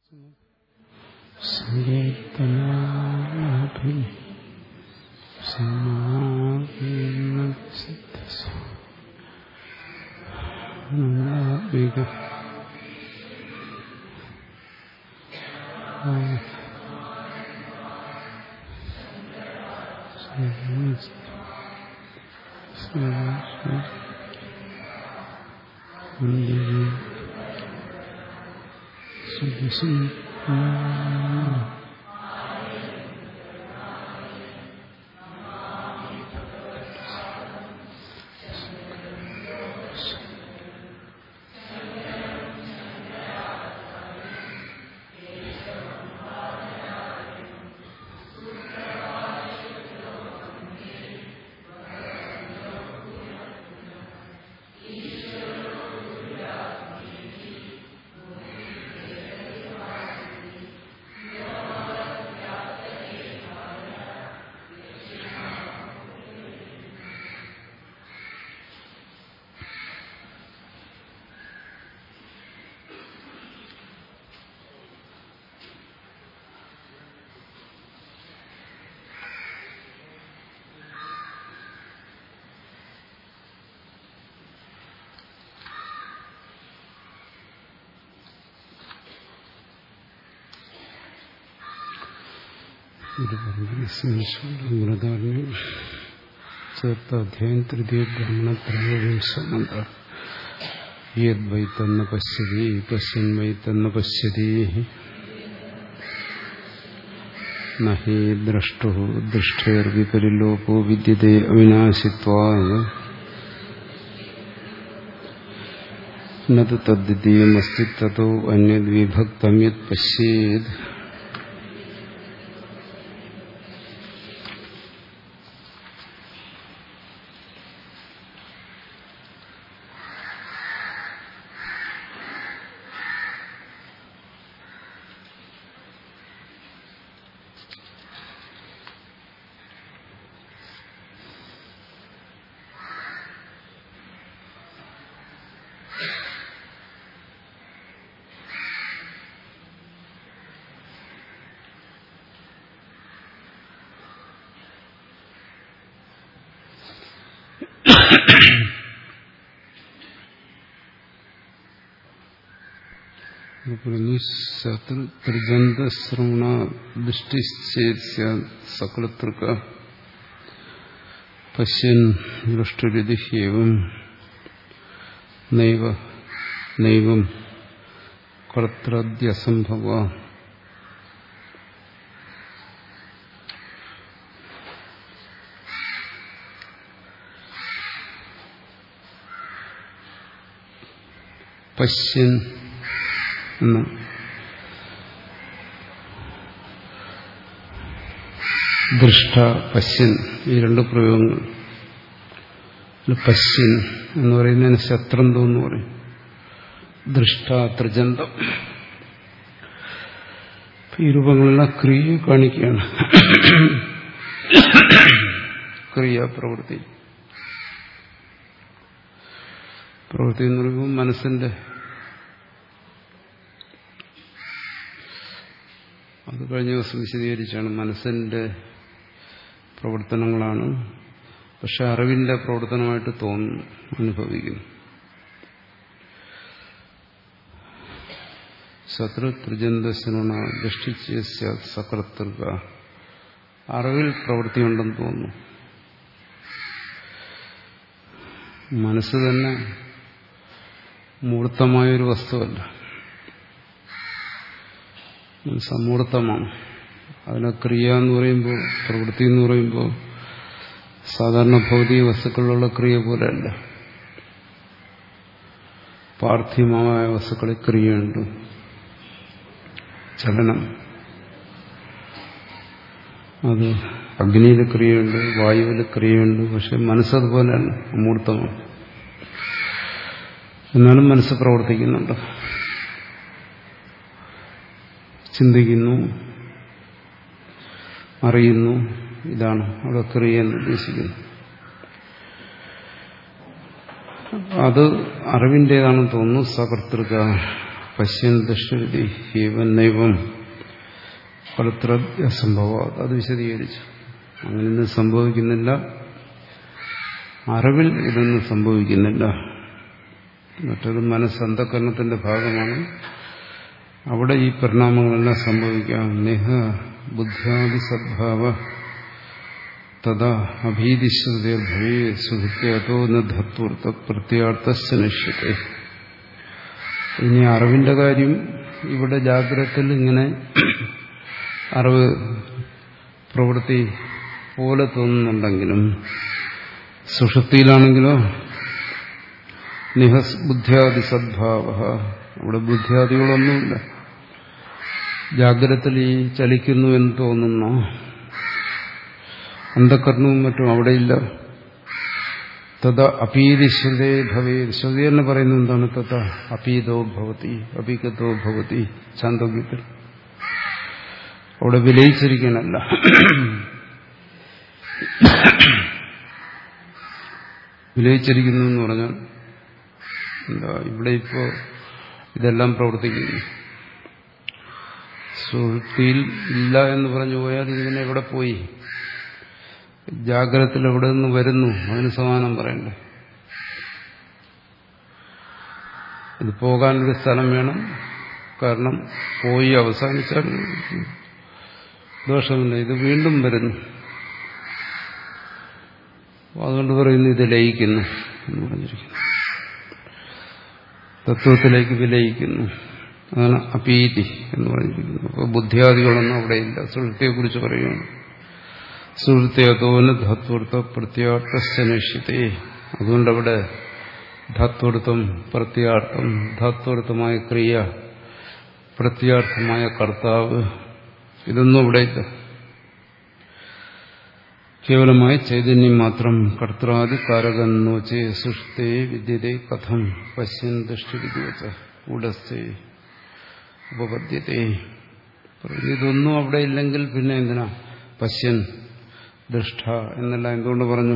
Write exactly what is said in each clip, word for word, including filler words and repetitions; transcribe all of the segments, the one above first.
സംഗീതനാഭി സമാധിക ചേർത്ത അധ്യായം തൃതീയ ബ്രാഹ്മണ ത്രയോവിംശമന്ത്ര യദ്വൈ തന്ന പശ്യതി പശ്യൻ വൈ തന്ന പശ്യതി നഹി ദ്രഷ്ടു ദൃഷ്ടേർവിപരിലോപോ വിദ്യതേ അവിനാശിത്വായ നതു തദ്ദ്വിതീയമസ്തി തതോ അന്യദ്വിഭക്തം യത് പശ്യേത്. ത്രിജന്തശ്രവണ ദൃഷ്ടിശ്ചേത്സകൃതൃക പശ്യൻ ദൃഷ്ടുരിതിഹ്യേവം നൈവ നൈവം കർത്രദ്യസംഭവ പശ്യൻ എന്ന് ദൃഷ്ട പശ്യൻ ഈ രണ്ട് പ്രയോഗങ്ങൾ. പശ്യൻ എന്ന് പറയുന്നതിന് ശത്രന്തം എന്ന് പറയും. ദൃഷ്ട ത്രിജന്തം ഈ രൂപങ്ങളെല്ലാം ക്രിയ കാണിക്കുകയാണ്. ക്രിയാപ്രവൃത്തി പ്രവൃത്തി എന്ന് പറയുമ്പോൾ മനസ്സിന്റെ അത് കഴിഞ്ഞ ദിവസം വിശദീകരിച്ചാണ്. മനസ്സിന്റെ പ്രവർത്തനങ്ങളാണ്, പക്ഷെ അറിവിന്റെ പ്രവർത്തനമായിട്ട് തോന്നുന്നു, അനുഭവിക്കുന്നു. ശത്രു ത്രിജന്തശന ദൃഷ്ടിച്ച് സകൃതൃക അറിവിൽ പ്രവൃത്തിയുണ്ടെന്ന് തോന്നുന്നു. മനസ്സ് തന്നെ മൂർത്തമായൊരു വസ്തുവല്ല, സമൂർത്തമാണ്. അതിനെ ക്രിയ എന്ന് പറയുമ്പോൾ, പ്രവൃത്തി എന്ന് പറയുമ്പോൾ സാധാരണ ഭൗതിക വസ്തുക്കളിലുള്ള ക്രിയ പോലെയല്ല. പാർത്ഥിവമായ വസ്തുക്കളിൽ ക്രിയയുണ്ട്, ചലനം. അത് അഗ്നിയിൽ ക്രിയയുണ്ട്, വായുവിൽ ക്രിയയുണ്ട്. പക്ഷെ മനസ്സതുപോലെയല്ല, അമൂർത്തമാണ്. എന്നാലും മനസ്സ് പ്രവർത്തിക്കുന്നുണ്ട്, ചിന്തിക്കുന്നു, അറിയുന്നു. ഇതാണ് അവിടെ ക്രിയ എന്ന് ഉദ്ദേശിക്കുന്നത്. അത് അറിവിൻ്റേതാണെന്ന് തോന്നുന്നു. സകർത്തൃക പശ്യന്തശ്രുതി ഹീവന്നൈവം പരത്രസംഭവ. അത് വിശദീകരിച്ചു. അങ്ങനെയൊന്നും സംഭവിക്കുന്നില്ല, അറിവിൽ ഇതൊന്നും സംഭവിക്കുന്നില്ല. മറ്റൊരു മനസ്സ് അന്ധകരണത്തിന്റെ ഭാഗമാണ്, അവിടെ ഈ പരിണാമങ്ങളെല്ലാം സംഭവിക്കാം. നിഹ ബുദ്ധ്യാദി സദ്ഭാവ തഥാ അഭീതിശ്രുതിർഭവേ സുഹൃത്യാതോ ന ധത്വർത്ഥ പ്രത്യാർത്ഥനിഷ്യത്തെ. ഇനി അറിവിന്റെ കാര്യം ഇവിടെ ജാഗ്രതത്തിൽ ഇങ്ങനെ അറിവ് പ്രവൃത്തി പോലെ തോന്നുന്നുണ്ടെങ്കിലും സുഷുപ്തിയിലാണെങ്കിലോ നിഹസ് ബുദ്ധ്യാദി സദ്ഭാവ, അവിടെ ബുദ്ധ്യാദികളൊന്നുമില്ല. ജാഗ്രതത്തിൽ ഈ ചലിക്കുന്നു എന്ന് തോന്നുന്നു അന്ധകരണവും മറ്റും അവിടെയില്ല. തഥാ അപീതിശ്രുതേ ഭവേ. ശ്രുതി എന്ന് പറയുന്നത് എന്താണ്? തഥാ അപീതോ ഭവതി അപീകത്തോ ഭവതി. ചാന്തോക്യത്തിൽ അവിടെ വിലയിച്ചിരിക്കാനല്ല, വിലയിച്ചിരിക്കുന്നു എന്ന് പറഞ്ഞാൽ എന്താ, ഇവിടെ ഇപ്പോ ഇതെല്ലാം പ്രവർത്തിക്കുന്നു. സുഹൃത്തിയിൽ ഇല്ല എന്ന് പറഞ്ഞു പോയാൽ ഇതിനെ എവിടെ പോയി? ജാഗ്രതത്തിൽ എവിടെ നിന്ന് വരുന്നു? അതിന് സമാനം പറയണ്ടേ. ഇത് പോകാനൊരു സ്ഥലം വേണം. കാരണം പോയി അവസാനിച്ചാൽ ദോഷമില്ല. ഇത് വീണ്ടും വരുന്നു. അതുകൊണ്ട് പറയുന്നു ഇത് ലയിക്കുന്നു എന്ന് പറഞ്ഞിരിക്കുന്നു. തത്വത്തിലേക്ക് വിലയിക്കുന്നു. അതാണ് അപീതി എന്ന് പറഞ്ഞിരിക്കുന്നത്. അപ്പോൾ ബുദ്ധിയാദികളൊന്നും അവിടെയില്ല. സുഹൃത്തിയെക്കുറിച്ച് പറയുകയാണ്. സുഹൃത്തിയതോന് ധത്വർത്ഥ പ്രത്യാർത്ഥനിഷ്യത്തെ. അതുകൊണ്ടവിടെ ധത്വർത്ഥം പ്രത്യാർത്ഥം, ധത്വർത്ഥമായ ക്രിയ, പ്രത്യാർത്ഥമായ കർത്താവ്, ഇതൊന്നും ഇവിടെയില്ല. കേവലമായ ചൈതന്യം മാത്രം. കർത്താദി കാരകന്നോച്ചേ സുഷ്തേ വിദ്യതേ കഥം പശ്യൻ ദൃഷ്ടിവിദ്യച്ച ഉടസ്ഥേ ഉപപദ്യത്തെ. ഇതൊന്നും അവിടെ ഇല്ലെങ്കിൽ പിന്നെ എന്തിനാ പശ്യൻ ദൃഷ്ട എന്നെല്ലാം എന്തുകൊണ്ട് പറഞ്ഞു?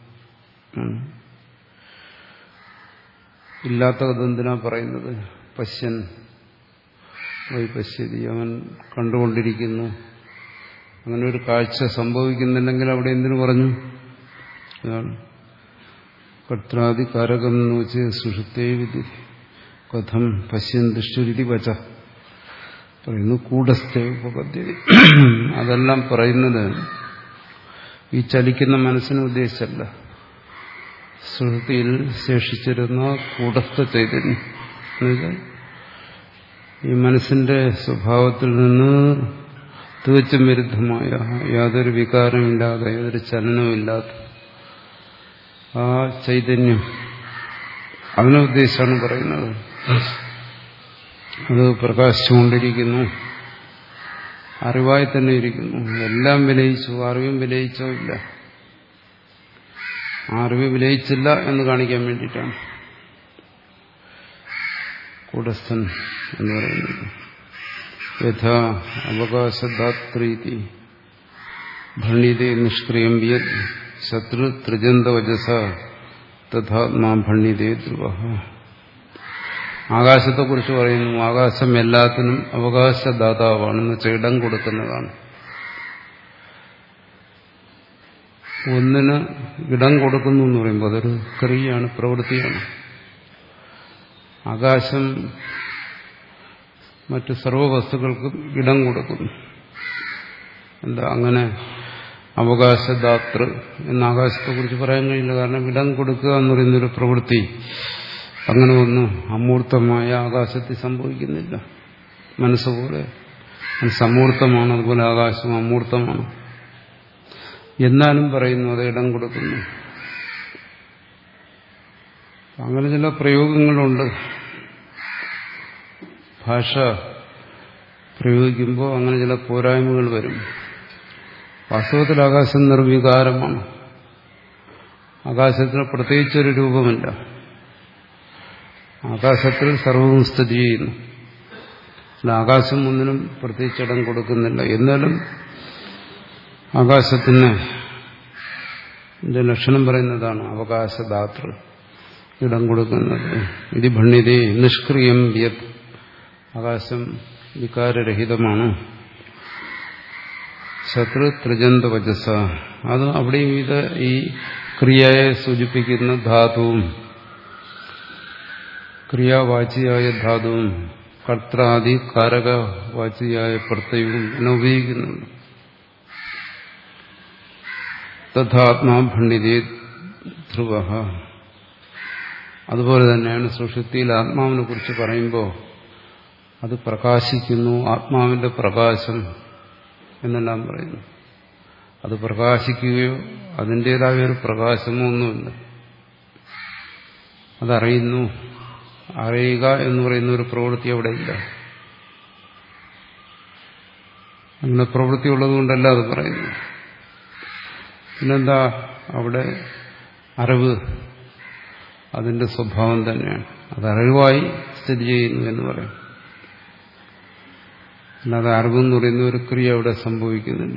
ഇല്ലാത്തതെന്തിനാ പറയുന്നത്? പശ്യൻ വൈ പശ്യതി, അവൻ കണ്ടുകൊണ്ടിരിക്കുന്നു. അങ്ങനെ ഒരു കാഴ്ച സംഭവിക്കുന്നുണ്ടെങ്കിൽ അവിടെ എന്തിനു പറഞ്ഞു? അതാണ് കർത്താദി കാരകം എന്ന് വെച്ച് സുഷുപ്തേ വിധി കഥം പശ്യൻ ദൃഷ്ടി വച പറയുന്നു. കൂടസ്ഥേ ഉപപദ്ധ്യതി. അതെല്ലാം പറയുന്നത് ഈ ചലിക്കുന്ന മനസ്സിനെ ഉദ്ദേശിച്ചല്ല. സുഷുപ്തിയിൽ ശേഷിച്ചിരുന്ന കൂടസ്ഥ ചൈതന്യം എന്നുവെച്ചാൽ ഈ മനസ്സിന്റെ സ്വഭാവത്തിൽ നിന്ന് തികച്ചും വിരുദ്ധമായ, യാതൊരു വികാരമില്ലാതെ, യാതൊരു ചലനമില്ലാത്ത ആ ചൈതന്യം, അതിനെ ഉദ്ദേശിച്ചാണ് പറയുന്നത്. അത് പ്രകാശിച്ചുകൊണ്ടിരിക്കുന്നു, അറിവായി തന്നെ ഇരിക്കുന്നു. എല്ലാം വിലയിച്ചു, അറിവും വിലയിച്ചോ ഇല്ല. അറിവ് വിലയിച്ചില്ല എന്ന് കാണിക്കാൻ വേണ്ടിയിട്ടാണ് കൂടസ്ഥൻ എന്ന് പറയുന്നത്. യഥാ അവകാശദാത്രീതി ഭണ്ണിതേ നിഷ്ക്രിയം യത് ശത്രു ത്രിജന്തവജസ തഥാത്മാ ഭണ്ണിതേ ധ്രുവ. ആകാശത്തെക്കുറിച്ച് പറയുന്നു. ആകാശം എല്ലാത്തിനും അവകാശദാതാവാണെന്ന് വെച്ചാൽ ഇടം കൊടുക്കുന്നതാണ്. ഒന്നിന് ഇടം കൊടുക്കുന്നു എന്ന് പറയുമ്പോൾ അതൊരു ക്രിയയാണ്, പ്രവൃത്തിയാണ്. ആകാശം മറ്റു സർവ്വ വസ്തുക്കൾക്കും ഇടം കൊടുക്കുന്നു. എന്താ അങ്ങനെ അവകാശദാതൃ എന്ന ആകാശത്തെക്കുറിച്ച് പറയാൻ കഴിയില്ല. കാരണം ഇടം കൊടുക്കുക എന്ന് പറയുന്നൊരു പ്രവൃത്തി അങ്ങനെ ഒന്നും അമൂർത്തമായ ആകാശത്തിൽ സംഭവിക്കുന്നില്ല. മനസ്സുപോലെ മനസ്സ് അമൂർത്തമാണ്, അതുപോലെ ആകാശം അമൂർത്തമാണ്. എന്നാലും പറയുന്നു അത് ഇടം കൊടുക്കുന്നു. അങ്ങനെ ചില പ്രയോഗങ്ങളുണ്ട്. ഭാഷ പ്രയോഗിക്കുമ്പോൾ അങ്ങനെ ചില പോരായ്മകൾ വരും. വാസ്തവത്തിൽ ആകാശം നിർവികാരമാണ്. ആകാശത്തിന് പ്രത്യേകിച്ചൊരു രൂപമില്ല. ആകാശത്തിൽ സർവവും സ്ഥിതി ചെയ്യുന്നു. അല്ല, ആകാശം ഒന്നിനും പ്രത്യേകിച്ചിടം കൊടുക്കുന്നില്ല. എന്നാലും ആകാശത്തിന് ഇതിന്റെ ലക്ഷണം പറയുന്നതാണ് അവകാശദാതൃ, ഇടം കൊടുക്കുന്നത്. ഇത് ഭണ്ണിതേ നിഷ്ക്രിയം യത് ആകാശം വികാരരഹിതമാണ്. ശത്രു ത്രിജന്ത വചസ, അത് അവിടെയും ഇത് ഈ ക്രിയയെ സൂചിപ്പിക്കുന്ന ധാതുവും ക്രിയാവാചിയായ ധാതുവും കർത്താദി കാരകവാചിയായ പ്രത്യയവും എന്നെ ഉപയോഗിക്കുന്നുണ്ട്. തഥാത്മാ ഭണ്ഡിതേ ധ്രുവ, അതുപോലെ തന്നെയാണ് സുഷുപ്തിയിൽ ആത്മാവിനെ കുറിച്ച് പറയുമ്പോൾ അത് പ്രകാശിക്കുന്നു, ആത്മാവിന്റെ പ്രകാശം എന്നെല്ലാം പറയുന്നു. അത് പ്രകാശിക്കുകയോ അതിൻ്റെതായ ഒരു പ്രകാശമോ ഒന്നുമില്ല. അതറിയുന്നു, അറിയുക എന്ന് പറയുന്ന ഒരു പ്രവൃത്തി അവിടെ ഇല്ല. അങ്ങനെ പ്രവൃത്തി ഉള്ളതുകൊണ്ടല്ല അത് പറയുന്നു. പിന്നെന്താ അവിടെ അറിവ് അതിന്റെ സ്വഭാവം തന്നെയാണ്. അത് അറിവായി സ്ഥിതി ചെയ്യുന്നു എന്ന് പറയും. അല്ലാതെ അറിവെന്ന് പറയുന്ന ഒരു ക്രിയ അവിടെ സംഭവിക്കുന്നില്ല.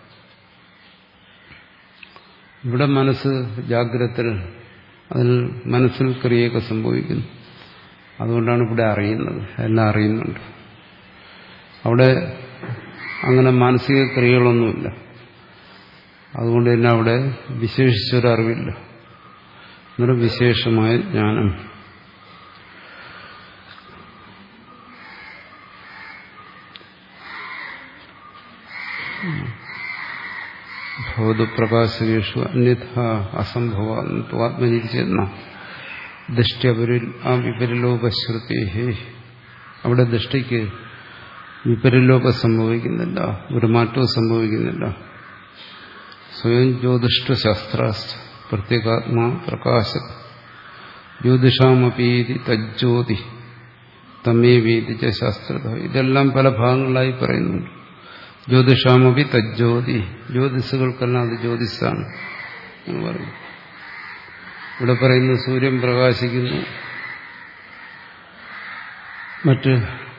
ഇവിടെ മനസ്സ് ജാഗ്രതത്തിൽ അതിൽ മനസ്സിൽ ക്രിയയൊക്കെ സംഭവിക്കുന്നു. അതുകൊണ്ടാണ് ഇവിടെ അറിയുന്നത്, എല്ലാം അറിയുന്നുണ്ട്. അവിടെ അങ്ങനെ മാനസിക ക്രിയകളൊന്നുമില്ല. അതുകൊണ്ട് തന്നെ അവിടെ വിശേഷിച്ചൊരറിവില്ല, എന്നൊരു വിശേഷമായ ജ്ഞാനം. ഭൗതപ്രകാശേഷു അന്യഥ അസംഭവ ആത്മനിരിച്ചെന്ന ദൃഷ്ട്യവിപരിലോപശ്രുതി. അവിടെ ദൃഷ്ടിക്ക് വിപരിലോപം സംഭവിക്കുന്നില്ല, ഒരു മാറ്റവും സംഭവിക്കുന്നില്ല. സ്വയം ജ്യോതിഷ്ഠശാസ്ത്ര പ്രത്യേകാത്മാ പ്രകാശ ജ്യോതിഷാമപീതി തജ്ജ്യോതി തമേവീതി ച ശാസ്ത്രത. ഇതെല്ലാം പല ഭാഗങ്ങളായി പറയുന്നുണ്ട്. ജ്യോതിഷാമപി തജ്ജ്യോതി, ജ്യോതിസുകൾക്കെല്ലാം അത് ജ്യോതിസാണ് എന്ന് പറയും. ഇവിടെ പറയുന്നു സൂര്യൻ പ്രകാശിക്കുന്നു, മറ്റ്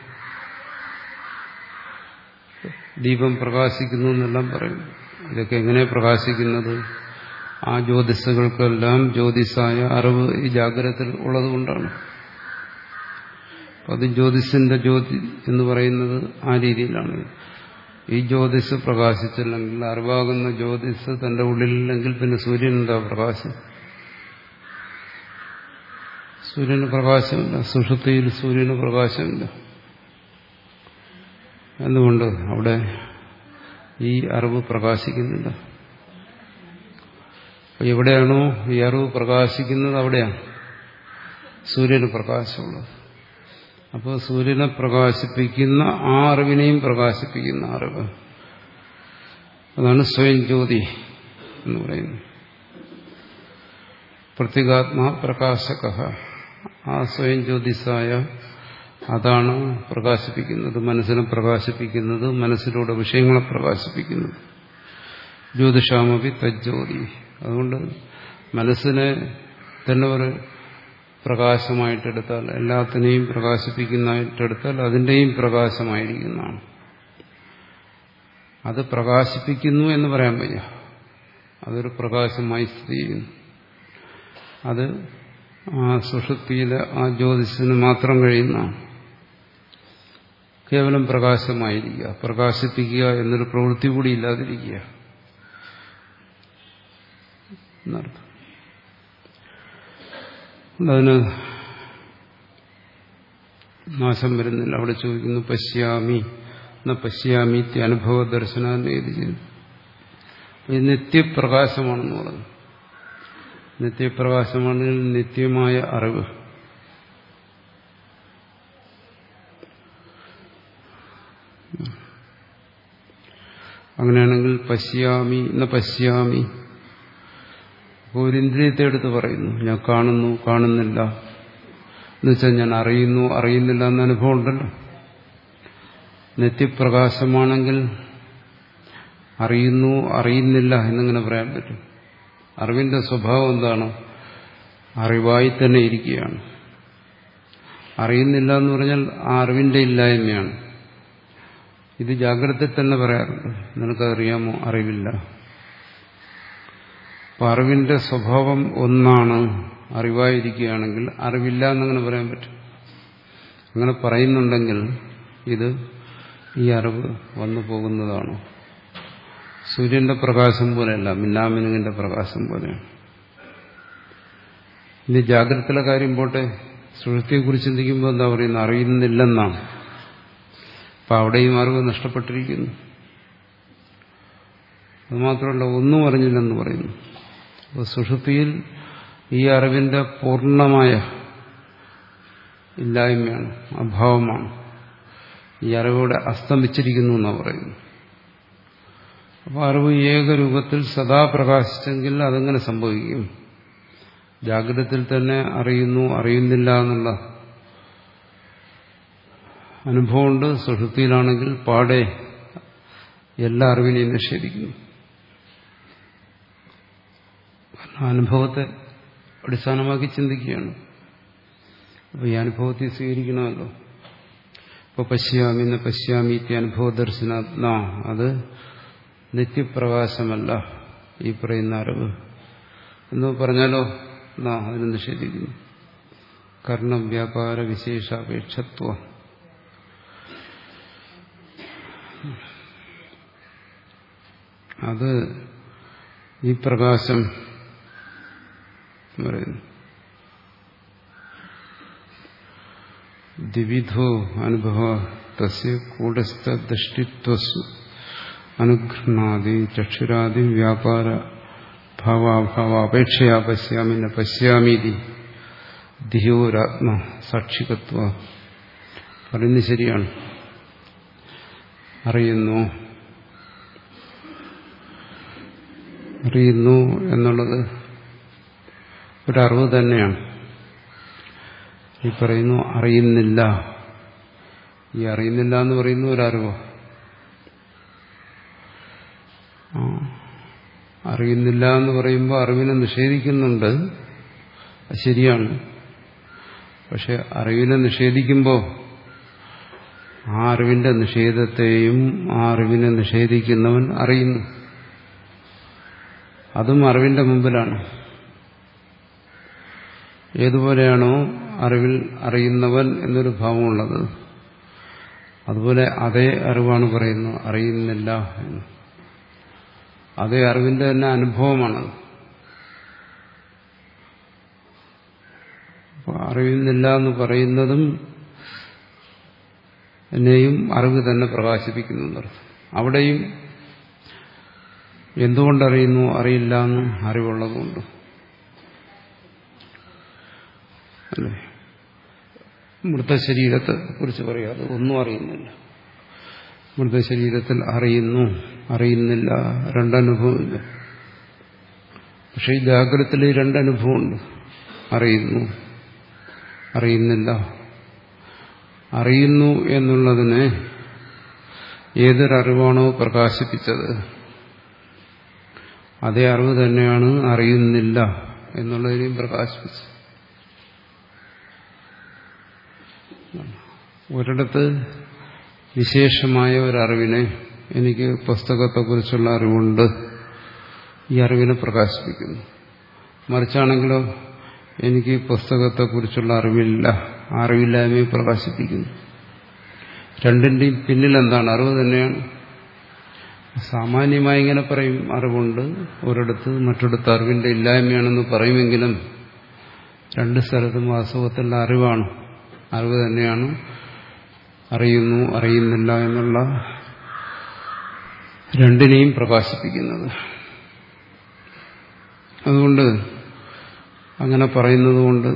ദീപം പ്രകാശിക്കുന്നു എന്നെല്ലാം പറയും. ഇതൊക്കെ എങ്ങനെ പ്രകാശിക്കുന്നത്? ആ ജ്യോതിസുകൾക്കെല്ലാം ജ്യോതിസായ അറിവ് ഈ ജാഗ്രതത്തിൽ ഉള്ളതുകൊണ്ടാണ്. അത് ജ്യോതിസിന്റെ ജ്യോതി എന്ന് പറയുന്നത് ആ രീതിയിലാണ്. ഈ ജ്യോതിസ് പ്രകാശിച്ചില്ലെങ്കിൽ, അറിവാകുന്ന ജ്യോതിസ് തന്റെ ഉള്ളിലില്ലെങ്കിൽ പിന്നെ സൂര്യൻ എന്താ പ്രകാശം? സൂര്യന് പ്രകാശമില്ല. സുഷുപ്തിയിൽ സൂര്യന് പ്രകാശമില്ല. എന്തുകൊണ്ട്? അവിടെ ഈ അറിവ് പ്രകാശിക്കുന്നില്ല. എവിടെയാണോ ഈ അറിവ് പ്രകാശിക്കുന്നത് അവിടെയാണ് സൂര്യന് പ്രകാശമുള്ളത്. അപ്പോൾ സൂര്യനെ പ്രകാശിപ്പിക്കുന്ന ആ അറിവിനെയും പ്രകാശിപ്പിക്കുന്ന അറിവ്, അതാണ് സ്വയം ജ്യോതി എന്ന് പറയുന്നത്. പ്രത്യേകാത്മാ പ്രകാശക, ആ സ്വയം ജ്യോതിസായ അതാണ് പ്രകാശിപ്പിക്കുന്നത്, മനസ്സിനെ പ്രകാശിപ്പിക്കുന്നത്, മനസ്സിലൂടെ വിഷയങ്ങളെ പ്രകാശിപ്പിക്കുന്നത്. ജ്യോതിഷാമപി തജ്ജ്യോതി. അതുകൊണ്ട് മനസ്സിനെ തന്നെ ഒരു പ്രകാശമായിട്ടെടുത്താൽ, എല്ലാത്തിനെയും പ്രകാശിപ്പിക്കുന്നതായിട്ടെടുത്താൽ അതിൻ്റെയും പ്രകാശമായിരിക്കുന്നതാണ്. അത് പ്രകാശിപ്പിക്കുന്നു എന്ന് പറയാൻ വയ്യ, അതൊരു പ്രകാശമായി സ്ഥിതി ചെയ്യുന്നു. അത് ആ സുഷുപ്തിയിലെ ആ ജ്യോതിസിന് മാത്രം കഴിയുന്നതാണ്. കേവലം പ്രകാശമായിരിക്കുക, പ്രകാശിപ്പിക്കുക എന്നൊരു പ്രവൃത്തി കൂടി ഇല്ലാതിരിക്കുക എന്നർത്ഥം. അതിന് നാശം വരുന്നില്ല. അവിടെ ചോദിക്കുന്നു പശ്യാമി എന്ന പശ്യാമി അനുഭവ ദർശനാന്ന് എഴുതി ചെയ്യുന്നു. ഇത് നിത്യപ്രകാശമാണെന്ന് പറഞ്ഞു. നിത്യപ്രകാശമാണെങ്കിൽ നിത്യമായ അറിവ്. അങ്ങനെയാണെങ്കിൽ പശ്യാമി എന്ന പശ്യാമി, ഒരു ഇന്ദ്രിയത്തെ എടുത്ത് പറയുന്നു, ഞാൻ കാണുന്നു കാണുന്നില്ല എന്നുവെച്ചാൽ ഞാൻ അറിയുന്നു അറിയുന്നില്ല എന്ന അനുഭവം ഉണ്ടല്ലോ. നിത്യപ്രകാശമാണെങ്കിൽ അറിയുന്നു അറിയുന്നില്ല എന്നിങ്ങനെ പറയാൻ പറ്റും. അറിവിന്റെ സ്വഭാവം എന്താണ്? അറിവായി തന്നെ ഇരിക്കുകയാണ്. അറിയുന്നില്ല എന്ന് പറഞ്ഞാൽ ആ അറിവിന്റെ ഇല്ലായ്മയാണ്. ഇത് ജാഗ്രതയിൽ തന്നെ പറയാറുണ്ട്. നിനക്കറിയാമോ? അറിവില്ല. അപ്പൊ അറിവിന്റെ സ്വഭാവം ഒന്നാണ്. അറിവായിരിക്കുകയാണെങ്കിൽ അറിവില്ല എന്നങ്ങനെ പറയാൻ പറ്റും. അങ്ങനെ പറയുന്നുണ്ടെങ്കിൽ ഇത് ഈ അറിവ് വന്നു പോകുന്നതാണ്. സൂര്യന്റെ പ്രകാശം പോലെയല്ല, മിന്നാമിനുങ്ങിന്റെ പ്രകാശം പോലെയാണ്. ഇനി ജാഗ്രതയിലെ കാര്യം പോട്ടെ, സുഷുപ്തിയെക്കുറിച്ച് ചിന്തിക്കുമ്പോൾ എന്താ പറയുന്നത്? അറിയുന്നില്ലെന്നാണ്. അപ്പം അവിടെയും അറിവ് നഷ്ടപ്പെട്ടിരിക്കുന്നു. അതുമാത്രമല്ല, ഒന്നും അറിഞ്ഞില്ലെന്ന് പറയുന്നു. അപ്പോൾ സുഷുപ്തിയിൽ ഈ അറിവിന്റെ പൂർണ്ണമായ ഇല്ലായ്മയാണ്, അഭാവമാണ്. ഈ അറിവോടെ അസ്തമിച്ചിരിക്കുന്നു എന്നാണ് പറയുന്നത്. അപ്പോൾ അറിവ് ഏകരൂപത്തിൽ സദാ പ്രകാശിച്ചെങ്കിൽ അതെങ്ങനെ സംഭവിക്കും? ജാഗ്രതത്തിൽ തന്നെ അറിയുന്നു അറിയുന്നില്ല എന്നുള്ള അനുഭവമുണ്ട്. സുഷുപ്തിയിലാണെങ്കിൽ പാടെ എല്ലാ അറിവിനെയും നിഷേധിക്കുന്നു. അനുഭവത്തെ അടിസ്ഥാനമാക്കി ചിന്തിക്കുകയാണ്. അപ്പോൾ ഈ അനുഭവത്തെ സ്വീകരിക്കണമല്ലോ. ഇപ്പോൾ പശ്യാമി എന്ന പശ്യാമി അനുഭവ ദർശനാത്മ, അത് നിത്യപ്രകാശമല്ല ഈ പറയുന്ന അറിവ് എന്ന് പറഞ്ഞാലോ എന്നാ അതിനെ നിഷേധിക്കുന്നു. കർണം വ്യാപാര വിശേഷാപേക്ഷത്വം. അത് ഈ പ്രകാശം പറയുന്നു. ദ്വിവിധോ അനുഭവ തസ്യ കൂടസ്ഥ ദൃഷ്ടിത്വസു അനുഘ്നാദി ചക്ഷുരാദി വ്യാപാര ഭാവാഭാവാപേക്ഷയാ പശ്യാമി ന പശ്യാമീതി ധിയോരാത്മ സാക്ഷികത്വ. പറയുന്നത് ശരിയാണ്. അറിയുന്നു അറിയുന്നു എന്നുള്ളത് ഒരറിവ് തന്നെയാണ്. ഈ പറയുന്നു അറിയുന്നില്ല. ഈ അറിയുന്നില്ല എന്ന് പറയുന്നു ഒരറിവ്. അറിയുന്നില്ല എന്ന് പറയുമ്പോൾ അറിവിനെ നിഷേധിക്കുന്നുണ്ട്, ശരിയാണ്. പക്ഷെ അറിവിനെ നിഷേധിക്കുമ്പോൾ ആ അറിവിന്റെ നിഷേധത്തെയും ആ അറിവിനെ നിഷേധിക്കുന്നവൻ അറിയുന്നു. അതും അറിവിന്റെ മുമ്പിലാണ്. ഏതുപോലെയാണോ അറിവിൽ അറിയുന്നവൻ എന്നൊരു ഭാവമുള്ളത്, അതുപോലെ അതേ അറിവാണ് പറയുന്നത് അറിയുന്നില്ല എന്ന്. അതേ അറിവിന്റെ തന്നെ അനുഭവമാണത്. അറിയുന്നില്ല എന്ന് പറയുന്നതും എന്നെയും അറിവ് തന്നെ പ്രകാശിപ്പിക്കുന്നു. അവിടെയും എന്തുകൊണ്ടറിയുന്നു? അറിയില്ല എന്ന് അറിവുള്ളതുകൊണ്ട്. അല്ലേ? മൃതശരീരത്തെ കുറിച്ച് പറയാതെ ഒന്നും അറിയുന്നില്ല. മൃതശരീരത്തിൽ അറിയുന്നു അറിയുന്നില്ല രണ്ടനുഭവമില്ല. പക്ഷെ ഈ ജാഗ്രതത്തിൽ ഈ രണ്ടനുഭവമുണ്ട്. അറിയുന്നു അറിയുന്നില്ല. അറിയുന്നു എന്നുള്ളതിനെ ഏതൊരറിവാണോ പ്രകാശിപ്പിച്ചത് അതേ അറിവ് തന്നെയാണ് അറിയുന്നില്ല എന്നുള്ളതിനെയും പ്രകാശിപ്പിച്ചത്. ഒരിടത്ത് വിശേഷമായ ഒരറിവിനെ, എനിക്ക് പുസ്തകത്തെക്കുറിച്ചുള്ള അറിവുണ്ട്, ഈ അറിവിനെ പ്രകാശിപ്പിക്കുന്നു. മറിച്ചാണെങ്കിലോ എനിക്ക് പുസ്തകത്തെക്കുറിച്ചുള്ള അറിവില്ല, ആ അറിവില്ലായ്മയെ പ്രകാശിപ്പിക്കുന്നു. രണ്ടിൻ്റെയും പിന്നിലെന്താണ്? അറിവ് തന്നെയാണ്. സാമാന്യമായി ഇങ്ങനെ പറയും അറിവുണ്ട്, ഒരിടത്ത് മറ്റൊരിടത്ത് അറിവിന്റെ ഇല്ലായ്മയാണെന്ന് പറയുമെങ്കിലും രണ്ട് സ്ഥലത്തും വാസ്തവത്തിലുള്ള അറിവാണ്. അറിവ് തന്നെയാണ് അറിയുന്നു അറിയുന്നില്ല എന്നുള്ള രണ്ടിനെയും പ്രകാശിപ്പിക്കുന്നത്. അതുകൊണ്ട് അങ്ങനെ പറയുന്നതുകൊണ്ട്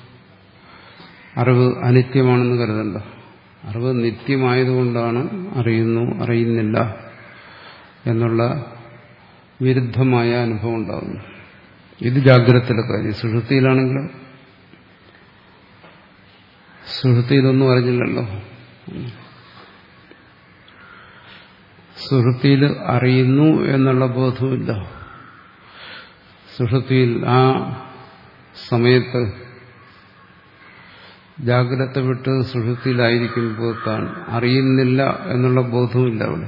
അറിവ് അനിത്യമാണെന്ന് കരുതണ്ട. അറിവ് നിത്യമായതുകൊണ്ടാണ് അറിയുന്നു അറിയുന്നില്ല എന്നുള്ള വിരുദ്ധമായ അനുഭവം ഉണ്ടാകുന്നു. ഇത് ജാഗ്രതയിലെ കാര്യം. സുഷുപ്തിയിലാണെങ്കിലും സുഷുപ്തിയിലൊന്നും അറിഞ്ഞില്ലല്ലോ. സുഷുപ്തിയിൽ അറിയുന്നു എന്നുള്ള ബോധവുമില്ല. സുഷുപ്തിയിൽ ആ സമയത്ത് ജാഗ്രത വിട്ട് സുഷുപ്തിയിലായിരിക്കുമ്പോൾ താൻ അറിയുന്നില്ല എന്നുള്ള ബോധവുമില്ല അവിടെ.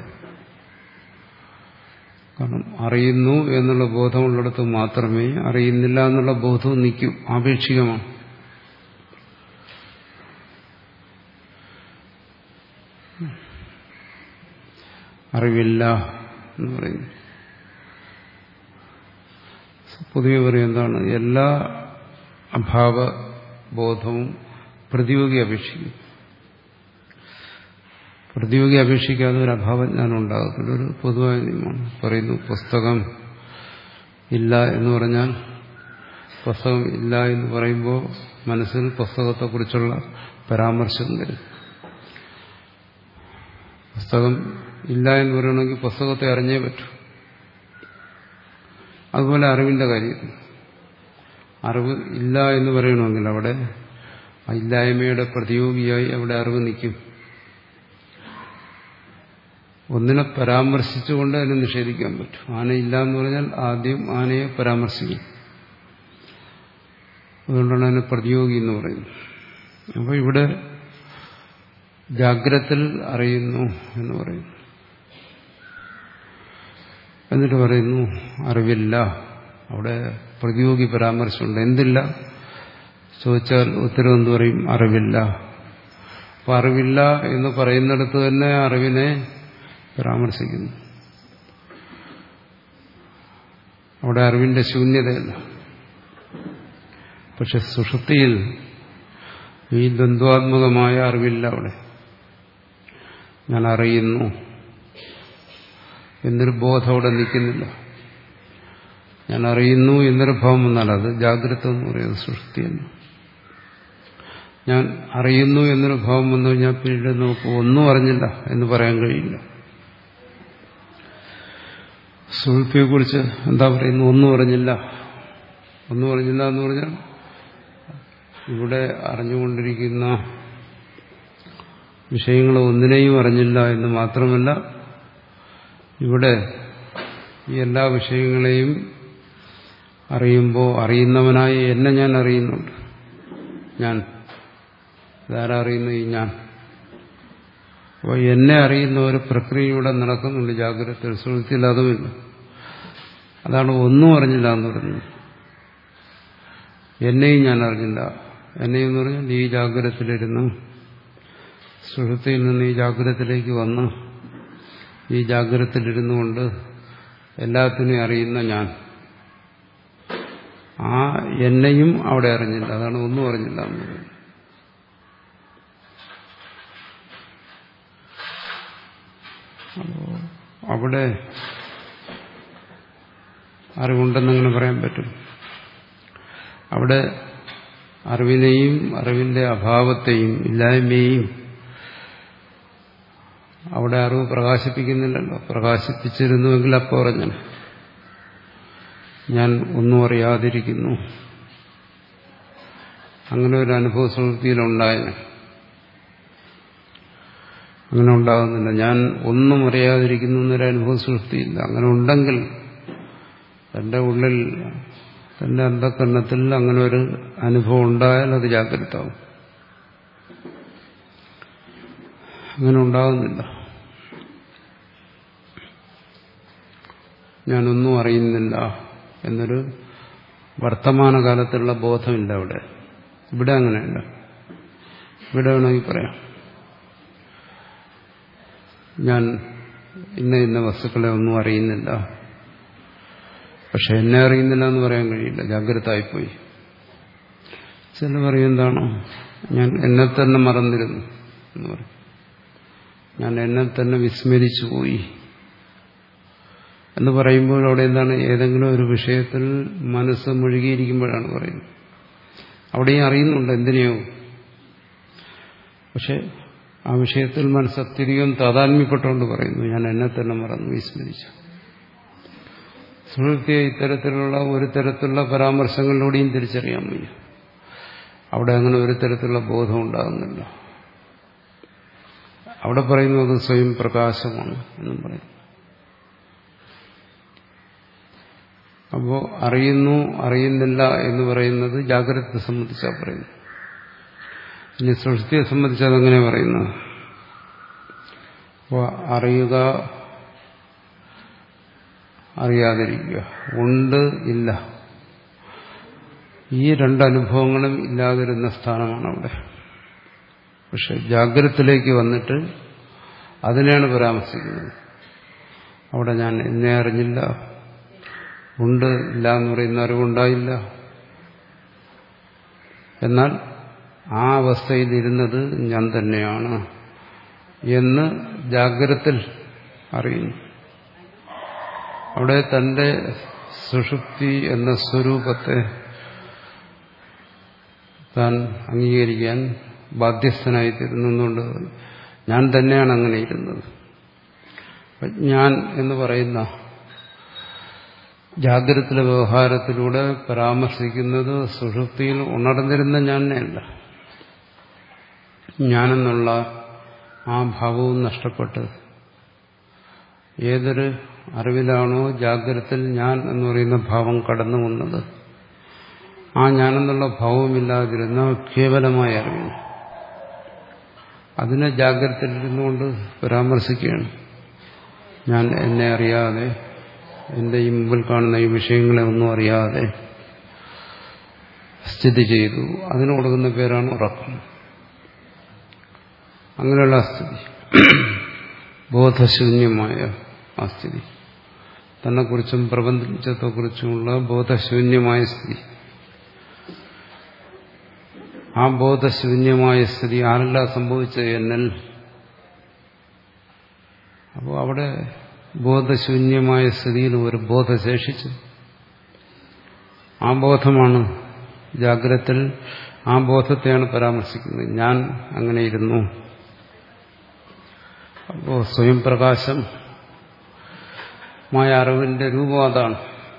കാരണം അറിയുന്നു എന്നുള്ള ബോധമുള്ളിടത്ത് മാത്രമേ അറിയുന്നില്ല എന്നുള്ള ബോധവും നിൽക്കൂ. ആപേക്ഷികമാണ്. അറിവില്ല എന്ന് പറയുന്നു. പൊതുവെ പറയും എന്താണ്, എല്ലാ അഭാവബോധവും പ്രതിയോഗി അപേക്ഷിക്കും. പ്രതിയോഗി അപേക്ഷിക്കാതെ ഒരു അഭാവജ്ഞാനം ഉണ്ടാകത്തില്ല. ഒരു പൊതുവായ നിയമമാണ്. പറയുന്നു പുസ്തകം ഇല്ല എന്ന് പറഞ്ഞാൽ, പുസ്തകം ഇല്ല എന്ന് പറയുമ്പോൾ മനസ്സിൽ പുസ്തകത്തെക്കുറിച്ചുള്ള പരാമർശം വരും. പുസ്തകം ഇല്ല എന്ന് പറയണമെങ്കിൽ പുസ്തകത്തെ അറിഞ്ഞേ പറ്റൂ. അതുപോലെ അറിവിന്റെ കാര്യത്തിൽ അറിവ് ഇല്ല എന്ന് പറയണമെങ്കിൽ അവിടെ ഇല്ലായ്മയുടെ പ്രതിയോഗിയായി അവിടെ അറിവ് നിൽക്കും. ഒന്നിനെ പരാമർശിച്ചുകൊണ്ട് അതിനെ നിഷേധിക്കാൻ പറ്റും. ആനയില്ല എന്ന് പറഞ്ഞാൽ ആദ്യം ആനയെ പരാമർശിക്കും. അതുകൊണ്ടാണ് അതിനെ പ്രതിയോഗി എന്ന് പറയുന്നത്. അപ്പോൾ ഇവിടെ ജാഗ്രത്തിൽ അറിയുന്നു എന്ന് പറയുന്നു. എന്നിട്ട് പറയുന്നു അറിവില്ല. അവിടെ പ്രതിയോഗി പരാമർശമുണ്ട്. എന്തില്ല ചോദിച്ചാൽ ഉത്തരം എന്ത് പറയും? അറിവില്ല. അപ്പം അറിവില്ല എന്ന് പറയുന്നിടത്ത് തന്നെ അറിവിനെ പരാമർശിക്കുന്നു. അവിടെ അറിവിന്റെ ശൂന്യതയല്ല. പക്ഷെ സുഷുപ്തിയിൽ ഈ ദ്വന്ദ്വാത്മകമായ അറിവില്ല. അവിടെ ഞാൻ അറിയുന്നു എന്നൊരു ബോധം അവിടെ നിൽക്കുന്നില്ല. ഞാൻ അറിയുന്നു എന്നൊരു ഭാവം വന്നാൽ അത് ജാഗ്രത എന്ന് പറയുന്നത് സുഷുപ്തിയല്ല. ഞാൻ അറിയുന്നു എന്നൊരു ഭാവം വന്നു കഴിഞ്ഞാൽ പിന്നീട് നമുക്ക് ഒന്നും അറിഞ്ഞില്ല എന്ന് പറയാൻ കഴിയില്ല. സുഷുപ്തിയെക്കുറിച്ച് എന്താ പറയുന്നു? ഒന്നും അറിഞ്ഞില്ല. ഒന്നും അറിഞ്ഞില്ല എന്ന് പറഞ്ഞാൽ ഇവിടെ അറിഞ്ഞുകൊണ്ടിരിക്കുന്ന വിഷയങ്ങൾ ഒന്നിനെയും അറിഞ്ഞില്ല എന്ന് മാത്രമല്ല, ഇവിടെ ഈ എല്ലാ വിഷയങ്ങളെയും അറിയുമ്പോൾ അറിയുന്നവനായി എന്നെ ഞാൻ അറിയുന്നുണ്ട്. ഞാൻ ഇതാരാ അറിയുന്നു? ഈ ഞാൻ. അപ്പോൾ എന്നെ അറിയുന്ന ഒരു പ്രക്രിയ ഇവിടെ നടക്കുന്നുണ്ട് ജാഗ്രത. സുഷുപ്തിയിൽ അതുമില്ല. അതാണ് ഒന്നും അറിഞ്ഞില്ല എന്ന് പറയുന്നത്. എന്നെയും ഞാൻ അറിഞ്ഞില്ല. എന്നെയും എന്ന് പറഞ്ഞാൽ ഈ ജാഗ്രതത്തിലിരുന്ന് സുഷുപ്തിയിൽ നിന്ന് ഈ ജാഗ്രതത്തിലേക്ക് വന്ന് ഈ ജാഗ്രതത്തിലിരുന്നു കൊണ്ട് എല്ലാത്തിനെയും അറിയുന്ന ഞാൻ, ആ എന്നെയും അവിടെ അറിഞ്ഞില്ല. അതാണ് ഒന്നും അറിഞ്ഞില്ല എന്ന് പറയുന്നത്. അപ്പോൾ അവിടെ അറിവുണ്ടെന്നങ്ങനെ പറയാൻ പറ്റും. അവിടെ അറിവിനെയും അറിവിന്റെ അഭാവത്തെയും ഇല്ലായ്മയെയും അവിടെ അറിവ് പ്രകാശിപ്പിക്കുന്നില്ലല്ലോ. പ്രകാശിപ്പിച്ചിരുന്നുവെങ്കിൽ അപ്പോൾ പറഞ്ഞു ഞാൻ ഒന്നും അറിയാതിരിക്കുന്നു. അങ്ങനെ ഒരു അനുഭവ സുഷുപ്തിയിലുണ്ടായതിന് അങ്ങനെ ഉണ്ടാകുന്നില്ല. ഞാൻ ഒന്നും അറിയാതിരിക്കുന്നു എന്നൊരു അനുഭവ സുഷുപ്തിയില്ല. അങ്ങനെ ഉണ്ടെങ്കിൽ തന്റെ ഉള്ളിൽ, തന്റെ അന്ധകരണത്തിൽ അങ്ങനെ ഒരു അനുഭവം ഉണ്ടായാൽ അത് ജാഗ്രതാവും. അങ്ങനെ ഉണ്ടാകുന്നില്ല. ഞാനൊന്നും അറിയുന്നില്ല എന്നൊരു വർത്തമാനകാലത്തുള്ള ബോധമില്ല അവിടെ. ഇവിടെ അങ്ങനെയല്ല. ഇവിടെ വേണമെങ്കിൽ പറയാം, ഞാൻ ഇന്ന ഇന്ന വസ്തുക്കളെ ഒന്നും അറിയുന്നില്ല. പക്ഷെ എന്നെ അറിയുന്നില്ല എന്ന് പറയാൻ കഴിയില്ല, ജാഗ്രതായിപ്പോയി. ചില പറയും എന്താണോ, ഞാൻ എന്നെ തന്നെ മറന്നിരുന്നു എന്ന് പറയും. ഞാൻ എന്നെ തന്നെ വിസ്മരിച്ചു പോയി എന്ന് പറയുമ്പോൾ അവിടെ എന്താണ്, ഏതെങ്കിലും ഒരു വിഷയത്തിൽ മനസ്സ് മുഴുകിയിരിക്കുമ്പോഴാണ് പറയുന്നത്. അവിടെയും അറിയുന്നുണ്ട് എന്തിനെയോ, പക്ഷെ ആ വിഷയത്തിൽ മനസ്സ് അത്യധികം താതാത്മ്യപ്പെട്ടുകൊണ്ട് പറയുന്നു ഞാൻ എന്നെ തന്നെ മറന്നു, വിസ്മരിച്ചു. സുഷുപ്തിയെ ഇത്തരത്തിലുള്ള ഒരു തരത്തിലുള്ള പരാമർശങ്ങളിലൂടെയും തിരിച്ചറിയാൻ വയ്യ. അവിടെ അങ്ങനെ ഒരു തരത്തിലുള്ള ബോധം ഉണ്ടാകുന്നില്ല. അവിടെ പറയുന്നത് സ്വയം പ്രകാശമാണ് എന്നും പറയും. അപ്പോൾ അറിയുന്നു അറിയുന്നില്ല എന്ന് പറയുന്നത് ജാഗ്രതയെ സംബന്ധിച്ചാണ് പറയുന്നത്. ഇനി സുഷുപ്തിയെ സംബന്ധിച്ച് അതെങ്ങനെ പറയുന്നത്? അപ്പോൾ അറിയുക, അറിയാതിരിക്കുക, ഉണ്ട് ഇല്ല, ഈ രണ്ടനുഭവങ്ങളും ഇല്ലാതിരുന്ന സ്ഥാനമാണ് അവിടെ. പക്ഷെ ജാഗ്രതത്തിലേക്ക് വന്നിട്ട് അതിനെയാണ് പരാമർശിക്കുന്നത്. അവിടെ ഞാൻ എന്നെ അറിഞ്ഞില്ല, ഉണ്ട് ഇല്ല എന്ന് പറയുന്ന അറിവുണ്ടായില്ല. എന്നാൽ ആ അവസ്ഥയിലിരുന്നത് ഞാൻ തന്നെയാണ് എന്ന് ജാഗ്രതത്തിൽ അറിയുന്നു. അവിടെ തന്റെ സുഷുപ്തി എന്ന സ്വരൂപത്തെ താൻ അംഗീകരിക്കാൻ ബാധ്യസ്ഥനായിത്തീരുന്നുകൊണ്ട് ഞാൻ തന്നെയാണ് അങ്ങനെ ഇരുന്നത്. ഞാൻ എന്ന് പറയുന്ന ജാഗ്രതത്തിലെ വ്യവഹാരത്തിലൂടെ പരാമർശിക്കുന്നത് സുഷുപ്തിയിൽ ഉണർന്നിരുന്ന ഞാനെയല്ല. ഞാനെന്നുള്ള ആ ഭാവവും നഷ്ടപ്പെട്ട് ഏതൊരു അറിവിലാണോ ജാഗ്രതത്തിൽ ഞാൻ എന്ന് പറയുന്ന ഭാവം കടന്നു വന്നത്, ആ ഞാനെന്നുള്ള ഭാവമില്ലാതിരുന്ന കേവലമായ അറിവിന് അതിനെ ജാഗ്രതയിലിരുന്നുകൊണ്ട് പരാമർശിക്കുകയാണ്. ഞാൻ എന്നെ അറിയാതെ, എന്റെ ഈ മുമ്പിൽ കാണുന്ന ഈ വിഷയങ്ങളെ ഒന്നും അറിയാതെ സ്ഥിതി ചെയ്തു. അതിന് കൊടുക്കുന്ന പേരാണ് ഉറക്കം. അങ്ങനെയുള്ള സ്ഥിതി, ബോധശൂന്യമായ ആ സ്ഥിതി, തന്നെക്കുറിച്ചും പ്രപഞ്ചത്തെക്കുറിച്ചുമുള്ള ബോധശൂന്യമായ സ്ഥിതി. ആ ബോധശൂന്യമായ സ്ഥിതി ആരല്ല സംഭവിച്ചത്? എന്നൽ. അപ്പോൾ അവിടെ ബോധശൂന്യമായ സ്ഥിതിയിൽ ഒരു ബോധം ശേഷിച്ചു. ആ ബോധമാണ് ജാഗ്രതത്തിൽ, ആ ബോധത്തെയാണ് പരാമർശിക്കുന്നത്. ഞാൻ അങ്ങനെ ഇരുന്നു. അപ്പോൾ സ്വയം പ്രകാശമായ അറിവിന്റെ രൂപം അതാണ്.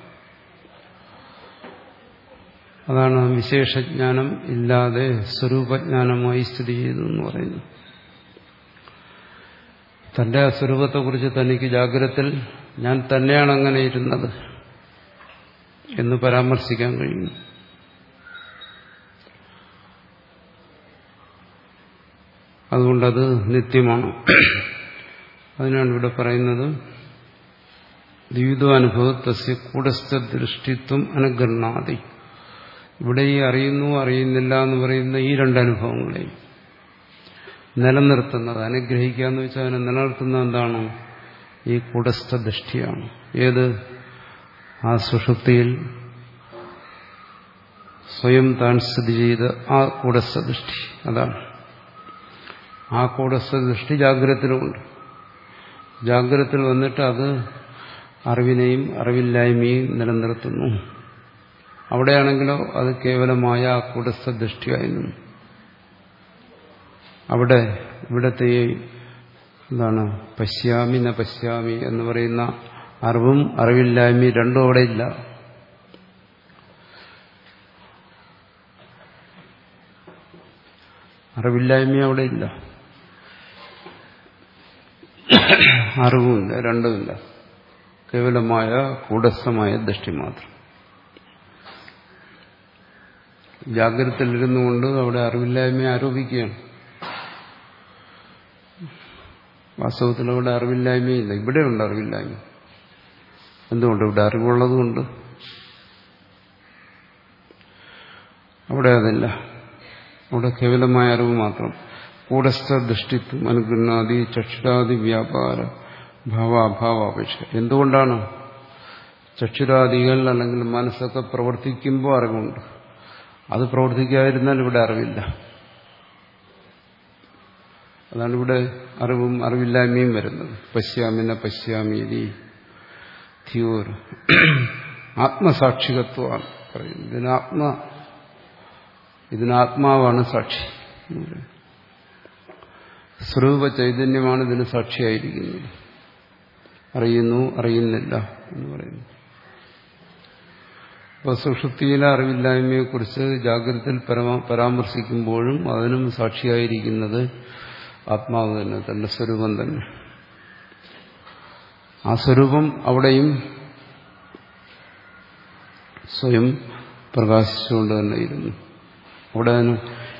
അതാണ് വിശേഷജ്ഞാനം ഇല്ലാതെ സ്വരൂപജ്ഞാനമായി സ്ഥിതി ചെയ്തു എന്ന് പറയുന്നു. തന്റെ ആ സ്വരൂപത്തെക്കുറിച്ച് തനിക്ക് ജാഗ്രതത്തിൽ ഞാൻ തന്നെയാണ് അങ്ങനെ ഇരുന്നത് എന്ന് പരാമർശിക്കാൻ കഴിയുന്നു. അതുകൊണ്ടത് നിത്യമാണ്. അതിനാണ് ഇവിടെ പറയുന്നത് ദ്വൈതാനുഭവത്തസ്യ കൂടസ്ഥ ദൃഷ്ടിത്വം അനുഗൃഹാതി. ഇവിടെ ഈ അറിയുന്നു അറിയുന്നില്ല എന്ന് പറയുന്ന ഈ രണ്ടനുഭവങ്ങളെയും നിലനിർത്തുന്നത്, അനുഗ്രഹിക്കുക എന്ന് വെച്ചാൽ അതിനെ നിലനിർത്തുന്നത് എന്താണ്? ഈ കൂടസ്ഥ ദൃഷ്ടിയാണ്. ഏത്? ആ സുഷുപ്തിയിൽ സ്വയം താൻ സ്ഥിതി ചെയ്ത ആ കൂടസ്ഥ ദൃഷ്ടി. അതാണ് ആ കൂടസ്ഥ ദൃഷ്ടി ജാഗ്രതത്തിലുമുണ്ട്. ജാഗ്രതത്തിൽ വന്നിട്ട് അത് അറിവിനെയും അറിവില്ലായ്മയും നിലനിർത്തുന്നു. അവിടെയാണെങ്കിലോ അത് കേവലമായ ആ കൂടസ്ഥ ദൃഷ്ടിയായിരുന്നു. അവിടെ ഇവിടത്തെ എന്താണ് പശ്യാമി ന പശ്യാമി എന്ന് പറയുന്ന അറിവും അറിവില്ലായ്മയും രണ്ടും അവിടെ ഇല്ല. അറിവില്ലായ്മയും അവിടെ ഇല്ല, അറിവുമില്ല, രണ്ടുമില്ല. കേവലമായ കൂടസ്ഥമായ ദൃഷ്ടി മാത്രം. ജാഗ്രതയിലിരുന്നു കൊണ്ട് അവിടെ അറിവില്ലായ്മയെ ആരോപിക്കുകയാണ്. വാസ്തവത്തിൽ അവിടെ അറിവില്ലായ്മയില്ല, ഇവിടെയുണ്ട് അറിവില്ലായ്മ. എന്തുകൊണ്ട്? ഇവിടെ അറിവുള്ളതുകൊണ്ട്. അവിടെ അതില്ല, അവിടെ കേവലമായ അറിവ് മാത്രം. കൂടസ്ഥ ദൃഷ്ടിത്വം അനുഗൃഹാദി ചക്ഷുരാദി വ്യാപാര ഭാവാഭാവാപേക്ഷ. എന്തുകൊണ്ടാണ്? ചക്ഷുരാദികൾ അല്ലെങ്കിൽ മനസ്സൊക്കെ പ്രവർത്തിക്കുമ്പോൾ അറിവുണ്ട്. അത് പ്രവർത്തിക്കാതിരുന്നാൽ ഇവിടെ അറിവില്ല. അതാണ് ഇവിടെ അറിവും അറിവില്ലായ്മയും വരുന്നത്. പശ്യാമിന പശ്യാമീതി ധ്യൂർ ആത്മസാക്ഷികത്വമാണ് പറയുന്നത്. ഇതിനാത്മ ഇതിനാത്മാവാണ് സാക്ഷി. സ്വരൂപ ചൈതന്യമാണ് ഇതിന് സാക്ഷിയായിരിക്കുന്നത്. അറിയുന്നു അറിയുന്നില്ല എന്ന് പറയുന്നു. അപ്പോൾ സുഷുപ്തിയിലെ അറിവില്ലായ്മയെക്കുറിച്ച് ജാഗ്രതയിൽ പരാമർശിക്കുമ്പോഴും അതിനും സാക്ഷിയായിരിക്കുന്നത് ആത്മാവ് തന്നെ, തന്റെ സ്വരൂപം തന്നെ. ആ സ്വരൂപം അവിടെയും സ്വയം പ്രകാശിച്ചുകൊണ്ട് തന്നെ ഇരുന്നു. അവിടെ അതിന്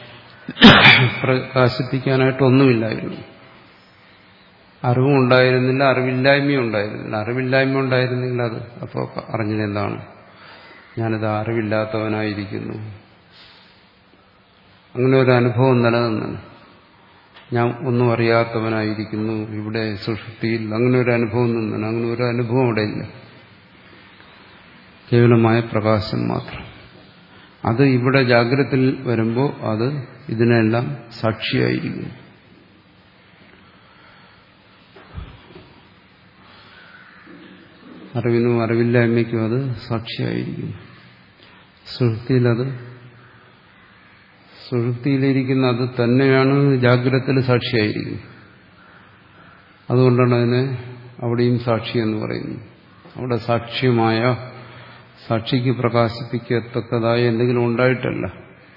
പ്രകാശിപ്പിക്കാനായിട്ടൊന്നുമില്ലായിരുന്നു. അറിവും ഉണ്ടായിരുന്നില്ല, അറിവില്ലായ്മയും ഉണ്ടായിരുന്നില്ല. അറിവില്ലായ്മ ഉണ്ടായിരുന്നെങ്കിൽ അത് അപ്പോൾ അറിഞ്ഞിനെന്താണ്? ഞാനിത് അറിവില്ലാത്തവനായിരിക്കുന്നു. അങ്ങനെ ഒരു അനുഭവം നിലനിന്നു. ഞാൻ ഒന്നും അറിയാത്തവനായിരിക്കുന്നു ഇവിടെ സുഷുപ്തിയിൽ, അങ്ങനെ ഒരു അനുഭവം നിന്നാണ്. അങ്ങനെ ഒരു അനുഭവം അവിടെ ഇല്ല. കേവലമായ പ്രകാശം മാത്രം. അത് ഇവിടെ ജാഗ്രതയിൽ വരുമ്പോൾ അത് ഇതിനെല്ലാം സാക്ഷിയായിരിക്കുന്നു. അറിവിനും അറിവില്ലായ്മയ്ക്കും അത് സാക്ഷിയായിരിക്കുന്നു. സുഷുപ്തിയിലത് സുഷുപ്തിയിലിരിക്കുന്ന അത് തന്നെയാണ് ജാഗ്രതയിൽ സാക്ഷിയായിരിക്കുന്നത്. അതുകൊണ്ടാണ് അതിനെ അവിടെയും സാക്ഷി എന്ന് പറയുന്നത്. അവിടെ സാക്ഷ്യമായ, സാക്ഷിക്ക് പ്രകാശിപ്പിക്കത്തക്കതായ എന്തെങ്കിലും ഉണ്ടായിട്ടല്ല.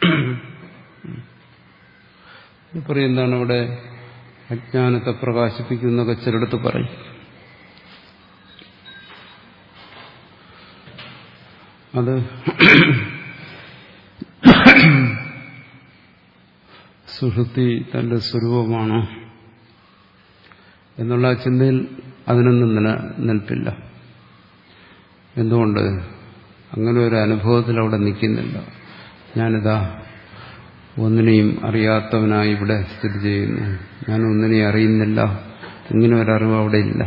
പറയും എന്താണ് അവിടെ അജ്ഞാനത്തെ പ്രകാശിപ്പിക്കുന്നൊക്കെ ചിലടത്ത് പറയും. അത് സുഷുപ്തി തന്റെ സ്വരൂപമാണ് എന്നുള്ള ചിന്തയിൽ അതിനൊന്നും നിലനിൽപ്പില്ല. എന്തുകൊണ്ട്? അങ്ങനെ ഒരു അനുഭവത്തിൽ അവിടെ നിൽക്കുന്നില്ല. ഞാനിതാ ഒന്നിനെയും അറിയാത്തവനായി ഇവിടെ സ്ഥിതി ചെയ്യുന്നു, ഞാൻ ഒന്നിനെയും അറിയുന്നില്ല, ഇങ്ങനെ ഒരറിവ് അവിടെ ഇല്ല.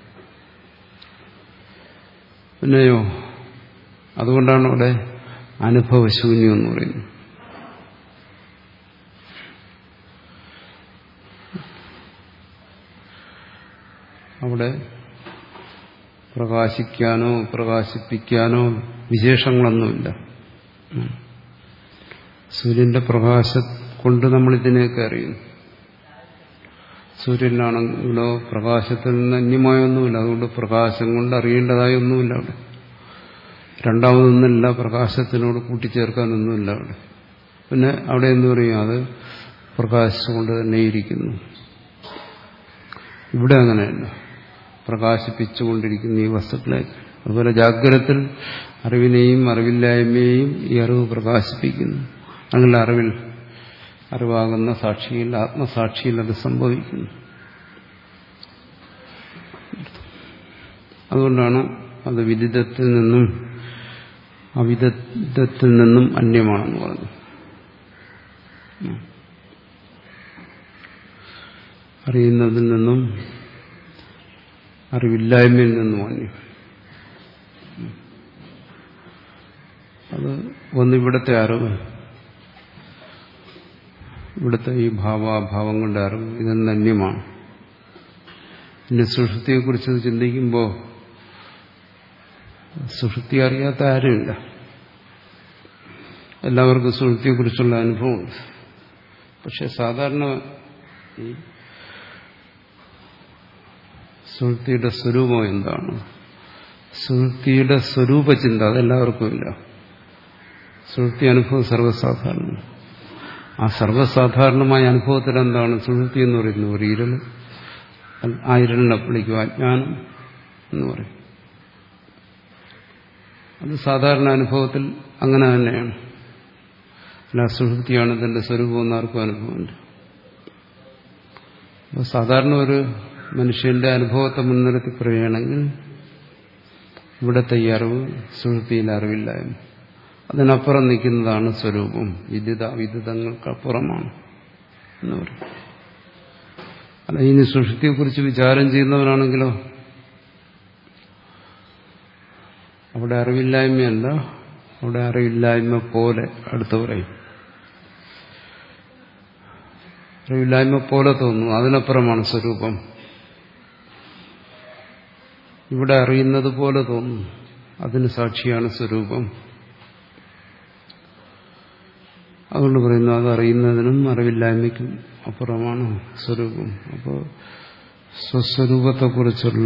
പിന്നെയോ അതുകൊണ്ടാണ് അവിടെ അനുഭവശൂന്യം എന്ന് പറയുന്നത്. അവിടെ പ്രകാശിക്കാനോ പ്രകാശിപ്പിക്കാനോ വിശേഷങ്ങളൊന്നുമില്ല. സൂര്യന്റെ പ്രകാശം കൊണ്ട് നമ്മൾ ഇതിനെയൊക്കെ അറിയുന്നു. സൂര്യനാണെങ്കിലോ പ്രകാശത്തിൽ നിന്ന് അന്യമായൊന്നുമില്ല. അതുകൊണ്ട് പ്രകാശം കൊണ്ട് അറിയേണ്ടതായ ഒന്നുമില്ല അവിടെ. രണ്ടാമതൊന്നുമില്ല, പ്രകാശത്തിനോട് കൂട്ടിച്ചേർക്കാനൊന്നുമില്ല അവിടെ. പിന്നെ അവിടെ എന്ന് പറയും അത് പ്രകാശം കൊണ്ട് തന്നെ ഇരിക്കുന്നു. ഇവിടെ അങ്ങനെയല്ല, പ്രകാശിപ്പിച്ചുകൊണ്ടിരിക്കുന്ന ഈ വസ്തുക്കളെ. അതുപോലെ ജാഗ്രതത്തിൽ അറിവിനെയും അറിവില്ലായ്മയെയും ഈ അറിവ് പ്രകാശിപ്പിക്കുന്നു. അങ്ങനെ അറിവിൽ അറിവാകുന്ന സാക്ഷിയിൽ, ആത്മസാക്ഷിയിൽ അത് സംഭവിക്കുന്നു. അതുകൊണ്ടാണ് അത് വിദിതത്തിൽ നിന്നും അവിദിതത്തിൽ നിന്നും അന്യമാണെന്ന് പറഞ്ഞു. അറിയുന്നതിൽ നിന്നും അറിവില്ലായ്മയിൽ നിന്നും അന്യം. അത് ഒന്നിവിടുത്തെ അറിവ്, ഇവിടുത്തെ ഈ ഭാവാഭാവങ്ങളുടെ അറിവ് ഇതെന്ന് അന്യമാണ്. പിന്നെ സുഷുപ്തിയെക്കുറിച്ച് ചിന്തിക്കുമ്പോൾ സുഷുപ്തി അറിയാത്ത ആരുമില്ല. എല്ലാവർക്കും സുഷുപ്തിയെക്കുറിച്ചുള്ള അനുഭവമുണ്ട്. പക്ഷെ സാധാരണ ഈ സുഷുപ്തിയുടെ സ്വരൂപം എന്താണ്, സുഷുപ്തിയുടെ സ്വരൂപചിന്ത അതെല്ലാവർക്കും ഇല്ല. സുഷുപ്തി അനുഭവം സർവ്വസാധാരണ. ആ സർവ്വസാധാരണമായ അനുഭവത്തിൽ എന്താണ് സുഷുപ്തി എന്ന് പറയുന്നത്? ഒരു ഇരുൾ. ആ ഇരുളിനെ വിളിക്കും അജ്ഞാനം എന്ന് പറയും. അത് സാധാരണ അനുഭവത്തിൽ അങ്ങനെ തന്നെയാണ്. അല്ല സുഷുപ്തിയാണ് ഇതിന്റെ സ്വരൂപം എന്നാർക്കും അനുഭവമുണ്ട്. അപ്പോൾ സാധാരണ ഒരു മനുഷ്യന്റെ അനുഭവത്തെ മുൻനിർത്തി പറയുകയാണെങ്കിൽ ഇവിടുത്തെ ഈ അറിവ് സുഷുപ്തിയിലെ അറിവില്ലായ്മ, അതിനപ്പുറം നിൽക്കുന്നതാണ് സ്വരൂപം. വിദിത വിദിതങ്ങൾക്കപ്പുറമാണ് എന്ന് പറയും. അല്ല ഇനി സുഷുപ്തിയെക്കുറിച്ച് വിചാരം ചെയ്യുന്നവരാണെങ്കിലോ അവിടെ അറിവില്ലായ്മയല്ല, അവിടെ അറിവില്ലായ്മ പോലെ അടുത്ത് പറയും. അറിവില്ലായ്മ പോലെ തോന്നുന്നു, അതിനപ്പുറമാണ് സ്വരൂപം. ഇവിടെ അറിയുന്നത് പോലെ തോന്നുന്നു, അതിന് സാക്ഷിയാണ് സ്വരൂപം. അതുകൊണ്ട് പറയുന്നു അത് അറിയുന്നതിനും അറിവില്ലായ്മയ്ക്കും അപ്പുറമാണ് സ്വരൂപം. അപ്പോൾ സ്വസ്വരൂപത്തെക്കുറിച്ചുള്ള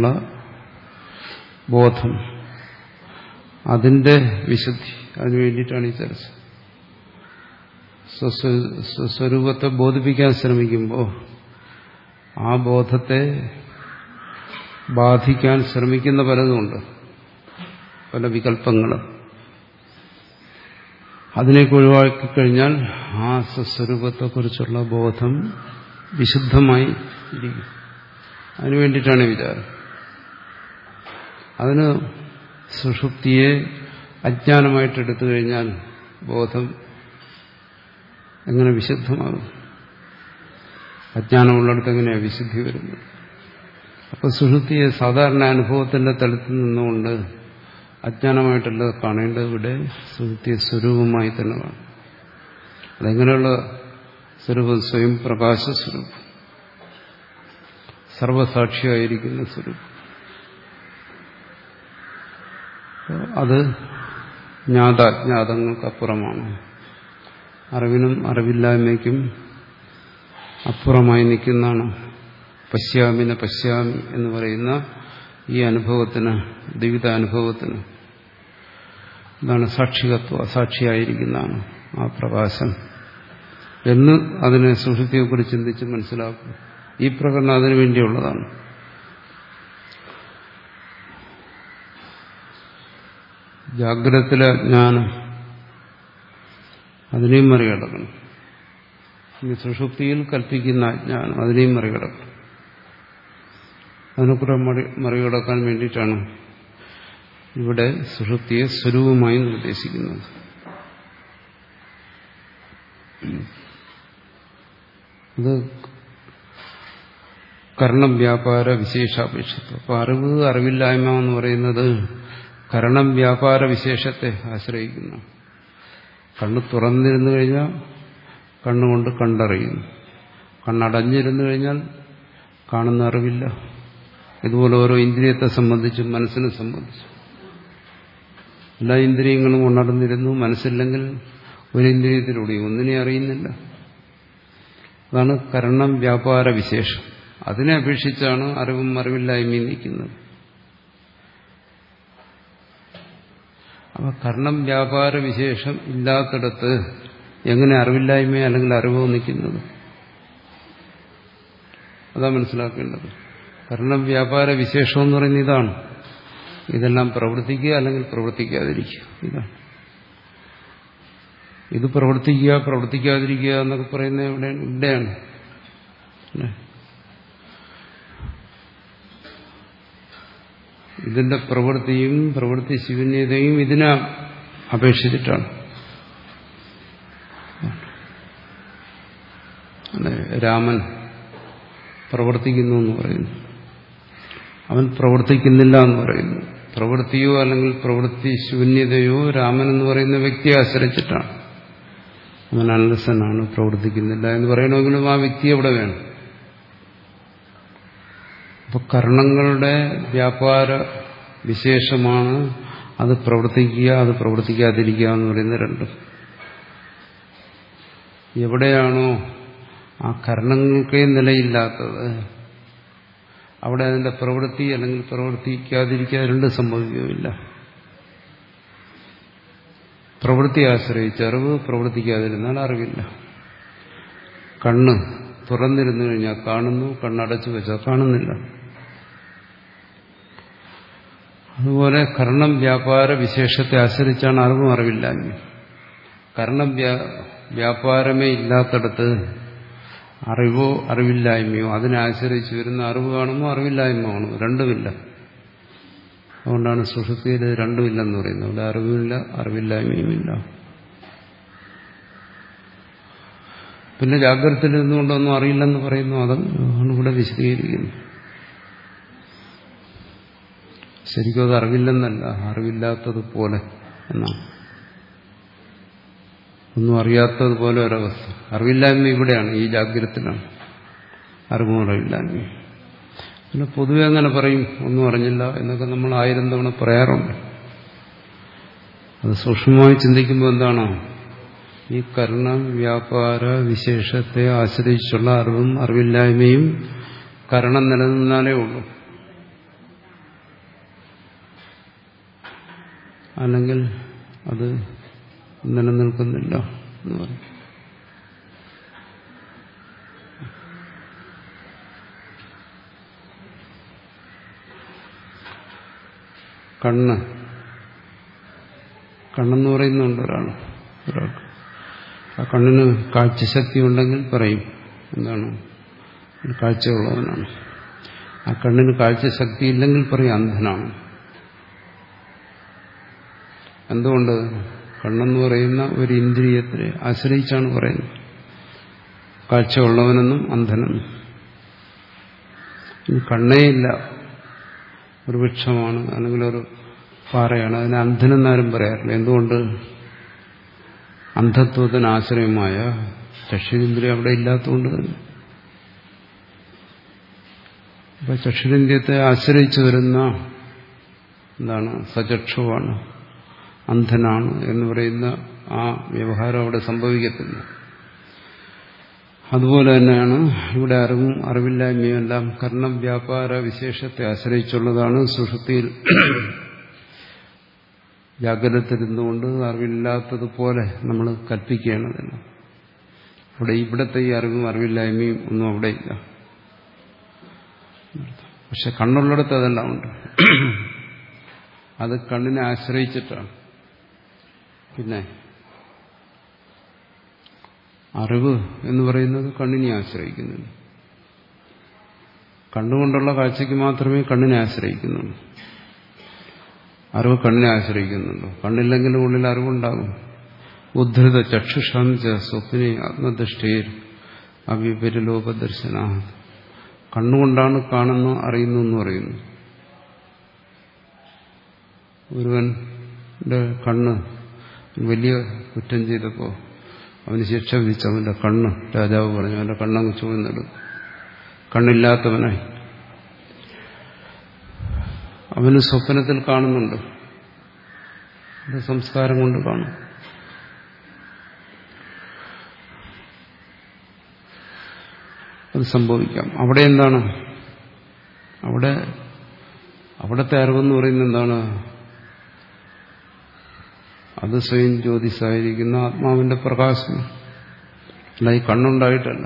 ബോധം, അതിന്റെ വിശുദ്ധി, അതിനു വേണ്ടിയിട്ടാണ് ഈ ചർച്ച. സ്വസ്വരൂപത്തെ ബോധിപ്പിക്കാൻ ശ്രമിക്കുമ്പോൾ ആ ബോധത്തെ ബാധിക്കാൻ ശ്രമിക്കുന്ന പലതുമുണ്ട്, പല വികല്പങ്ങളും. അതിനേക്ക് ഒഴിവാക്കിക്കഴിഞ്ഞാൽ ആ സ്വസ്വരൂപത്തെക്കുറിച്ചുള്ള ബോധം വിശുദ്ധമായി ഇരിക്കും. അതിനു വേണ്ടിയിട്ടാണ് വിചാരം. അതിന് സുഷുപ്തിയെ അജ്ഞാനമായിട്ട് എടുത്തു കഴിഞ്ഞാൽ ബോധം എങ്ങനെ വിശുദ്ധമാകും? അജ്ഞാനമുള്ളിടത്ത് എങ്ങനെയാണ് വിശുദ്ധി വരുന്നത്? അപ്പോൾ സുഷുപ്തിയെ സാധാരണ അനുഭവത്തിന്റെ തലത്തിൽ നിന്നുകൊണ്ട് അജ്ഞാനമായിട്ടുള്ള കാണേണ്ടത് ഇവിടെ സുഷുപ്തിയെ സ്വരൂപമായി തന്നെ കാണും. അതെങ്ങനെയുള്ള സ്വരൂപം? സ്വയം പ്രകാശ സ്വരൂപം, സർവസാക്ഷിയായിരിക്കുന്ന സ്വരൂപം. അത് ജ്ഞാതാജ്ഞാതങ്ങൾക്കപ്പുറമാണ്. അറിവിനും അറിവില്ലായ്മയ്ക്കും അപ്പുറമായി നിൽക്കുന്നതാണ് പശ്യാമിനെ പശ്യാമി എന്ന് പറയുന്ന ഈ അനുഭവത്തിന്, ദ്വിവിധാനുഭവത്തിന്. എന്താണ്? സാക്ഷികത്വം, അസാക്ഷിയായിരിക്കുന്നതാണ് ആ പ്രകാശം എന്ന് അതിനെ സുഷുപ്തിയെക്കുറിച്ച് ചിന്തിച്ച് മനസ്സിലാക്കും. ഈ പ്രകടനം അതിനു വേണ്ടിയുള്ളതാണ്. ജാഗ്രതത്തിലെ ജ്ഞാനം അതിനെയും മറികടക്കണം. ഈ സുഷുപ്തിയിൽ കൽപ്പിക്കുന്ന അജ്ഞാനം അതിനെയും മറികടക്കണം. അതിനെക്കുറെ മറികടക്കാൻ വേണ്ടിയിട്ടാണ് ഇവിടെ സുഷുപ്തിയെ സ്വരൂപമായി നിർദ്ദേശിക്കുന്നത്. അത് കരണം വ്യാപാര വിശേഷാപേക്ഷിത്വം. അപ്പൊ അറിവ്, അറിവില്ലായ്മ എന്ന് പറയുന്നത് കരണം വ്യാപാര വിശേഷത്തെ ആശ്രയിക്കുന്ന. കണ്ണ് തുറന്നിരുന്നു കഴിഞ്ഞാൽ കണ്ണുകൊണ്ട് കണ്ടറിയുന്നു, കണ്ണടഞ്ഞിരുന്നു കഴിഞ്ഞാൽ കാണുന്ന അറിവില്ല. ഇതുപോലെ ഓരോ ഇന്ദ്രിയത്തെ സംബന്ധിച്ചും മനസ്സിനെ സംബന്ധിച്ചും എല്ലാ ഇന്ദ്രിയങ്ങളും ഉണർന്നിരുന്നു, മനസ്സില്ലെങ്കിൽ ഒരു ഇന്ദ്രിയത്തിലൂടെ ഒന്നിനെ അറിയുന്നില്ല. അതാണ് കരണം വ്യാപാര വിശേഷം. അതിനെ അപേക്ഷിച്ചാണ് അറിവും അറിവില്ലായ്മയും നിൽക്കുന്നത്. അപ്പൊ കരണം വ്യാപാര വിശേഷം ഇല്ലാത്തിടത്ത് എങ്ങനെ അറിവില്ലായ്മയോ അല്ലെങ്കിൽ അറിവോ നിൽക്കുന്നത്? അതാ മനസ്സിലാക്കേണ്ടത്. കരണം വ്യാപാര വിശേഷം എന്ന് പറയുന്നത് ഇതാണ്. ഇതെല്ലാം പ്രവർത്തിക്കുക അല്ലെങ്കിൽ പ്രവർത്തിക്കാതിരിക്കുക, ഇതാണ്. ഇത് പ്രവർത്തിക്കുക പ്രവർത്തിക്കാതിരിക്കുക എന്നൊക്കെ പറയുന്നത് ഇവിടെ ഇവിടെയാണ്. ഇതിന്റെ പ്രവൃത്തിയും പ്രവൃത്തി ശൂന്യതയും ഇതിനെ അപേക്ഷിച്ചിട്ടാണ്. രാമൻ പ്രവർത്തിക്കുന്നു എന്ന് പറയുന്നു, അവൻ പ്രവർത്തിക്കുന്നില്ല എന്ന് പറയുന്നു. പ്രവൃത്തിയോ അല്ലെങ്കിൽ പ്രവൃത്തി ശൂന്യതയോ രാമൻ എന്ന് പറയുന്ന വ്യക്തിയെ ആശ്രയിച്ചിട്ടാണ്. അവൻ അനലസനാണ്, പ്രവർത്തിക്കുന്നില്ല എന്ന് പറയണമെങ്കിലും ആ വ്യക്തി എവിടെ വേണം. അപ്പൊ കർണങ്ങളുടെ വ്യാപാര വിശേഷമാണ് അത് പ്രവർത്തിക്കുക, അത് പ്രവർത്തിക്കാതിരിക്കുക എന്ന് പറയുന്ന രണ്ടും. എവിടെയാണോ ആ കർണങ്ങൾക്കേ നിലയില്ലാത്തത് അവിടെ അതിന്റെ പ്രവൃത്തി അല്ലെങ്കിൽ പ്രവർത്തിക്കാതിരിക്കുക രണ്ടും സംഭവിക്കുകയില്ല. പ്രവൃത്തി ആശ്രയിച്ച് അറിവ്, പ്രവർത്തിക്കാതിരുന്നാൽ അറിവില്ല. കണ്ണ് തുറന്നിരുന്നു കഴിഞ്ഞാൽ കാണുന്നു, കണ്ണടച്ചു വെച്ചാൽ കാണുന്നില്ല. അതുപോലെ കർണം വ്യാപാര വിശേഷത്തെ ആശ്രയിച്ചാണ് അറിവും അറിവില്ലായ്മ. കർണം വ്യാപാരമേ ഇല്ലാത്തടത്ത് അറിവോ അറിവില്ലായ്മയോ അതിനെ ആശ്രയിച്ച് വരുന്ന അറിവ് കാണുമോ അറിവില്ലായ്മ കാണുമോ, രണ്ടുമില്ല. അതുകൊണ്ടാണ് സുഷുപ്തിയിൽ രണ്ടുമില്ലെന്ന് പറയുന്നത്. ഇവിടെ അറിവുമില്ല, അറിവില്ലായ്മയുമില്ല. പിന്നെ ജാഗ്രതയിൽ നിന്നുകൊണ്ടൊന്നും അറിയില്ലെന്ന് പറയുന്നു. അതാണ് ഇവിടെ വിശദീകരിക്കുന്നു. ശരിക്കും അത് അറിവില്ലെന്നല്ല, അറിവില്ലാത്തതുപോലെ എന്നാണ്. ഒന്നും അറിയാത്തതുപോലെ ഒരവസ്ഥ. അറിവില്ലായ്മ ഇവിടെയാണ്, ഈ ജാഗ്രതത്തിലാണ് അറിവും അറിവില്ലായ്മ. പിന്നെ പൊതുവെ അങ്ങനെ പറയും, ഒന്നും അറിഞ്ഞില്ല എന്നൊക്കെ നമ്മൾ ആയിരം തവണ പറയാറുണ്ട്. അത് സൂക്ഷ്മമായി ചിന്തിക്കുമ്പോൾ എന്താണ്, ഈ കർണ വ്യാപാര വിശേഷത്തെ ആശ്രയിച്ചുള്ള അറിവും അറിവില്ലായ്മയും കരണം നിലനിന്നാലേ ഉള്ളൂ. അല്ലെങ്കിൽ അത് നിലനിൽക്കുന്നില്ല എന്ന് പറയും. കണ്ണ് കണ്ണെന്ന് പറയുന്നുണ്ട് ഒരാൾ ഒരാൾക്ക് ആ കണ്ണിന് കാഴ്ചശക്തി ഉണ്ടെങ്കിൽ പറയും എന്താണ്, കാഴ്ചയുള്ളവനാണ്. ആ കണ്ണിന് കാഴ്ചശക്തി ഇല്ലെങ്കിൽ പറയും അന്ധനാണ്. എന്തുകൊണ്ട്? കണ്ണെന്ന് പറയുന്ന ഒരു ഇന്ദ്രിയത്തെ ആശ്രയിച്ചാണ് പറയുന്നത്. കാഴ്ചയുള്ളവനെന്നും അന്ധനെന്നും. ഇനി കണ്ണേയില്ല, ഒരു വൃക്ഷമാണ് അല്ലെങ്കിൽ ഒരു പാറയാണ്, അതിനെ അന്ധനെന്നാരും പറയാറില്ല. എന്തുകൊണ്ട്? അന്ധത്വത്തിന് ആശ്രയമായ ചക്ഷുരേന്ദ്രിയം അവിടെ ഇല്ലാത്തതുകൊണ്ട് തന്നെ. അപ്പൊ ചക്ഷുരേന്ദ്രിയത്തെ ആശ്രയിച്ചു വരുന്ന എന്താണ് സചക്ഷുവാണ്, അന്ധനാണ് എന്ന് പറയുന്ന ആ വ്യവഹാരം അവിടെ സംഭവിക്കത്തില്ല. അതുപോലെ തന്നെയാണ് ഇവിടെ അറിവും അറിവില്ലായ്മയും എല്ലാം കർണവ്യാപാര വിശേഷത്തെ ആശ്രയിച്ചുള്ളതാണ്. സുഷുപ്തിയിൽ ജാഗ്രതത്തിരുന്നുകൊണ്ട് അറിവില്ലാത്തതുപോലെ നമ്മൾ കൽപ്പിക്കുകയാണതല്ല. അവിടെ ഇവിടത്തെ ഈ അറിവും അറിവില്ലായ്മയും ഒന്നും അവിടെ ഇല്ല. പക്ഷെ കണ്ണുള്ളിടത്ത് അതെല്ലാം ഉണ്ട്. അത് കണ്ണിനെ ആശ്രയിച്ചിട്ടാണ്. പിന്നെ അറിവ് എന്ന് പറയുന്നത് കണ്ണിനെ ആശ്രയിക്കുന്നുണ്ട്. കണ്ണുകൊണ്ടുള്ള കാഴ്ചയ്ക്ക് മാത്രമേ കണ്ണിനെ ആശ്രയിക്കുന്നുള്ളൂ. അറിവ് കണ്ണിനെ ആശ്രയിക്കുന്നുണ്ടോ? കണ്ണില്ലെങ്കിലും ഉള്ളിൽ അറിവുണ്ടാകും. ഉദ്ധൃത ചക്ഷുഷാം ച സ്വപ്നെ ആത്മദൃഷ്ടേർ അവിപരിലോപദർശന. കണ്ണുകൊണ്ടാണ് കാണുന്നു അറിയുന്നു എന്ന് പറയുന്നു. ഒരുവന്റെ കണ്ണ് വലിയ കുറ്റം ചെയ്തപ്പോൾ അവന് ശിക്ഷ വിധിച്ചു. അവന്റെ കണ്ണ്, രാജാവ് പറഞ്ഞു, അവന്റെ കണ്ണങ്ങ് ചുവന്നെടുക്കും. കണ്ണില്ലാത്തവനായി. അവന് സ്വപ്നത്തിൽ കാണുന്നുണ്ട്, അത് സംസ്കാരം കൊണ്ട് കാണും. അത് സംഭവിക്കാം. അവിടെ എന്താണ്? അവിടെ അവിടുത്തെ അറിവെന്ന് പറയുന്നത് എന്താണ്? അത് സ്വയം ജ്യോതിസായിരിക്കുന്ന ആത്മാവിന്റെ പ്രകാശം. അല്ല ഈ കണ്ണുണ്ടായിട്ടല്ല.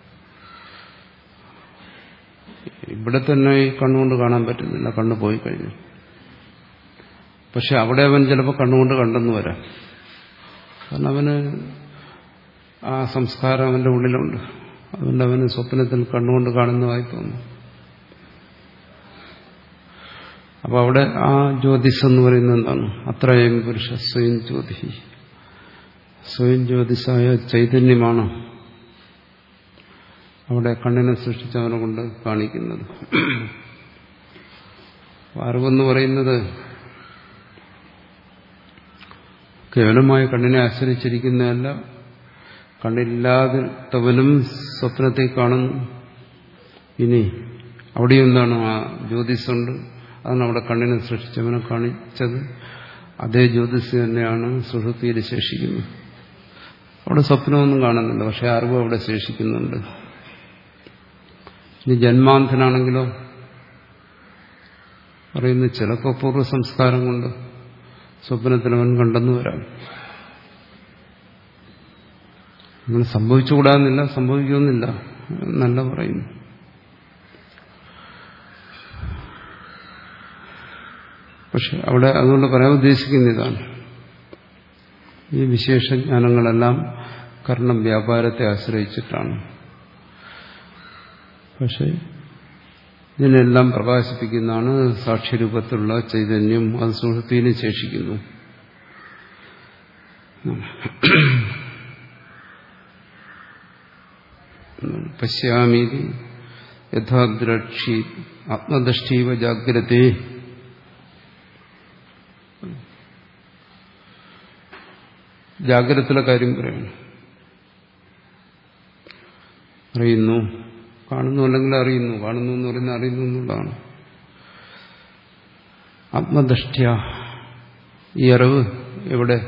ഇവിടെ തന്നെ ഈ കണ്ണുകൊണ്ട് കാണാൻ പറ്റുന്നില്ല, കണ്ണ് പോയി കഴിഞ്ഞു. പക്ഷെ അവിടെ അവൻ ചിലപ്പോൾ കണ്ണുകൊണ്ട് കണ്ടെന്ന് വരാം. കാരണം അവന് ആ സംസ്കാരം അവന്റെ ഉള്ളിലുണ്ട്. അതുകൊണ്ട് അവന് സ്വപ്നത്തിൽ കണ്ണുകൊണ്ട് കാണുന്നതായി തോന്നുന്നു. അപ്പൊ അവിടെ ആ ജ്യോതിസ് എന്ന് പറയുന്നത് എന്താണ്? അത്രയും പുരുഷ സ്വയം ജ്യോതി, സ്വയം ജ്യോതിസായ ചൈതന്യമാണ് അവിടെ കണ്ണിനെ സൃഷ്ടിച്ചവനെ കൊണ്ട് കാണിക്കുന്നത്. അറിവെന്ന് പറയുന്നത് കേവലമായ കണ്ണിനെ ആശ്രയിച്ചിരിക്കുന്നതല്ല. കണ്ണില്ലാത്തവനും സ്വപ്നത്തെ കാണുന്നു. ഇനി അവിടെ എന്താണ്? ആ ജ്യോതിസുണ്ട്. അതാണ് അവിടെ കണ്ണിനെ സൃഷ്ടിച്ചവനെ കാണിച്ചത്. അതേ ജ്യോതിസ് തന്നെയാണ് സുഷുപ്തിയിൽ ശേഷിക്കുന്നത്. അവിടെ സ്വപ്നമൊന്നും കാണുന്നില്ല, പക്ഷെ അറിവ് അവിടെ ശേഷിക്കുന്നുണ്ട്. ഇനി ജന്മാന്ധനാണെങ്കിലോ പറയുന്ന ചിലപ്പോൾ പൂർവ്വ സംസ്കാരം കൊണ്ട് സ്വപ്നത്തിൽ അവൻ കണ്ടെന്നു വരാം. അങ്ങനെ സംഭവിച്ചുകൂടാന്നില്ല, സംഭവിക്കുന്നില്ല എന്നല്ല പറയുന്നു. പക്ഷെ അവിടെ അതുകൊണ്ട് പറയാൻ ഉദ്ദേശിക്കുന്ന ഇതാണ്, ഈ വിശേഷജ്ഞാനങ്ങളെല്ലാം കർണം വ്യാപാരത്തെ ആശ്രയിച്ചിട്ടാണ്. പക്ഷെ ഇതിനെല്ലാം പ്രകാശിപ്പിക്കുന്നതാണ് സാക്ഷ്യരൂപത്തിലുള്ള ചൈതന്യം. അത് സുഷുപ്തിയിൽ ശേഷിക്കുന്നു. പശ്യാമീതി യഥാദ്രക്ഷി ആത്മദൃഷ്ടീവ ജാഗ്രതേ. ജാഗ്രതയിലെ കാര്യം പറയുന്നു. അറിയുന്നു, കാണുന്നു, അല്ലെങ്കിൽ അറിയുന്നു. കാണുന്നു എന്ന് പറയുന്നത് അറിയുന്നു എന്നുള്ളതാണ്. ആത്മദൃഷ്ട്യ, ഈ അറിവ് എവിടെ?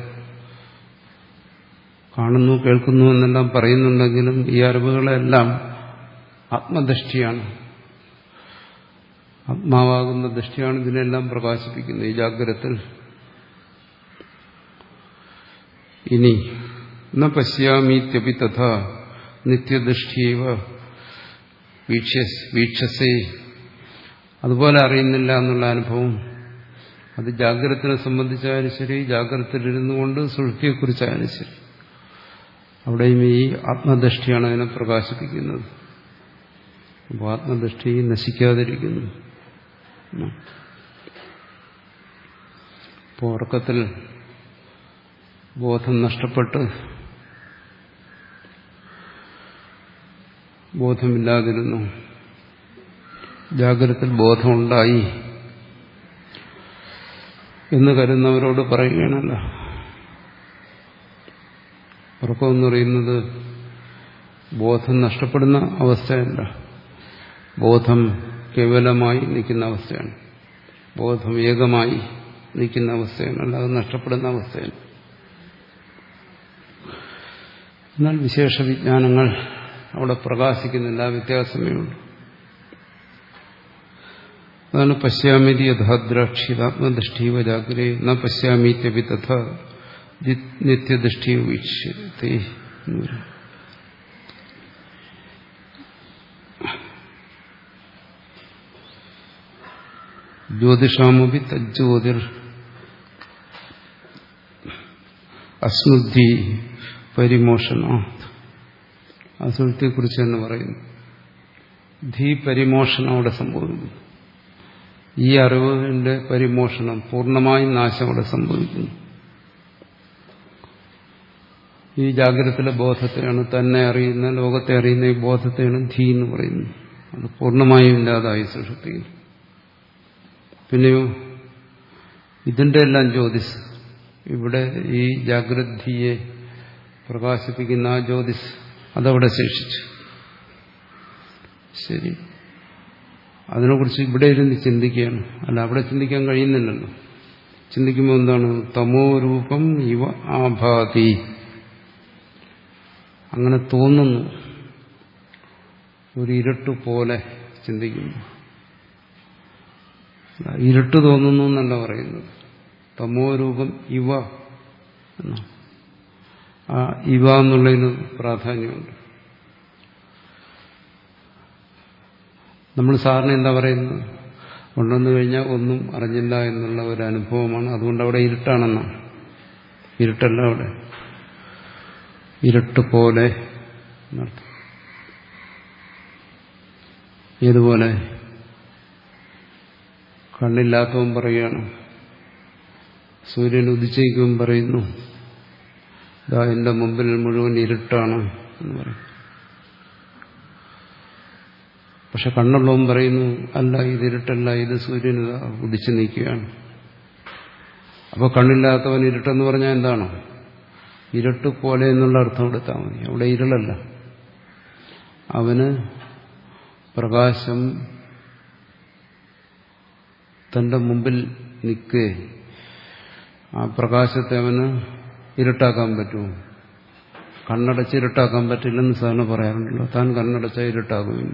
കാണുന്നു, കേൾക്കുന്നു എന്നെല്ലാം പറയുന്നുണ്ടെങ്കിലും ഈ അറിവുകളെല്ലാം ആത്മദൃഷ്ടിയാണ്. ആത്മാവാകുന്ന ദൃഷ്ടിയാണ് ഇതിനെല്ലാം പ്രകാശിപ്പിക്കുന്നത് ഈ ജാഗ്രതത്തിൽ. ഇനി ന പശ്യാമീത്യപി തഥാ നിത്യദൃഷ്ടിയവ വീക്ഷസേ, അതുപോലെ അറിയുന്നില്ല എന്നുള്ള അനുഭവം അത് ജാഗ്രതത്തിനെ സംബന്ധിച്ചായാലും ശരി, ജാഗ്രതയിലിരുന്നു കൊണ്ട് സുഷുപ്തിയെക്കുറിച്ചായാലും ശരി, അവിടെയും ഈ ആത്മദൃഷ്ടിയാണ് അതിനെ പ്രകാശിപ്പിക്കുന്നത്. അപ്പോൾ ആത്മദൃഷ്ടി നശിക്കാതിരിക്കുന്നു. ഇപ്പോൾ ഉറക്കത്തിൽ ബോധം നഷ്ടപ്പെട്ട് ബോധമില്ലാതിരുന്നു. ജാഗ്രതത്തിൽ ബോധമുണ്ടായി എന്ന് കരുതുന്നവരോട് പറയുകയാണല്ലോ, ഉറക്കമെന്ന് പറയുന്നത് ബോധം നഷ്ടപ്പെടുന്ന അവസ്ഥയല്ല, ബോധം കേവലമായി നിൽക്കുന്ന അവസ്ഥയാണ്, ബോധം ഏകമായി നിൽക്കുന്ന അവസ്ഥയാണ്, അല്ലാതെ നഷ്ടപ്പെടുന്ന അവസ്ഥയാണ്. എന്നാൽ വിശേഷ വിജ്ഞാനങ്ങൾ അവിടെ പ്രകാശിക്കുന്നില്ല, വ്യത്യാസമേ ഉള്ളൂ. അതാണ് പശ്യാമിതി യഥാദ്രാക്ഷിതാത്മദൃഷ്ടീവ ജാഗ്രേ ന പശ്യാമീത്യപി തഥാ നിത്യദൃഷ്ടീവ വീക്ഷ്യത്തെ. ജ്യോതിഷാമപി തജ്ജ്യോതിർ അസ്മൃതി പരിമോഷണ. അസുരത്തെക്കുറിച്ച് തന്നെ പറയുന്നു. ധീ പരിമോഷണം അവിടെ സംഭവിക്കുന്നു. ഈ അറിവിന്റെ പരിമോഷണം, പൂർണ്ണമായും നാശം അവിടെ സംഭവിക്കുന്നു. ഈ ജാഗ്രതത്തിലെ ബോധത്തെയാണ്, തന്നെ അറിയുന്ന, ലോകത്തെ അറിയുന്ന ഈ ബോധത്തെയാണ് ധീ എന്ന് പറയുന്നത്. അത് പൂർണ്ണമായും ഇല്ലാതായി സുഷുപ്തിയിൽ. പിന്നെയോ ഇതിന്റെ എല്ലാം ജ്യോതിസ്, ഇവിടെ ഈ ജാഗ്രതയെ പ്രകാശിപ്പിക്കുന്ന ആ ജ്യോതിസ് അതവിടെ ശേഷിച്ചു. ശരി, അതിനെക്കുറിച്ച് ഇവിടെ ഇരുന്ന് ചിന്തിക്കുകയാണ്, അല്ല അവിടെ ചിന്തിക്കാൻ കഴിയുന്നില്ലല്ലോ. ചിന്തിക്കുമ്പോൾ എന്താണ്? തമോ രൂപം ഇവ ആഭാതി, അങ്ങനെ തോന്നുന്നു, ഒരു ഇരുട്ട് പോലെ ചിന്തിക്കുന്നു. ഇരുട്ട് തോന്നുന്നു എന്നല്ല പറയുന്നത്, തമോ രൂപം ഇവ എന്നാണ്. ആ ഇവ എന്നുള്ളതിന് പ്രാധാന്യമുണ്ട്. നമ്മൾ സാറിന് എന്താ പറയുന്നത്? കൊണ്ടുവന്നു കഴിഞ്ഞാൽ ഒന്നും അറിഞ്ഞില്ല എന്നുള്ള ഒരു അനുഭവമാണ്. അതുകൊണ്ട് അവിടെ ഇരുട്ടാണെന്നാണ്. ഇരുട്ടല്ല അവിടെ, ഇരുട്ട് പോലെ എന്നർത്ഥം. ഏതുപോലെ? കണ്ണില്ലാത്തവൻ പറയുകയാണ്, സൂര്യൻ ഉദിച്ചേക്കും പറയുന്നു, ഇതാ എന്റെ മുമ്പിൽ മുഴുവൻ ഇരുട്ടാണ് എന്ന് പറയും. പക്ഷെ കണ്ണുള്ളവൻ പറയുന്നു, അല്ല ഇത് ഇരുട്ടല്ല, ഇത് സൂര്യൻ ഉദിച്ചു നിൽക്കുകയാണ്. അപ്പോൾ കണ്ണില്ലാത്തവൻ ഇരുട്ടെന്ന് പറഞ്ഞാൽ എന്താണ്? ഇരുട്ട് പോലെ എന്നുള്ള അർത്ഥം എടുത്താൽ മതി. അവിടെ ഇരുളല്ല, അവന് പ്രകാശം തന്റെ മുമ്പിൽ നിൽക്കേ, ആ പ്രകാശത്തെ അവന് ഇരുട്ടാക്കാൻ പറ്റുമോ? കണ്ണടച്ച് ഇരുട്ടാക്കാൻ പറ്റില്ലെന്ന് സാറിന് പറയാറുണ്ടല്ലോ. താൻ കണ്ണടച്ച ഇരുട്ടാകുമില്ല.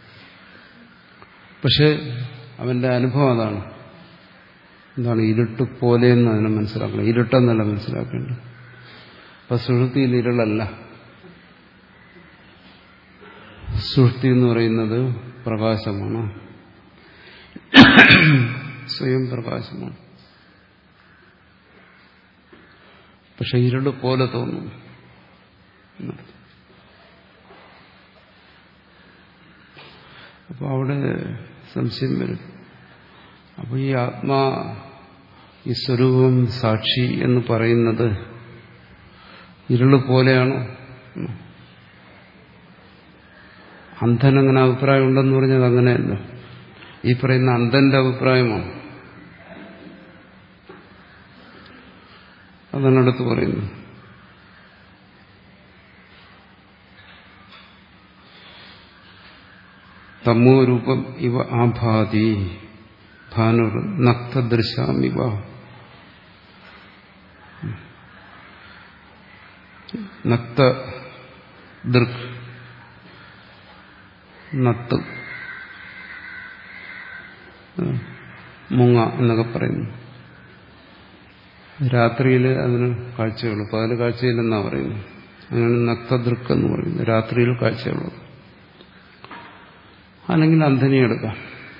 പക്ഷെ അവന്റെ അനുഭവം അതാണ്. എന്താണ്? ഇരുട്ട് പോലെയെന്ന് അതിനെ മനസ്സിലാക്കണം, ഇരുട്ടെന്നല്ല മനസ്സിലാക്കേണ്ടത്. അപ്പൊ സുഷുപ്തിയിൽ ഇരുളല്ല. സുഷുപ്തി എന്ന് പറയുന്നത് പ്രകാശമാണ്, സ്വയം പ്രകാശമാണ്. പക്ഷെ ഇരുട് പോലെ തോന്നും. അപ്പോൾ അവിടെ സംശയം വരും. അപ്പോൾ ഈ ആത്മാ, ഈ സ്വരൂപം, സാക്ഷി എന്ന് പറയുന്നത് ഇരുള് പോലെയാണോ? അന്ധൻ അങ്ങനെ അഭിപ്രായം ഉണ്ടെന്ന് പറഞ്ഞത് അങ്ങനെയല്ല. ഈ പറയുന്ന അന്ധന്റെ അഭിപ്രായമാണ്. അതാണ് അടുത്ത് പറയുന്നത്. തമോ രൂപം ഇവ ആഭാതി ഭാനുർ നക്തദൃശാമിവ. നക്ത ദൃക്, നത്ത്, മുങ്ങ എന്നൊക്കെ പറയുന്നു. രാത്രിയിൽ അതിന് കാഴ്ചകൾ, പകല് കാഴ്ചയില്ലെന്നാ പറയുന്നു. അങ്ങനെ നക്തദൃക്ക് എന്ന് പറയുന്നു, രാത്രിയിൽ കാഴ്ചയുള്ളത്. അല്ലെങ്കിൽ അന്ധനെ എടുക്കാം.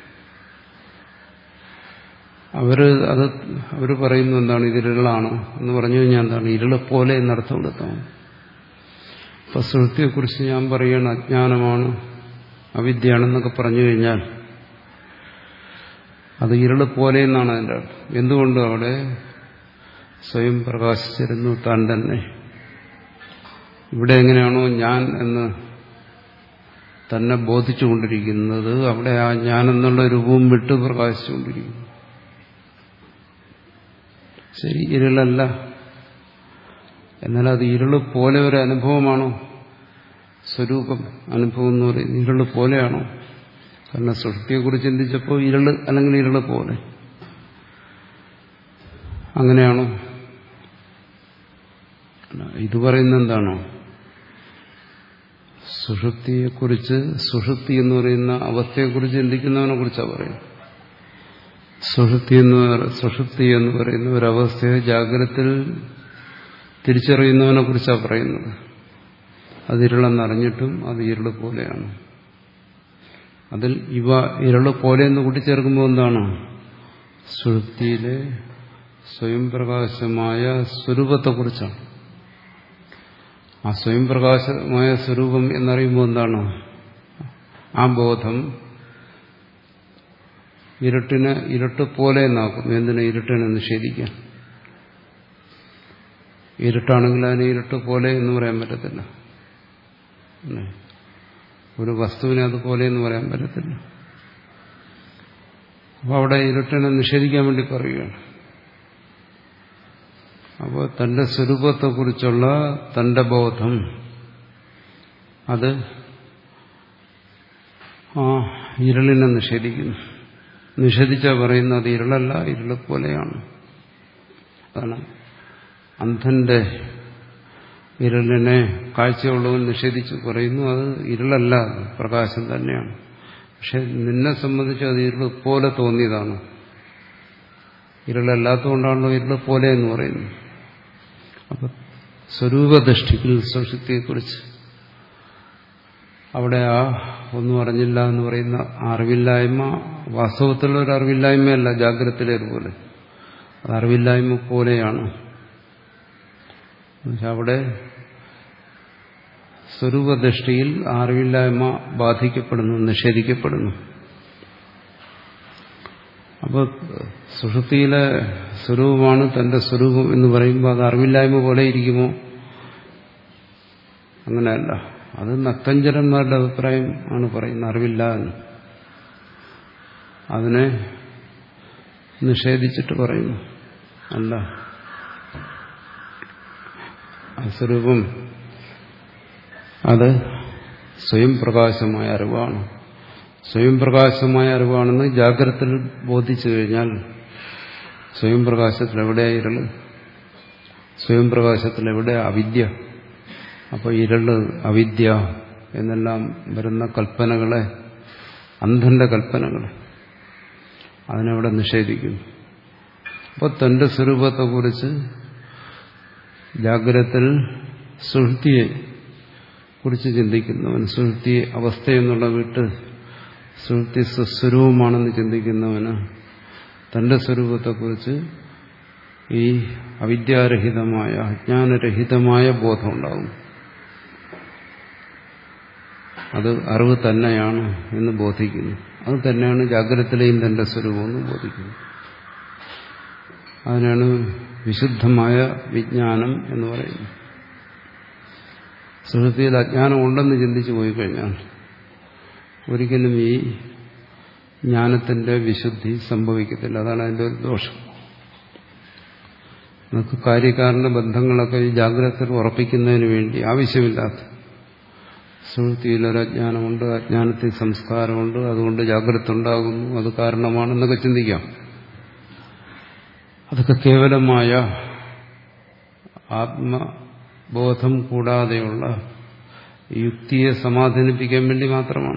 അവര് അത് അവര് പറയുന്നു എന്താണ്? ഇതിരുളാണ് എന്ന് പറഞ്ഞു കഴിഞ്ഞാൽ എന്താണ്? ഇരുള് പോലെ എന്നർത്ഥം എടുക്കാം. അപ്പൊ സുഷുപ്തിയെക്കുറിച്ച് ഞാൻ പറയുകയാണ് അജ്ഞാനമാണ്, അവിദ്യയാണെന്നൊക്കെ പറഞ്ഞു കഴിഞ്ഞാൽ അത് ഇരുള് പോലെ എന്നാണ് അതിൻ്റെ അർത്ഥം. എന്തുകൊണ്ട്? അവിടെ സ്വയം പ്രകാശിച്ചിരുന്നു താൻ തന്നെ. ഇവിടെ എങ്ങനെയാണോ ഞാൻ എന്ന് തന്നെ ബോധിച്ചുകൊണ്ടിരിക്കുന്നത് അവിടെ ആ ഞാനെന്നുള്ള രൂപവും വിട്ട് പ്രകാശിച്ചുകൊണ്ടിരിക്കുന്നു. ശരി, ഇരുളല്ല. എന്നാൽ അത് ഇരുള് പോലെ ഒരു അനുഭവമാണോ? സ്വരൂപം അനുഭവം എന്ന് പറയുന്നത് ഇരുള് പോലെയാണോ? കാരണം സൃഷ്ടിയെക്കുറിച്ച് ചിന്തിച്ചപ്പോൾ ഇരുള് അല്ലെങ്കിൽ ഇരുള് പോലെ അങ്ങനെയാണോ? ഇത് പറയുന്നത് എന്താണോ? സുഷുപ്തിയെക്കുറിച്ച്, സുഷുപ്തി എന്ന് പറയുന്ന അവസ്ഥയെക്കുറിച്ച് ചിന്തിക്കുന്നവനെ കുറിച്ചാണ് പറയുന്നത്. സുഷുപ്തി എന്ന് സുഷുപ്തി എന്ന് പറയുന്ന ഒരവസ്ഥയെ ജാഗ്രതത്തിൽ തിരിച്ചറിയുന്നവനെ കുറിച്ചാണ് പറയുന്നത്. അത് ഇരുളെന്നറിഞ്ഞിട്ടും അത് ഇരുള് പോലെയാണ്. അതിൽ ഇവ ഇരുള് പോലെയെന്ന് കൂട്ടിച്ചേർക്കുമ്പോൾ എന്താണ്? സുഷുപ്തിയിലെ സ്വയം പ്രകാശമായ സ്വരൂപത്തെക്കുറിച്ചാണ്. ആ സ്വയം പ്രകാശമായ സ്വരൂപം എന്നറിയുമ്പോൾ എന്താണ്? ആ ബോധം ഇരുട്ടിനെ ഇരുട്ട് പോലെ എന്നാക്കും. എന്തിനെ? ഇരുട്ടിനെ നിഷേധിക്കാൻ. ഇരുട്ടാണെങ്കിൽ അതിനെ ഇരുട്ട് പോലെ എന്ന് പറയാൻ പറ്റത്തില്ല. ഒരു വസ്തുവിനെ അതുപോലെ എന്ന് പറയാൻ പറ്റത്തില്ല. അപ്പോൾ അവിടെ ഇരുട്ടിനെ നിഷേധിക്കാൻ വേണ്ടി പറയുകയാണ്. അപ്പോൾ തന്റെ സ്വരൂപത്തെക്കുറിച്ചുള്ള തന്റെ ബോധം അത് ആ ഇരുളിനെ നിഷേധിക്കുന്നു. നിഷേധിച്ചാൽ പറയുന്നത് അത് ഇരുളല്ല, ഇരുള് പോലെയാണ്. അതാണ് അന്ധന്റെ ഇരുളിനെ കാഴ്ചയുള്ളവൻ നിഷേധിച്ച് പറയുന്നു അത് ഇരുളല്ല, പ്രകാശം തന്നെയാണ്. പക്ഷെ നിന്നെ സംബന്ധിച്ച് അത് ഇരുള് പോലെ തോന്നിയതാണ്. ഇരുളല്ലാത്തതുകൊണ്ടാണല്ലോ ഇരുള് പോലെ എന്ന് പറയുന്നത്. അപ്പൊ സ്വരൂപദൃഷ്ടിയിൽ സുഷുപ്തിയെക്കുറിച്ച് അവിടെ ആ ഒന്നും അറിഞ്ഞില്ല എന്ന് പറയുന്ന അറിവില്ലായ്മ വാസ്തവത്തിലുള്ള ഒരു അറിവില്ലായ്മയല്ല, ജാഗ്രതയിലേതുപോലെ അത് അറിവില്ലായ്മ പോലെയാണ്. അവിടെ സ്വരൂപദൃഷ്ടിയിൽ അറിവില്ലായ്മ ബാധിക്കപ്പെടുന്നു, നിഷേധിക്കപ്പെടുന്നു. അപ്പോൾ സുഷുപ്തിയിലെ സ്വരൂപമാണ് തന്റെ സ്വരൂപം എന്ന് പറയുമ്പോൾ അത് അറിവില്ലായ്മ പോലെ ഇരിക്കുമോ? അങ്ങനെയല്ല. അത് നക്തഞ്ചരന്മാരുടെ അഭിപ്രായം ആണ് പറയുന്നത്, അറിവില്ല എന്ന്. അതിനെ നിഷേധിച്ചിട്ട് പറയുന്നു അല്ല, ആ സ്വരൂപം അത് സ്വയം പ്രകാശമായ അറിവാണ്. സ്വയം പ്രകാശമായ അറിവാണെന്ന് ജാഗ്രതയിൽ ബോധിച്ചു കഴിഞ്ഞാൽ സ്വയം പ്രകാശത്തിൽ എവിടെയാ ഇരുള്? സ്വയം പ്രകാശത്തിൽ എവിടെ അവിദ്യ? അപ്പോൾ ഇരുള്, അവിദ്യ എന്നെല്ലാം വരുന്ന കൽപ്പനകളെ, അന്ധന്റെ കൽപ്പനകളെ അതിനവിടെ നിഷേധിക്കുന്നു. അപ്പോൾ തന്റെ സ്വരൂപത്തെക്കുറിച്ച് ജാഗ്രതത്തിൽ സുഷുപ്തിയെ കുറിച്ച് ചിന്തിക്കുന്നവൻ, സുഷുപ്തി അവസ്ഥയെന്നുള്ള വിട്ട് സുഷുപ്തി സ്വസ്വരൂപമാണെന്ന് ചിന്തിക്കുന്നവന് തന്റെ സ്വരൂപത്തെക്കുറിച്ച് ഈ അവിദ്യാരഹിതമായ, അജ്ഞാനരഹിതമായ ബോധമുണ്ടാകും. അത് അറിവ് തന്നെയാണ് എന്ന് ബോധിക്കുന്നു. അത് തന്നെയാണ് ജാഗ്രതയിലെയും തന്റെ സ്വരൂപമെന്ന് ബോധിക്കുന്നു. അതിനാണ് വിശുദ്ധമായ വിജ്ഞാനം എന്ന് പറയുന്നത്. സുഷുപ്തിയിൽ അജ്ഞാനം ഉണ്ടെന്ന് ചിന്തിച്ചു പോയി കഴിഞ്ഞാൽ ഒരിക്കലും ഈ ജ്ഞാനത്തിന്റെ വിശുദ്ധി സംഭവിക്കത്തില്ല. അതാണ് അതിന്റെ ഒരു ദോഷം. നമുക്ക് കാര്യകാരണ ബന്ധങ്ങളൊക്കെ ഈ ജാഗ്രതയിൽ ഉറപ്പിക്കുന്നതിന് വേണ്ടി ആവശ്യമില്ലാത്ത സുഷുപ്തിയിലൊരു അജ്ഞാനമുണ്ട്, അജ്ഞാനത്തിൽ സംസ്കാരമുണ്ട്, അതുകൊണ്ട് ജാഗ്രത ഉണ്ടാകുന്നു, അത് കാരണമാണെന്നൊക്കെ ചിന്തിക്കാം. അതൊക്കെ കേവലമായ ആത്മബോധം കൂടാതെയുള്ള യുക്തിയെ സമാധാനിപ്പിക്കാൻ വേണ്ടി മാത്രമാണ്.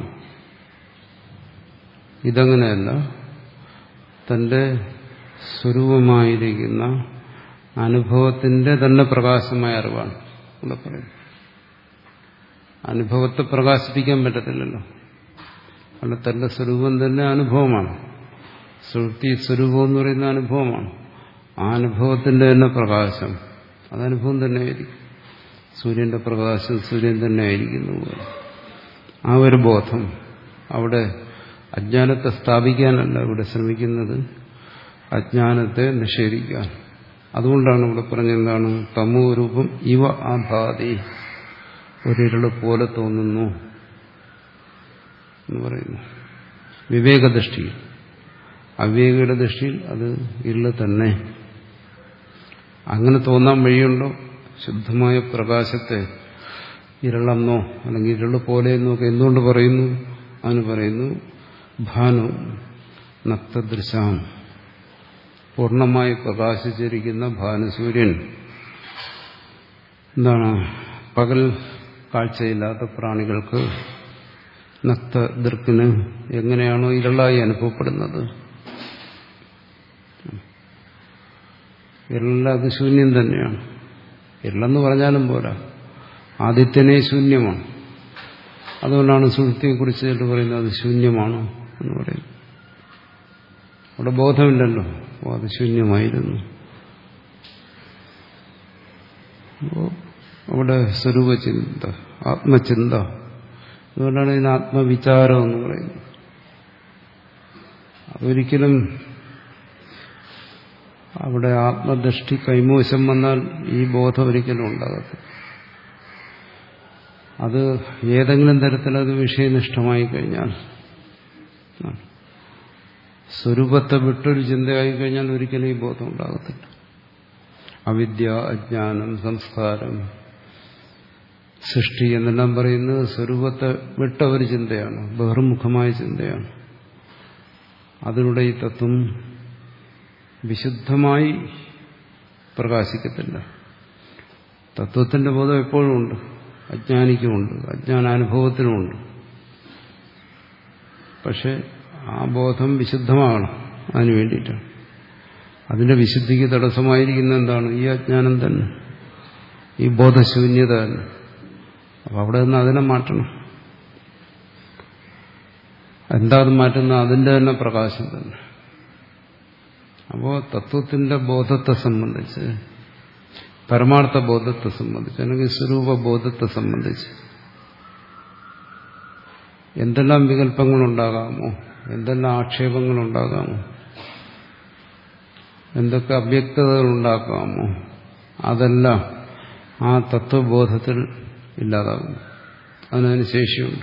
ഇതങ്ങനെയല്ല. തന്റെ സ്വരൂപമായിരിക്കുന്ന അനുഭവത്തിന്റെ തന്നെ പ്രകാശമായ അറിവാണ് ഇവിടെ പറയുന്നത്. അനുഭവത്തെ പ്രകാശിപ്പിക്കാൻ പറ്റത്തില്ലല്ലോ. അവിടെ തന്റെ സ്വരൂപം തന്നെ അനുഭവമാണ്. സുഷുപ്തി സ്വരൂപം എന്ന് പറയുന്ന അനുഭവമാണ്. ആ അനുഭവത്തിന്റെ തന്നെ പ്രകാശം അത് അനുഭവം തന്നെയായിരിക്കും. സൂര്യന്റെ പ്രകാശം സൂര്യൻ തന്നെ ആയിരിക്കുന്നു. ആ ഒരു ബോധം അവിടെ അജ്ഞാനത്തെ സ്ഥാപിക്കാനല്ല ഇവിടെ ശ്രമിക്കുന്നത്, അജ്ഞാനത്തെ നിഷേധിക്കാൻ. അതുകൊണ്ടാണ് ഇവിടെ പറഞ്ഞെന്താണ്, തമോ രൂപം ഇവ ആഭാതി, ഒരിരള് പോലെ തോന്നുന്നു. എന്ന് പറയുന്നു. വിവേകദൃഷ്ടിയിൽ. അവിവേകയുടെ ദൃഷ്ടിയിൽ അത് ഇരുള് തന്നെ. അങ്ങനെ തോന്നാൻ വഴിയുണ്ടോ? ശുദ്ധമായ പ്രകാശത്തെ ഇരുളെന്നോ അല്ലെങ്കിൽ ഇരുള് പോലെയെന്നോ ഒക്കെ എന്തുകൊണ്ട് പറയുന്നു? അതിന് പറയുന്നു ഭാനു നക്തദൃശാം, പൂർണ്ണമായി പ്രകാശിച്ചിരിക്കുന്ന ഭാനുസൂര്യൻ എന്താണ് പകൽ കാഴ്ചയില്ലാത്ത പ്രാണികൾക്ക്, നക്തദൃക്കിന് എങ്ങനെയാണോ ഇരുളായി അനുഭവപ്പെടുന്നത്, ഇരുളല്ല, അത് ശൂന്യം തന്നെയാണ്. ഇരുളെന്ന് പറഞ്ഞാലും പോരാ, ആദിത്യനെ ശൂന്യമാണ്. അതുകൊണ്ടാണ് സുഷുപ്തിയെക്കുറിച്ച് പറയുന്നത് അത് ശൂന്യമാണോ എന്ന് പറയുന്നത്. അവിടെ ബോധമില്ലല്ലോ, അത് ശൂന്യമായിരുന്നു. അപ്പോൾ അവിടെ സ്വരൂപചിന്ത, ആത്മചിന്ത, അതുകൊണ്ടാണ് ഇതിന് ആത്മവിചാരം എന്ന് പറയുന്നത്. അതൊരിക്കലും അവിടെ ആത്മദൃഷ്ടി കൈമോശം വന്നാൽ ഈ ബോധം ഒരിക്കലും ഉണ്ടാകത്തില്ല. അത് ഏതെങ്കിലും തരത്തിലത് വിഷയനിഷ്ഠമായി കഴിഞ്ഞാൽ, സ്വരൂപത്തെ വിട്ടൊരു ചിന്തയായി കഴിഞ്ഞാൽ ഒരിക്കലും ഈ ബോധം ഉണ്ടാകത്തില്ല. അവിദ്യ, അജ്ഞാനം, സംസ്കാരം, സൃഷ്ടി എന്നെല്ലാം പറയുന്നത് സ്വരൂപത്തെ വിട്ട ഒരു ചിന്തയാണ്, ബഹിർമുഖമായ ചിന്തയാണ്. അതിലൂടെ ഈ തത്വം വിശുദ്ധമായി പ്രകാശിക്കത്തില്ല. തത്വത്തിന്റെ ബോധം എപ്പോഴും ഉണ്ട്, അജ്ഞാനിക്കുമുണ്ട്, അജ്ഞാനാനുഭവത്തിനുമുണ്ട്. പക്ഷെ ആ ബോധം വിശുദ്ധമാകണം. അതിനു വേണ്ടിയിട്ടാണ്. അതിന്റെ വിശുദ്ധിക്ക് തടസ്സമായിരിക്കുന്ന എന്താണ്? ഈ അജ്ഞാനം തന്നെ, ഈ ബോധശൂന്യത തന്നെ. അപ്പം അവിടെ നിന്ന് അതിനെ മാറ്റണം. എന്താ അത് മാറ്റുന്ന? അതിന്റെ തന്നെ പ്രകാശം തന്നെ. അപ്പോൾ തത്വത്തിന്റെ ബോധത്തെ സംബന്ധിച്ച്, പരമാർത്ഥ ബോധത്തെ സംബന്ധിച്ച്, അല്ലെങ്കിൽ സ്വരൂപ ബോധത്തെ സംബന്ധിച്ച് എന്തെല്ലാം വികല്പങ്ങളുണ്ടാകാമോ, എന്തെല്ലാം ആക്ഷേപങ്ങളുണ്ടാകാമോ, എന്തൊക്കെ അവ്യക്തതകളുണ്ടാക്കാമോ, അതെല്ലാം ആ തത്വബോധത്തിൽ ഇല്ലാതാകും. അതിനതിന് ശേഷിയുണ്ട്.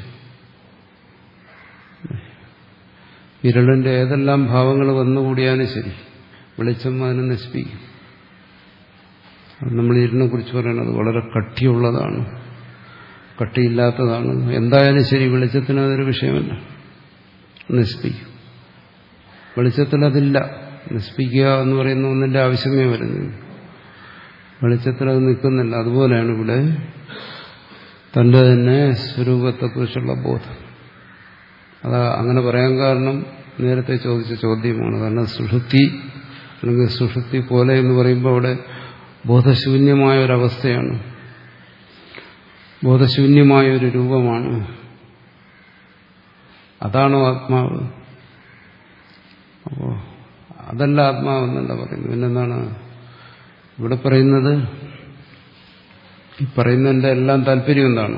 ഇരുളിന്റെ ഏതെല്ലാം ഭാവങ്ങൾ വന്നുകൂടിയാലും ശരി, വെളിച്ചം അതിനെ നശിപ്പിക്കും. നമ്മൾ ഇരുളിനെ കുറിച്ച് പറയുന്നത് വളരെ കട്ടിയുള്ളതാണ്, കട്ടിയില്ലാത്തതാണ്. എന്തായാലും ശരി, വെളിച്ചത്തിന് അതൊരു വിഷയമല്ല, നശിപ്പിക്കും. വെളിച്ചത്തിൽ അതില്ല. നശിപ്പിക്കുക എന്ന് പറയുന്ന ഒന്നിന്റെ ആവശ്യമേ വരുന്നു. വെളിച്ചത്തിൽ അത് നിൽക്കുന്നില്ല. അതുപോലെയാണ് ഇവിടെ തന്റെ തന്നെ സ്വരൂപത്തെക്കുറിച്ചുള്ള ബോധം. അത് അങ്ങനെ പറയാൻ കാരണം നേരത്തെ ചോദിച്ച ചോദ്യമാണ്. കാരണം സുഷുപ്തി അല്ലെങ്കിൽ സുഷുപ്തി പോലെ എന്ന് പറയുമ്പോൾ അവിടെ ബോധശൂന്യമായ ഒരവസ്ഥയാണ്, ബോധശൂന്യമായ ഒരു രൂപമാണ്. അതാണോ ആത്മാവ്? അപ്പോ അതല്ല ആത്മാവെന്നല്ല പറയുന്നത്. പിന്നെന്താണ് ഇവിടെ പറയുന്നത്? ഈ പറയുന്നതിന്റെ എല്ലാം താല്പര്യം എന്താണ്?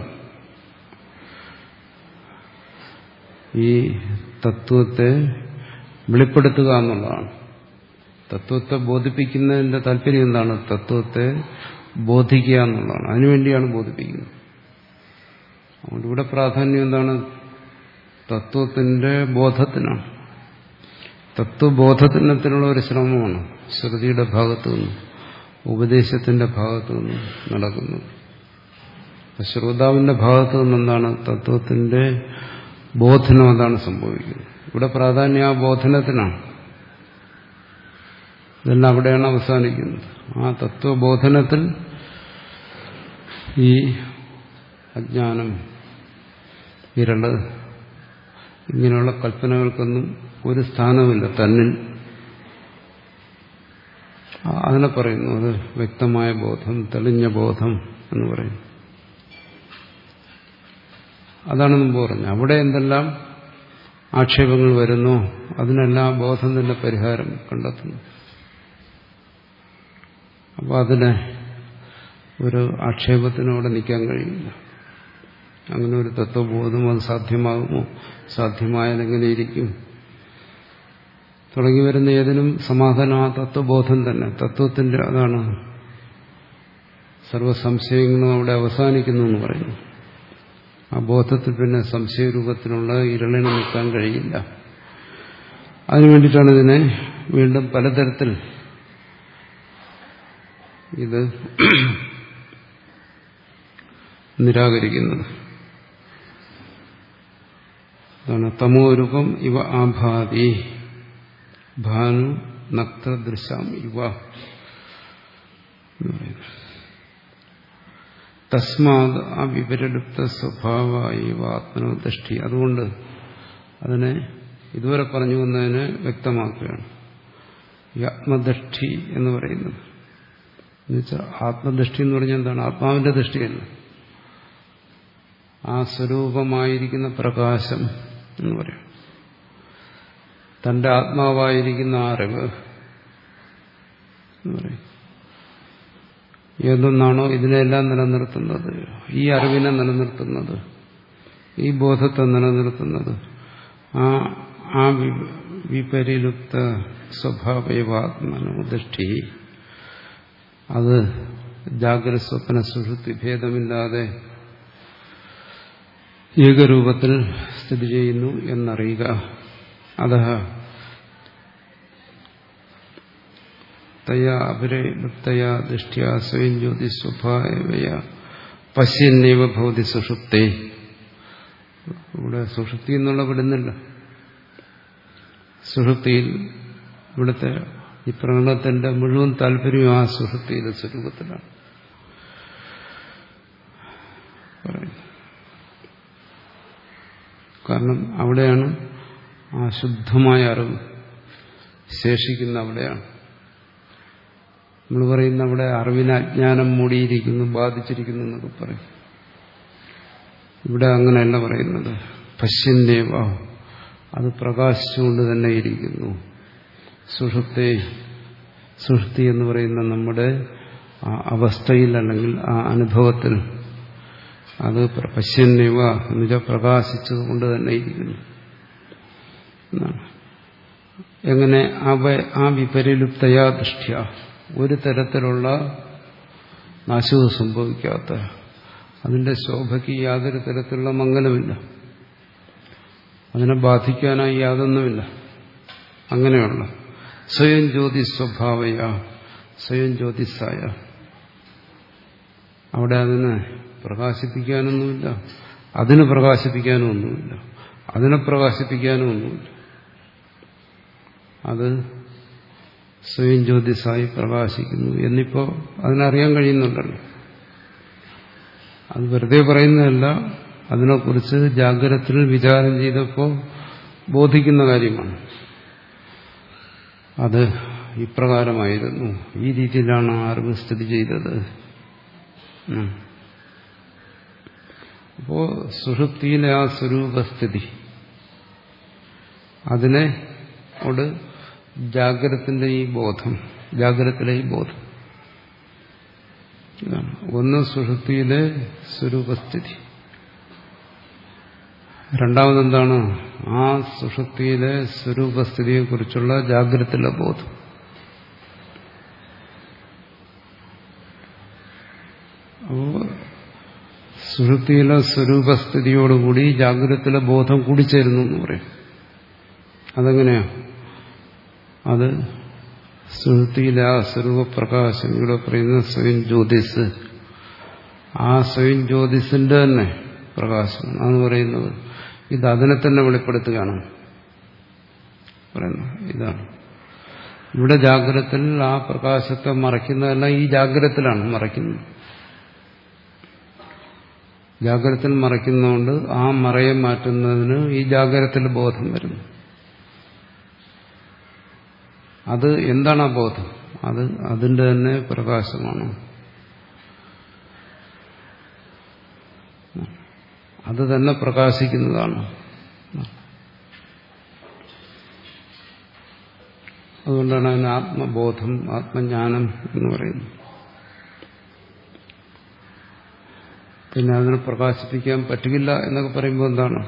ഈ തത്വത്തെ വെളിപ്പെടുത്തുക എന്നുള്ളതാണ്. തത്വത്തെ ബോധിപ്പിക്കുന്നതിന്റെ താല്പര്യം എന്താണ്? തത്വത്തെ ബോധിക്കുക എന്നുള്ളതാണ്. അതിനുവേണ്ടിയാണ് ബോധിപ്പിക്കുന്നത്. അതുകൊണ്ട് ഇവിടെ പ്രാധാന്യം എന്താണ്? തത്വത്തിന്റെ ബോധത്തിനാണ്. തത്വബോധത്തിനുള്ള ഒരു ശ്രമമാണ് ശ്രുതിയുടെ ഭാഗത്തു നിന്നും ഉപദേശത്തിന്റെ ഭാഗത്തു നിന്നും നടക്കുന്നത്. ശ്രോതാവിന്റെ ഭാഗത്തു നിന്നെന്താണ്? തത്വത്തിന്റെ ബോധനം അതാണ് സംഭവിക്കുന്നത്. ഇവിടെ പ്രാധാന്യം ആ ബോധനത്തിനാണ്. ഇതെല്ലാം അവിടെയാണ് അവസാനിക്കുന്നത്. ആ തത്വബോധനത്തിൽ ഈ അജ്ഞാനം, വിരള്, ഇങ്ങനെയുള്ള കൽപ്പനകൾക്കൊന്നും ഒരു സ്ഥാനമില്ല തന്നിൽ. അതിനെ പറയുന്നു അത് വ്യക്തമായ ബോധം, തെളിഞ്ഞ ബോധം എന്ന് പറയുന്നു. അതാണ് മുമ്പ് പറഞ്ഞത്. അവിടെ എന്തെല്ലാം ആക്ഷേപങ്ങൾ വരുന്നു അതിനെല്ലാം ബോധം തന്നെ പരിഹാരം കണ്ടെത്തുന്നു. അപ്പോൾ അതിനെ ഒരു ആക്ഷേപത്തിനോടെ നിൽക്കാൻ കഴിയില്ല. അങ്ങനെ ഒരു തത്വബോധം അത് സാധ്യമാകുമോ? സാധ്യമായാൽ എങ്ങനെയിരിക്കും? തുടങ്ങി വരുന്ന ഏതിനും സമാധാനം ആ തത്വബോധം തന്നെ. തത്വത്തിന്റെ അതാണ് സർവ്വസംശയങ്ങളും അവിടെ അവസാനിക്കുന്നു എന്ന് പറയുന്നു. ആ ബോധത്തിൽ പിന്നെ സംശയരൂപത്തിലുള്ള ഇരുളിന് നിൽക്കാൻ കഴിയില്ല. അതിനു വേണ്ടിയിട്ടാണ് ഇതിനെ വീണ്ടും പലതരത്തിൽ ഇത് നിരാകരിക്കുന്നത്. അതാണ് തമോരൂപം ഇവ ആഭാതി ഭാനു നക്തദൃശാം ഇവ എന്ന് പറയുന്നത്. തസ്മാത് ആ വിപരലുപ്ത സ്വഭാവ ഇവ ആത്മനോദൃഷ്ടി. അതുകൊണ്ട് അതിനെ ഇതുവരെ പറഞ്ഞു വന്നതിനെ വ്യക്തമാക്കുകയാണ്. ഈ ആത്മദൃഷ്ടി എന്ന് പറയുന്നത് എന്നുവെച്ചാൽ ആത്മദൃഷ്ടി എന്ന് പറഞ്ഞാൽ എന്താണ്? ആത്മാവിന്റെ ദൃഷ്ടിയല്ല, ആ സ്വരൂപമായിരിക്കുന്ന പ്രകാശം എന്ന് പറയും. തന്റെ ആത്മാവായിരിക്കുന്ന അറിവ് എന്ന് പറയും. ഏതൊന്നാണോ ഇതിനെല്ലാം നിലനിർത്തുന്നത്, ഈ അറിവിനെ നിലനിർത്തുന്നത്, ഈ ബോധത്തെ നിലനിർത്തുന്നത്, ആ ആ വിപരിലുപ്ത സ്വഭാവൈവാത്മനോദൃഷ്ടി, അത് ജാഗ്രത സ്വപ്ന സുഷുപ്തി ഭേദമില്ലാതെ ഏകരൂപത്തിൽ സ്ഥിതി ചെയ്യുന്നു എന്നറിയുക. അത തയാ അപരിലുപ്തയാ ദൃഷ്ട്യാ സ്വയം ജ്യോതി സ്വഭാവയ പശ്യന്നേവ ഭവതി സുഷുപ്തേ. ഇവിടെ സുഷുപ്തി എന്നുള്ള വിടുന്നില്ല. സുഷുപ്തിയിൽ ഇവിടുത്തെ ഈ പ്രകടനത്തിന്റെ മുഴുവൻ താല്പര്യവും ആ സുഷുപ്തിയിലെ സ്വരൂപത്തിലാണ് പറയുന്നത്. കാരണം അവിടെയാണ് ആ ശുദ്ധമായ അറിവ് ശേഷിക്കുന്ന. അവിടെയാണ് നമ്മൾ പറയുന്ന അവിടെ അറിവിന് അജ്ഞാനം മൂടിയിരിക്കുന്നു, ബാധിച്ചിരിക്കുന്നു എന്നൊക്കെ പറയും. ഇവിടെ അങ്ങനെയല്ല പറയുന്നത്. പശ്യന്നേവ, അത് പ്രകാശിച്ചുകൊണ്ട് തന്നെ ഇരിക്കുന്നു. സുഷുപ്തി, സുഷുപ്തി എന്ന് പറയുന്ന നമ്മുടെ ആ അവസ്ഥയിൽ അല്ലെങ്കിൽ ആ അനുഭവത്തിൽ അത് പശ്യന്നേവ എന്നുവെച്ചാൽ പ്രകാശിച്ചുകൊണ്ട് തന്നെ ഇരിക്കുന്നു എന്നാണ്. എങ്ങനെ? ആ വിപരിലുപ്തയാ ദൃഷ്ട്യ, ഒരു തരത്തിലുള്ള നാശവും സംഭവിക്കാത്ത, അതിന്റെ ശോഭയ്ക്ക് യാതൊരു തരത്തിലുള്ള മംഗലമില്ല, അതിനെ ബാധിക്കാനായി യാതൊന്നുമില്ല. അങ്ങനെയുള്ള സ്വയം ജ്യോതി സ്വഭാവയ, സ്വയം ജ്യോതിസായ, അവിടെ അതിനെ പ്രകാശിപ്പിക്കാനൊന്നുമില്ല, അതിന് പ്രകാശിപ്പിക്കാനും ഒന്നുമില്ല, അതിനെ പ്രകാശിപ്പിക്കാനും ഒന്നുമില്ല. അത് സ്വയം ജ്യോതിസായി പ്രകാശിക്കുന്നു എന്നിപ്പോ അതിനറിയാൻ കഴിയുന്നുണ്ടല്ലോ. അത് വെറുതെ പറയുന്നതല്ല, അതിനെക്കുറിച്ച് ജാഗ്രതത്തിൽ വിചാരം ചെയ്തപ്പോൾ ബോധിക്കുന്ന കാര്യമാണ്. അത് ഇപ്രകാരമായിരുന്നു, ഈ രീതിയിലാണ് അറിവ് സ്ഥിതി ചെയ്തത്. അപ്പോ സുഷുപ്തിയിലെ ആ സ്വരൂപസ്ഥിതി, അതിനെ ോട് ജാഗ്രതത്തിന്റെ ഈ ബോധം, ജാഗ്രതത്തിലെ ഈ ബോധം ഇതാണ്. ഒന്ന് സുഷുപ്തിയിലെ സ്വരൂപസ്ഥിതി, രണ്ടാമതെന്താണ്? ആ സുഷുപ്തിയിലെ സ്വരൂപസ്ഥിതിയെക്കുറിച്ചുള്ള ജാഗ്രതത്തിലെ ബോധം. അപ്പോൾ സുഷുപ്തിയിലെ സ്വരൂപസ്ഥിതിയോടുകൂടി ജാഗ്രതത്തിലെ ബോധം കൂടിച്ചേരുന്നു എന്ന് പറയും. അതെങ്ങനെയാ? അത് സുഷുപ്തിയിലെ ആ സ്വരൂപപ്രകാശം, ഇവിടെ പറയുന്ന സ്വയം ജ്യോതിസ്, ആ സ്വയം ജ്യോതിസിന്റെ തന്നെ പ്രകാശം എന്ന് പറയുന്നത് ഇത് അതിനെ തന്നെ വെളിപ്പെടുത്തുകയാണ് പറയുന്നത്. ഇതാണ് ഇവിടെ ജാഗ്രതത്തിൽ ആ പ്രകാശത്തെ മറയ്ക്കുന്നതെല്ലാം ഈ ജാഗ്രതത്തിലാണ് മറയ്ക്കുന്നത്. ജാഗ്രതത്തിൽ മറയ്ക്കുന്നതുകൊണ്ട് ആ മറയെ മാറ്റുന്നതിന് ഈ ജാഗ്രതത്തിൽ ബോധം വരുന്നു. അത് എന്താണ് ആ ബോധം? അത് അതിന്റെ തന്നെ പ്രകാശമാണ്. അത് തന്നെ പ്രകാശിക്കുന്നതാണ്. അതുകൊണ്ടാണ് അതിന് ആത്മബോധം, ആത്മജ്ഞാനം എന്ന് പറയുന്നത്. പിന്നെ അതിനെ പ്രകാശിപ്പിക്കാൻ പറ്റില്ല എന്നൊക്കെ പറയുമ്പോൾ എന്താണ്?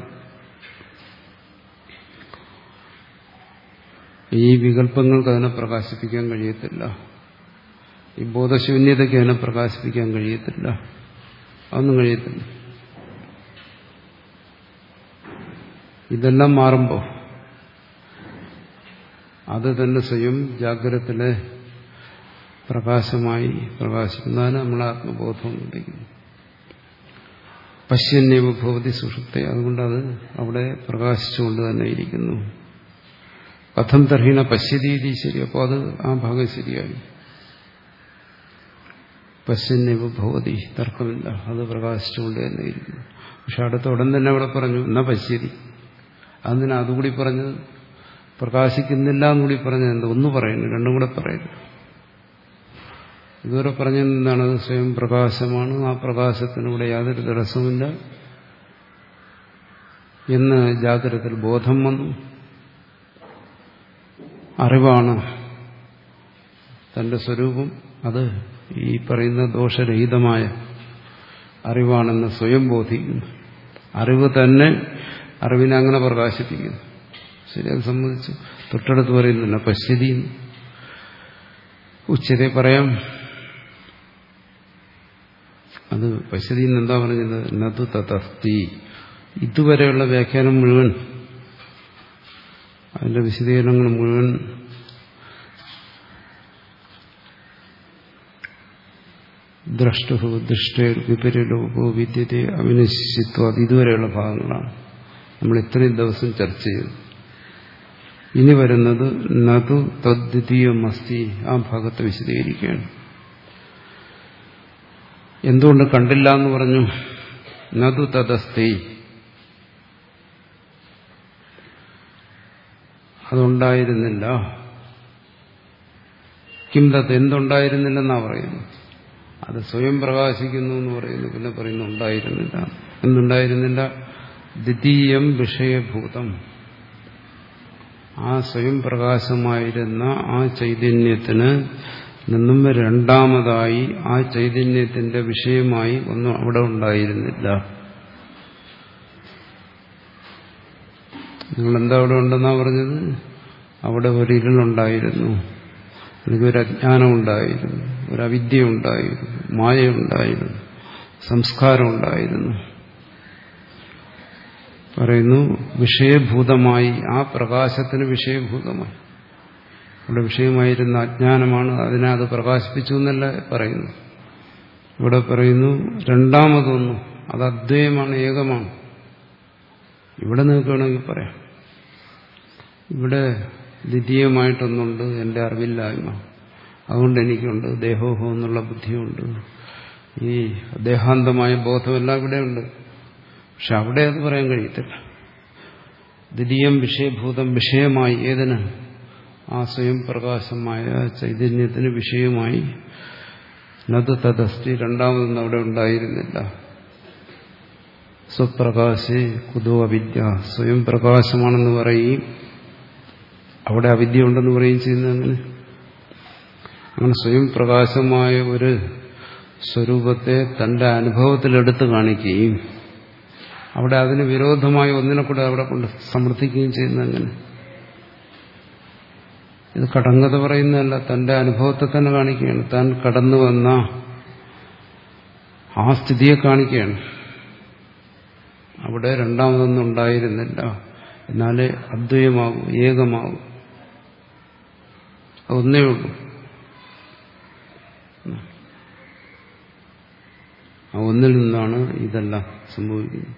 ഈ വികല്പങ്ങൾക്ക് അതിനെ പ്രകാശിപ്പിക്കാൻ കഴിയത്തില്ല, ഈ ബോധശൂന്യതയ്ക്ക് അതിനെ പ്രകാശിപ്പിക്കാൻ കഴിയത്തില്ല, അതൊന്നും കഴിയത്തില്ല. ഇതെല്ലാം മാറുമ്പോൾ അത് തന്നെ സ്വയം ജാഗ്രതത്തിലെ പ്രകാശമായി പ്രകാശിക്കുന്നതാണ് നമ്മൾ ആത്മബോധം ഉണ്ടെങ്കിൽ പശ്യന്യവ ഭവതി സുഷുപ്തേ. അതുകൊണ്ട് അത് അവിടെ പ്രകാശിച്ചുകൊണ്ട് തന്നെ ഇരിക്കുന്നു. കഥം തർഹീണ പശ്യതീതി ശരി. അപ്പോൾ അത് ആ ഭാഗം ശരിയായി. പശ്യന്യവ ഭവതി തർക്കമില്ല, അത് പ്രകാശിച്ചുകൊണ്ട് തന്നെ ഇരിക്കുന്നു. പക്ഷെ അടുത്ത ഉടൻ തന്നെ അവിടെ പറഞ്ഞു എന്നാ പശ്യതി. അതിന് അതുകൂടി പറഞ്ഞത് പ്രകാശിക്കുന്നില്ല എന്നുകൂടി പറഞ്ഞത് എന്താ? ഒന്ന് പറയുന്നു, രണ്ടും കൂടെ പറയുന്നു. ഇതുവരെ പറഞ്ഞെന്താണ്? അത് സ്വയം പ്രകാശമാണ്, ആ പ്രകാശത്തിനൂടെ യാതൊരു തടസ്സമില്ല എന്ന് ജാഗ്രതയിൽ ബോധം വന്നു. അറിവാണ് തന്റെ സ്വരൂപം, അത് ഈ പറയുന്ന ദോഷരഹിതമായ അറിവാണെന്ന് സ്വയം ബോധിക്കുന്നു. അറിവ് തന്നെ അറിവിനെ അങ്ങനെ പ്രകാശിപ്പിക്കുന്നു. ശരി, അത് സംബന്ധിച്ച് തൊട്ടടുത്ത് പറയുന്നില്ല പശ്യതി ഉച്ചതെ പറയാം. അത് പശ്യതി എന്താ പറഞ്ഞത്? നതു തതസ്തി. ഇതുവരെയുള്ള വ്യാഖ്യാനം മുഴുവൻ, അതിന്റെ വിശദീകരണങ്ങൾ മുഴുവൻ ദ്രഷ്ടു ദൃഷ്ടേ വിപരീലോപോ വിദ്യത്തെ അവിനശിത്വ ഇതുവരെയുള്ള ഭാഗങ്ങളാണ് നമ്മൾ ഇത്രയും ദിവസം ചർച്ച ചെയ്തത്. ഇനി വരുന്നത് നതു തദ്വിതീയം അസ്തി. ആ ഭാഗത്തെ വിശദീകരിക്കുകയാണ്. എന്തുകൊണ്ട് കണ്ടില്ല എന്ന് പറഞ്ഞു? നതു തദസ്തി, അതുണ്ടായിരുന്നില്ല. കിം തത്, എന്തുണ്ടായിരുന്നില്ലെന്നാ പറയുന്നു. അത് സ്വയം പ്രകാശിക്കുന്നു എന്ന് പറയുന്നു. പിന്നെ പറയുന്നു ഉണ്ടായിരുന്നില്ല. എന്തുണ്ടായിരുന്നില്ല? ദ്വിതീയം വിഷയഭൂതം. ആ സ്വയം പ്രകാശമായിരുന്ന ആ ചൈതന്യത്തിന് നിന്നും രണ്ടാമതായി ആ ചൈതന്യത്തിന്റെ വിഷയമായി ഒന്നും അവിടെ ഉണ്ടായിരുന്നില്ല. നിങ്ങളെന്താ അവിടെ ഉണ്ടെന്നാ പറഞ്ഞത്? അവിടെ ഒരു ഇരുളുണ്ടായിരുന്നു, അല്ലെങ്കിൽ ഒരു അജ്ഞാനം ഉണ്ടായിരുന്നു, ഒരു അവിദ്യ ഉണ്ടായിരുന്നു, മായ ഉണ്ടായിരുന്നു, സംസ്കാരം ഉണ്ടായിരുന്നു. പറയുന്നു വിഷയഭൂതമായി, ആ പ്രകാശത്തിന് വിഷയഭൂതമായി. ഇവിടെ വിഷയമായിരുന്ന അജ്ഞാനമാണ്, അതിനെ അത് പ്രകാശിപ്പിച്ചു എന്നല്ല പറയുന്നു. ഇവിടെ പറയുന്നു രണ്ടാമതൊന്നും, അത് അദ്വയമാണ്, ഏകമാണ്. ഇവിടെ നിങ്ങൾക്ക് വേണമെങ്കിൽ പറയാം, ഇവിടെ ദ്വിതീയമായിട്ടൊന്നുണ്ട്, എൻ്റെ അറിവില്ലായ്മ, അതുകൊണ്ട് എനിക്കുണ്ട്, ദേഹോഹോ എന്നുള്ള ബുദ്ധിയുണ്ട്, ഈ ദേഹാന്തമായ ബോധമെല്ലാം ഇവിടെയുണ്ട്. പക്ഷെ അവിടെ അത് പറയാൻ കഴിയത്തില്ല. ദ്വിതീയം വിഷയഭൂതം, വിഷയമായി ഏതിന്? ആ സ്വയം പ്രകാശമായ ചൈതന്യത്തിന് വിഷയമായി. നത് തദസ്തി, രണ്ടാമതൊന്നും അവിടെ ഉണ്ടായിരുന്നില്ല. സ്വപ്രകാശേ കുതോ അവിദ്യ, സ്വയം പ്രകാശമാണെന്ന് പറയും, അവിടെ അവിദ്യ ഉണ്ടെന്ന് പറയുകയും ചെയ്യുന്നത് അങ്ങനെ. അങ്ങനെ സ്വയം പ്രകാശമായ ഒരു സ്വരൂപത്തെ തന്റെ അനുഭവത്തിലെടുത്ത് കാണിക്കുകയും അവിടെ അതിന് വിരോധമായ ഒന്നിനെ കൂടെ അവിടെ കൊണ്ട് സമർത്ഥിക്കുകയും ചെയ്യുന്നത് അങ്ങനെ. ഇത് കടങ്കഥ പറയുന്നതല്ല, തന്റെ അനുഭവത്തെ തന്നെ കാണിക്കുകയാണ്. താൻ കടന്നു വന്ന ആ സ്ഥിതിയെ കാണിക്കുകയാണ്. അവിടെ രണ്ടാമതൊന്നും ഉണ്ടായിരുന്നില്ല, എന്നാലേ അദ്വയമാകും, ഏകമാകും. ഒന്നേ ഉള്ളൂ. ആ ഒന്നിൽ നിന്നാണ് ഇതെല്ലാം സംഭവിക്കുന്നത്.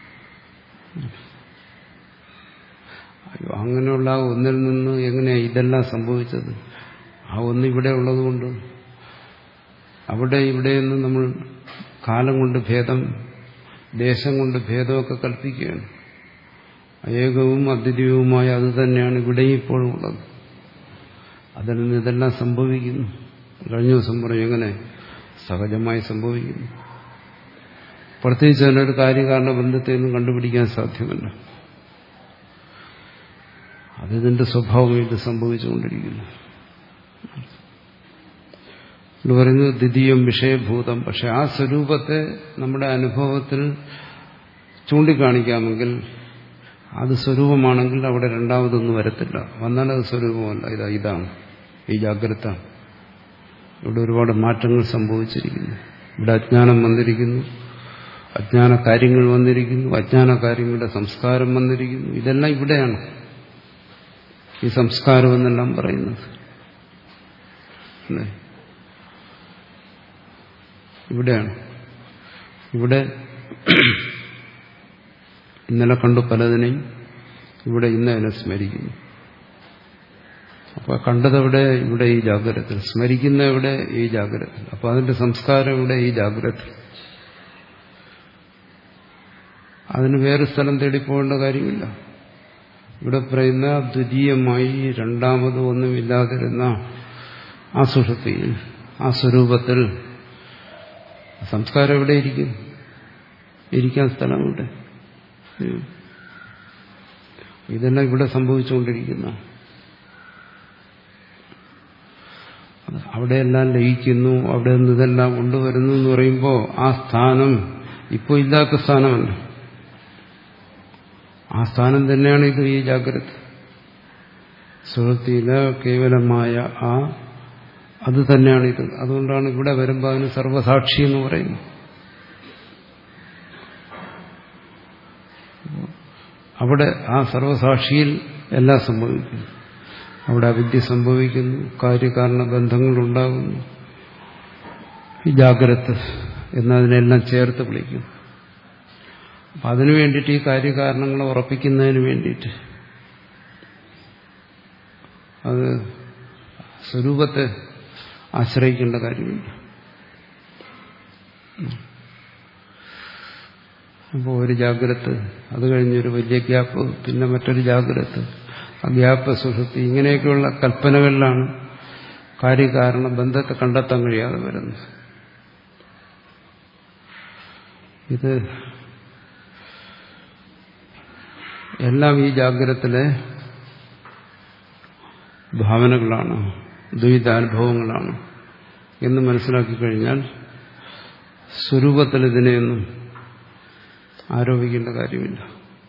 അങ്ങനെയുള്ള ആ ഒന്നിൽ നിന്ന് എങ്ങനെയാണ് ഇതെല്ലാം സംഭവിച്ചത്? ആ ഒന്ന് ഇവിടെ ഉള്ളതുകൊണ്ട്. അവിടെ ഇവിടെയെന്ന് നമ്മൾ കാലം കൊണ്ട് ഭേദം, ദേശം കൊണ്ട് ഭേദമൊക്കെ കൽപ്പിക്കുകയാണ്. ഏകവും അദ്വിതീയവുമായ അത് തന്നെയാണ് ഇവിടെയും ഇപ്പോഴും ഉള്ളത്. അതിൽ നിന്ന് ഇതെല്ലാം സംഭവിക്കുന്നു. കഴിഞ്ഞ ദിവസം പറയും എങ്ങനെ സഹജമായി സംഭവിക്കുന്നു. പ്രത്യേകിച്ച് അതിനൊരു കാര്യകാരണ ബന്ധത്തെയൊന്നും കണ്ടുപിടിക്കാൻ സാധ്യമല്ല. അതിതിന്റെ സ്വഭാവം ഇത് സംഭവിച്ചുകൊണ്ടിരിക്കുന്നു. ഇത് പറയുന്നത് ദ്വിതീയം വിഷയഭൂതം. പക്ഷെ ആ സ്വരൂപത്തെ നമ്മുടെ അനുഭവത്തിൽ ചൂണ്ടിക്കാണിക്കാമെങ്കിൽ, അത് സ്വരൂപമാണെങ്കിൽ അവിടെ രണ്ടാമതൊന്നും വരത്തില്ല. വന്നാൽ അത് സ്വരൂപമല്ല, ഇതാ ഇതാണ് ഈ ജാഗ്രത. ഇവിടെ ഒരുപാട് മാറ്റങ്ങൾ സംഭവിച്ചിരിക്കുന്നു. ഇവിടെ അജ്ഞാനം വന്നിരിക്കുന്നു, അജ്ഞാന കാര്യങ്ങൾ വന്നിരിക്കുന്നു, അജ്ഞാന കാര്യങ്ങളുടെ സംസ്കാരം വന്നിരിക്കുന്നു. ഇതെല്ലാം ഇവിടെയാണ് ഈ സംസ്കാരം എന്നെല്ലാം പറയുന്നത്. ഇവിടെയാണ്. ഇവിടെ ഇന്നലെ കണ്ടു പലതിനെയും ഇവിടെ ഇന്ന് അതിനെ സ്മരിക്കുന്നു. അപ്പൊ കണ്ടതെവിടെ? ഇവിടെ ഈ ജാഗ്രത. സ്മരിക്കുന്ന എവിടെ? ഈ ജാഗ്രത. അപ്പൊ അതിന്റെ സംസ്കാരം ഇവിടെ ഈ ജാഗ്രത. അതിന് വേറെ സ്ഥലം തേടിപ്പോകേണ്ട കാര്യമില്ല. ഇവിടെ പറയുന്ന ദ്വിതീയമായി രണ്ടാമത് ഒന്നുമില്ലാതിരുന്ന ആ സുഷുപ്തിയിൽ, ആ സ്വരൂപത്തിൽ സംസ്കാരം എവിടെ ഇരിക്കും? ഇരിക്കാൻ സ്ഥലം ഇവിടെ. ഇതെല്ലാം ഇവിടെ സംഭവിച്ചുകൊണ്ടിരിക്കുന്ന, അവിടെയെല്ലാം ലയിക്കുന്നു, അവിടെ നിന്ന് ഇതെല്ലാം കൊണ്ടുവരുന്നു എന്ന് പറയുമ്പോൾ ആ സ്ഥാനം ഇപ്പോൾ ഇല്ലാത്ത സ്ഥാനമല്ല. ആ സ്ഥാനം തന്നെയാണ് ഇത്. ഈ ജാഗ്രത സുഹൃത്തിയിലെ കേവലമായ ആ അത് തന്നെയാണിത്. അതുകൊണ്ടാണ് ഇവിടെ വരുമ്പോൾ അതിന് സർവസാക്ഷി എന്ന് പറയുന്നത്. അവിടെ ആ സർവസാക്ഷിയിൽ എല്ലാം സംഭവിക്കുന്നു. അവിടെ അവിദ്യ സംഭവിക്കുന്നു, കാര്യകാരണ ബന്ധങ്ങളുണ്ടാകുന്നു. ഈ ജാഗ്രത എന്നതിനെല്ലാം ചേർത്ത് വിളിക്കും. അപ്പം അതിനു വേണ്ടിയിട്ട് ഈ കാര്യകാരണങ്ങളെ ഉറപ്പിക്കുന്നതിന് വേണ്ടിയിട്ട് അത് സ്വരൂപത്തെ ആശ്രയിക്കേണ്ട കാര്യമില്ല. അപ്പോൾ ഒരു ജാഗ്രത, അത് കഴിഞ്ഞൊരു വലിയ ഗ്യാപ്പ്, പിന്നെ മറ്റൊരു ജാഗ്രത, ആ ഗ്യാപ്പ് സുഷുപ്തി, ഇങ്ങനെയൊക്കെയുള്ള കൽപ്പനകളിലാണ് കാര്യകാരണ ബന്ധത്തെ കണ്ടെത്താൻ കഴിയാതെ വരുന്നത്. ഇത് എല്ലാം ഈ ജാഗ്രതത്തിലെ ഭാവനകളാണ്, ദ്വൈതാനുഭവങ്ങളാണ് എന്ന് മനസ്സിലാക്കി കഴിഞ്ഞാൽ സ്വരൂപത്തിൽ ഇതിനെയൊന്നും ആരോപിക്കേണ്ട കാര്യമില്ല.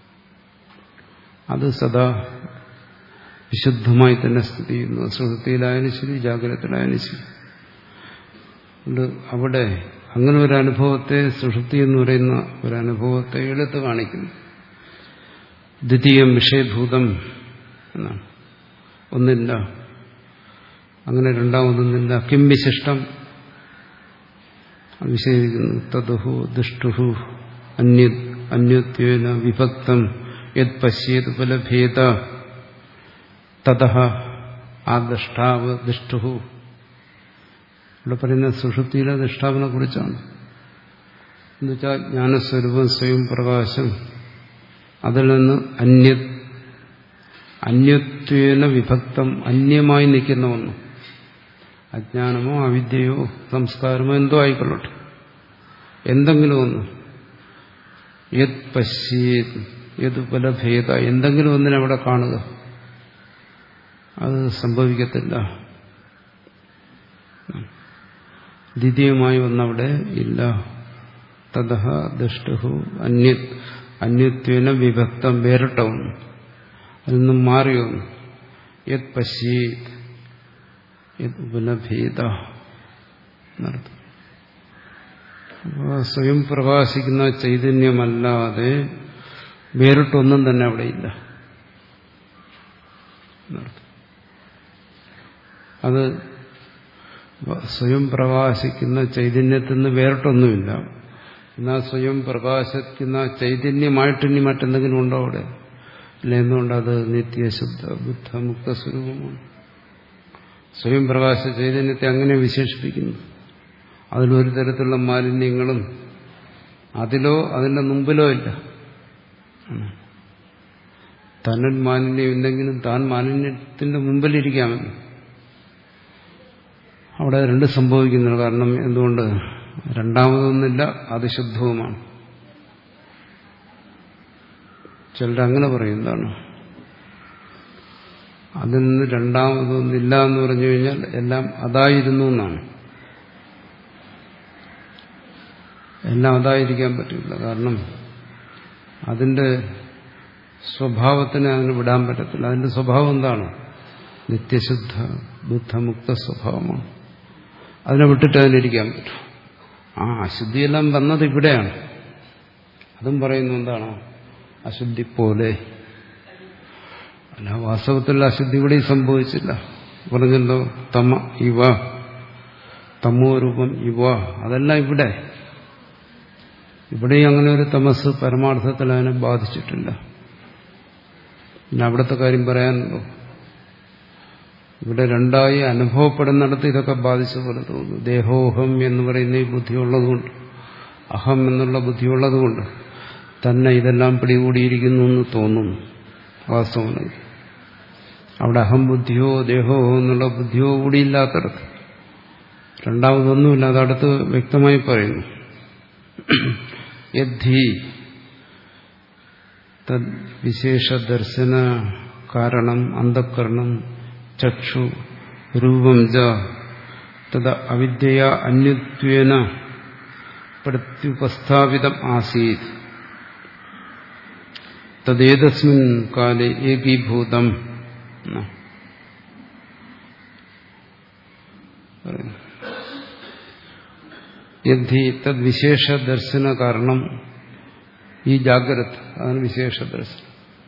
അത് സദാ വിശുദ്ധമായി തന്നെ സ്ഥിതി ചെയ്യുന്നു. സുഷുപ്തിയിലായാലും ശരി, ജാഗ്രതത്തിലായാലും ശരി. അതുകൊണ്ട് അവിടെ അങ്ങനെ ഒരു അനുഭവത്തെ, സുഷുപ്തി എന്ന് പറയുന്ന ഒരു അനുഭവത്തെ എടുത്ത് കാണിക്കുന്നു. ദ്വിതീയം വിഷയഭൂതം എന്നാണ്. ഒന്നില്ല, അങ്ങനെ രണ്ടാമതൊന്നില്ല. കിം വിശിഷ്ടം വിശേഷിക്കുന്നു. തദുഹു ദുഷ്ടുഹു അന്യ അന്യത്വേന വിഭക്തം യത് പശ്യേത് ഉപലഭേത തതഃ ആ ദഷ്ടാവ് ദുഷ്ടുഹു. ഇവിടെ പറയുന്ന സുഷുപ്തിയിലെ ദഷ്ടാവിനെ കുറിച്ചാണ്. എന്നുവെച്ചാൽ ജ്ഞാനസ്വരൂപം സ്വയം പ്രകാശം, അതിൽ നിന്ന് അന്യ അന്യത്വേന വിഭക്തം, അന്യമായി നിൽക്കുന്ന ഒന്ന്, അജ്ഞാനമോ അവിദ്യയോ സംസ്കാരമോ എന്തോ ആയിക്കൊള്ളട്ടെ, എന്തെങ്കിലും ഒന്ന്, യത് പശ്യേത് യത് ഉപലഭേദ, എന്തെങ്കിലും ഒന്നിനവിടെ കാണുക, അത് സംഭവിക്കത്തില്ല. ദ്വിതീയമായി ഒന്നവിടെ ഇല്ല. തതഃ ദുഷ്ടുഹു അന്യ അന്യത്വേന വിഭക്തം, വേറിട്ട ഒന്ന്, അതിൽ നിന്നും മാറിയൊന്ന്. യത് പശ്യേത് യത് ഉപലഭേദ എന്നർത്ഥം. സ്വയം പ്രകാശിക്കുന്ന ചൈതന്യമല്ലാതെ വേറിട്ടൊന്നും തന്നെ അവിടെ ഇല്ല എന്നർത്ഥം. അത് സ്വയം പ്രകാശിക്കുന്ന ചൈതന്യത്തിൽ നിന്ന് വേറിട്ടൊന്നുമില്ല. എന്നാൽ സ്വയം പ്രകാശിക്കുന്ന ചൈതന്യമായിട്ട് ഇനി മറ്റെന്തെങ്കിലും ഉണ്ടോ അവിടെ? ഇല്ല. എന്തുകൊണ്ട്? അത് നിത്യശുദ്ധ ബുദ്ധ മുക്ത സ്വരൂപമാണ്. സ്വയം പ്രകാശ ചൈതന്യത്തെ അങ്ങനെ വിശേഷിപ്പിക്കുന്നു. അതിലൊരു തരത്തിലുള്ള മാലിന്യങ്ങളും അതിലോ അതിന്റെ മുമ്പിലോ ഇല്ല. തന്നിൽ മാലിന്യം ഇല്ലെങ്കിലും താൻ മാലിന്യത്തിന്റെ മുമ്പിലിരിക്കാമല്ലോ. അവിടെ രണ്ട് സംഭവിക്കുന്നില്ല. കാരണം എന്തുകൊണ്ട്? രണ്ടാമതൊന്നില്ല, അത് ശുദ്ധവുമാണ്. ചിലരങ്ങനെ പറയും. എന്താണ്? അതിൽ നിന്ന് രണ്ടാമതൊന്നില്ല എന്ന് പറഞ്ഞു കഴിഞ്ഞാൽ എല്ലാം അതായിരുന്നു എന്നാണ്. എല്ലാം അതായിരിക്കാൻ പറ്റില്ല. കാരണം അതിന്റെ സ്വഭാവത്തിനെ അതിന് വിടാൻ പറ്റത്തില്ല. അതിന്റെ സ്വഭാവം എന്താണ്? നിത്യശുദ്ധ ബുദ്ധമുക്ത സ്വഭാവമാണ്. അതിനെ വിട്ടിട്ട് അതിലിരിക്കാൻ പറ്റും. ആ അശുദ്ധിയെല്ലാം വന്നത് ഇവിടെയാണ്. അതും പറയുന്നു എന്താണ്? അശുദ്ധി പോലെ. അല്ല, വാസ്തവത്തിൽ അശുദ്ധി ഇവിടെ സംഭവിച്ചില്ല. പറഞ്ഞല്ലോ തമ ഇവ, തമോ രൂപം ഇവ, അതെല്ലാം ഇവിടെ. ഇവിടെയും അങ്ങനെ ഒരു തമസ് പരമാർത്ഥത്തിൽ അതിനെ ബാധിച്ചിട്ടില്ല. പിന്നെ അവിടുത്തെ കാര്യം പറയാനുണ്ടോ? ഇവിടെ രണ്ടായി അനുഭവപ്പെടുന്നിടത്ത് ഇതൊക്കെ ബാധിച്ച പോലെ തോന്നുന്നു. ദേഹോഹം എന്ന് പറയുന്ന ഈ ബുദ്ധിയുള്ളതുകൊണ്ട്, അഹം എന്നുള്ള ബുദ്ധിയുള്ളതുകൊണ്ട് തന്നെ ഇതെല്ലാം പിടികൂടിയിരിക്കുന്നു എന്ന് തോന്നുന്നു. വാസ്തവമാണ് അവിടെ അഹം ബുദ്ധിയോ ദേഹോഹോ എന്നുള്ള ബുദ്ധിയോ കൂടിയില്ലാത്തടത്ത് രണ്ടാമതൊന്നുമില്ല. അതടുത്ത് വ്യക്തമായി പറയുന്നു. യദ്ധി തദ് വിശേഷ ദർശന കാരണം അന്ധഃകരണം ചക്ഷു രൂപം ച തദ അവിദ്യയാ അന്യത്വേന പ്രത്യുപസ്ഥാപിതം ആസീത് തദ്ദേതസ്മിൻ കാലേ ഏകീഭൂതം. യദ്ധി തദ് വിശേഷ ദർശന കാരണം, ഈ ജാഗ്രത, അതാണ് വിശേഷ ദർശനം.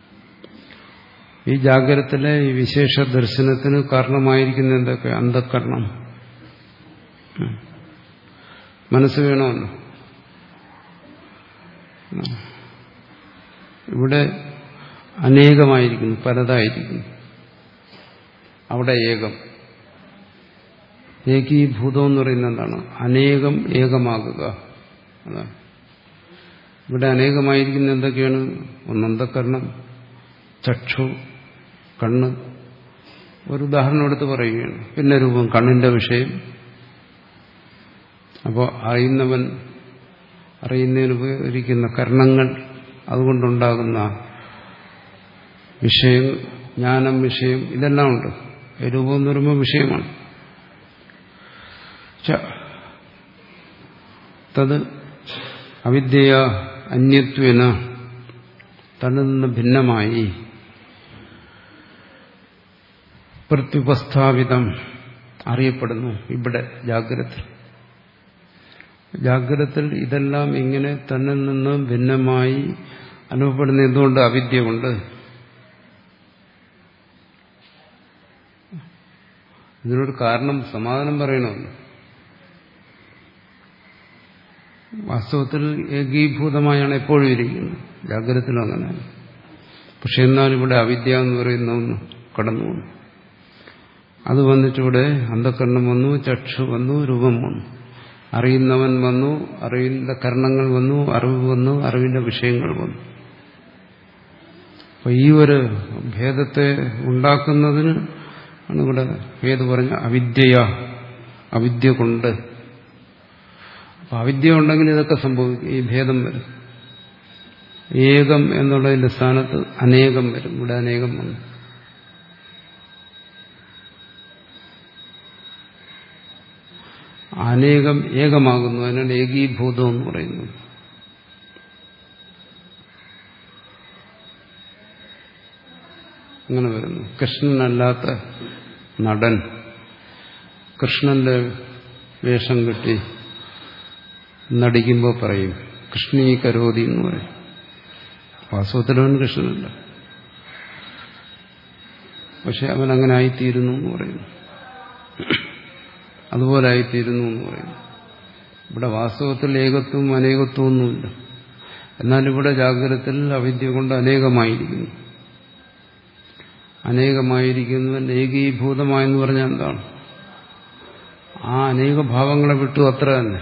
ഈ ജാഗ്രതത്തിലെ ഈ വിശേഷ ദർശനത്തിന് കാരണമായിരിക്കുന്ന എന്തൊക്കെ? അന്ധഃകരണം, മനസ്സ് വേണമല്ലോ. ഇവിടെ അനേകമായിരിക്കുന്നു, പലതായിരിക്കുന്നു. അവിടെ ഏകം. ഏകീഭൂതം എന്ന് പറയുന്നത് എന്താണ്? അനേകം ഏകമാകുക. അതാണ് ഇവിടെ അനേകമായിരിക്കുന്ന എന്തൊക്കെയാണ്? ഒന്ന് അന്ധഃകരണം, ചക്ഷു, കണ്ണ്. ഒരു ഉദാഹരണം എടുത്ത് പറയുകയാണ്. പിന്നെ രൂപം, കണ്ണിന്റെ വിഷയം. അപ്പോൾ അറിയുന്നവൻ, അറിയുന്നതിന് ഉപകരിക്കുന്ന കർണങ്ങൾ, അതുകൊണ്ടുണ്ടാകുന്ന വിഷയം, ജ്ഞാനം, വിഷയം, ഇതെല്ലാം ഉണ്ട്. രൂപം എന്ന് പറയുമ്പോൾ വിഷയമാണ്. തത് അവിദ്യ അന്യത്വേന, തന്നിൽ നിന്ന് ഭിന്നമായി, പ്രത്യുപസ്ഥാപിതം, അറിയപ്പെടുന്നു. ഇവിടെ ജാഗ്രത, ജാഗ്രതത്തിൽ ഇതെല്ലാം ഇങ്ങനെ തന്നിൽ നിന്ന് ഭിന്നമായി അനുഭവപ്പെടുന്ന എന്തുകൊണ്ട്? അവിദ്യ കൊണ്ട്. ഇതിനൊരു കാരണം, സമാധാനം പറയണമല്ലോ. വാസ്തവത്തിൽ ഏകീഭൂതമായാണ് എപ്പോഴും ഇരിക്കുന്നത്. ജാഗ്രതത്തിലും അങ്ങനെയാണ്. പക്ഷെ എന്നാൽ ഇവിടെ അവിദ്യ എന്ന് പറയുന്ന ഒന്ന് കടന്നു വന്നു. അത് വന്നിട്ടിവിടെ അന്ധഃകരണം വന്നു, ചക്ഷു വന്നു, രൂപം വന്നു, അറിയുന്നവൻ വന്നു, അറിവിന്റെ കർണങ്ങൾ വന്നു, അറിവ് വന്നു, അറിവിന്റെ വിഷയങ്ങൾ വന്നു. അപ്പൊ ഈ ഒരു ഭേദത്തെ ഉണ്ടാക്കുന്നതിന് ആണ് ഇവിടെ ഭേദം പറഞ്ഞ അവിദ്യ, അവിദ്യ കൊണ്ട്. അപ്പൊ അവിദ്യ ഉണ്ടെങ്കിൽ ഇതൊക്കെ സംഭവിക്കും, ഈ ഭേദം വരും. ഏകം എന്നുള്ളതിന്റെ സ്ഥാനത്ത് അനേകം വരും. ഇവിടെ അനേകം വന്നു. അനേകം ഏകമാകുന്നു. അതിനാണ് ഏകീഭൂതം എന്ന് പറയുന്നത്. അങ്ങനെ വരുന്നു. കൃഷ്ണനല്ലാത്ത നടൻ കൃഷ്ണന്റെ വേഷം കെട്ടി നടിക്കുമ്പോൾ പറയും കൃഷ്ണീ കരോതി എന്ന് പറയും. വാസ്തവത്തിലവൻ കൃഷ്ണനല്ല, പക്ഷെ അവൻ അങ്ങനെ ആയിത്തീരുന്നു എന്ന് പറയുന്നു. അതുപോലെ ആയിത്തീരുന്നു എന്ന് പറയുന്നു. ഇവിടെ വാസ്തവത്തിൽ ഏകത്വവും അനേകത്വവും ഒന്നുമില്ല. എന്നാൽ ഇവിടെ ജാഗ്രതത്തിൽ അവിദ്യ കൊണ്ട് അനേകമായിരിക്കുന്നു. അനേകമായിരിക്കുന്നവൻ ഏകീഭൂതമായെന്ന് പറഞ്ഞാൽ എന്താണ്? ആ അനേക ഭാവങ്ങളെ വിട്ടു, അത്ര തന്നെ.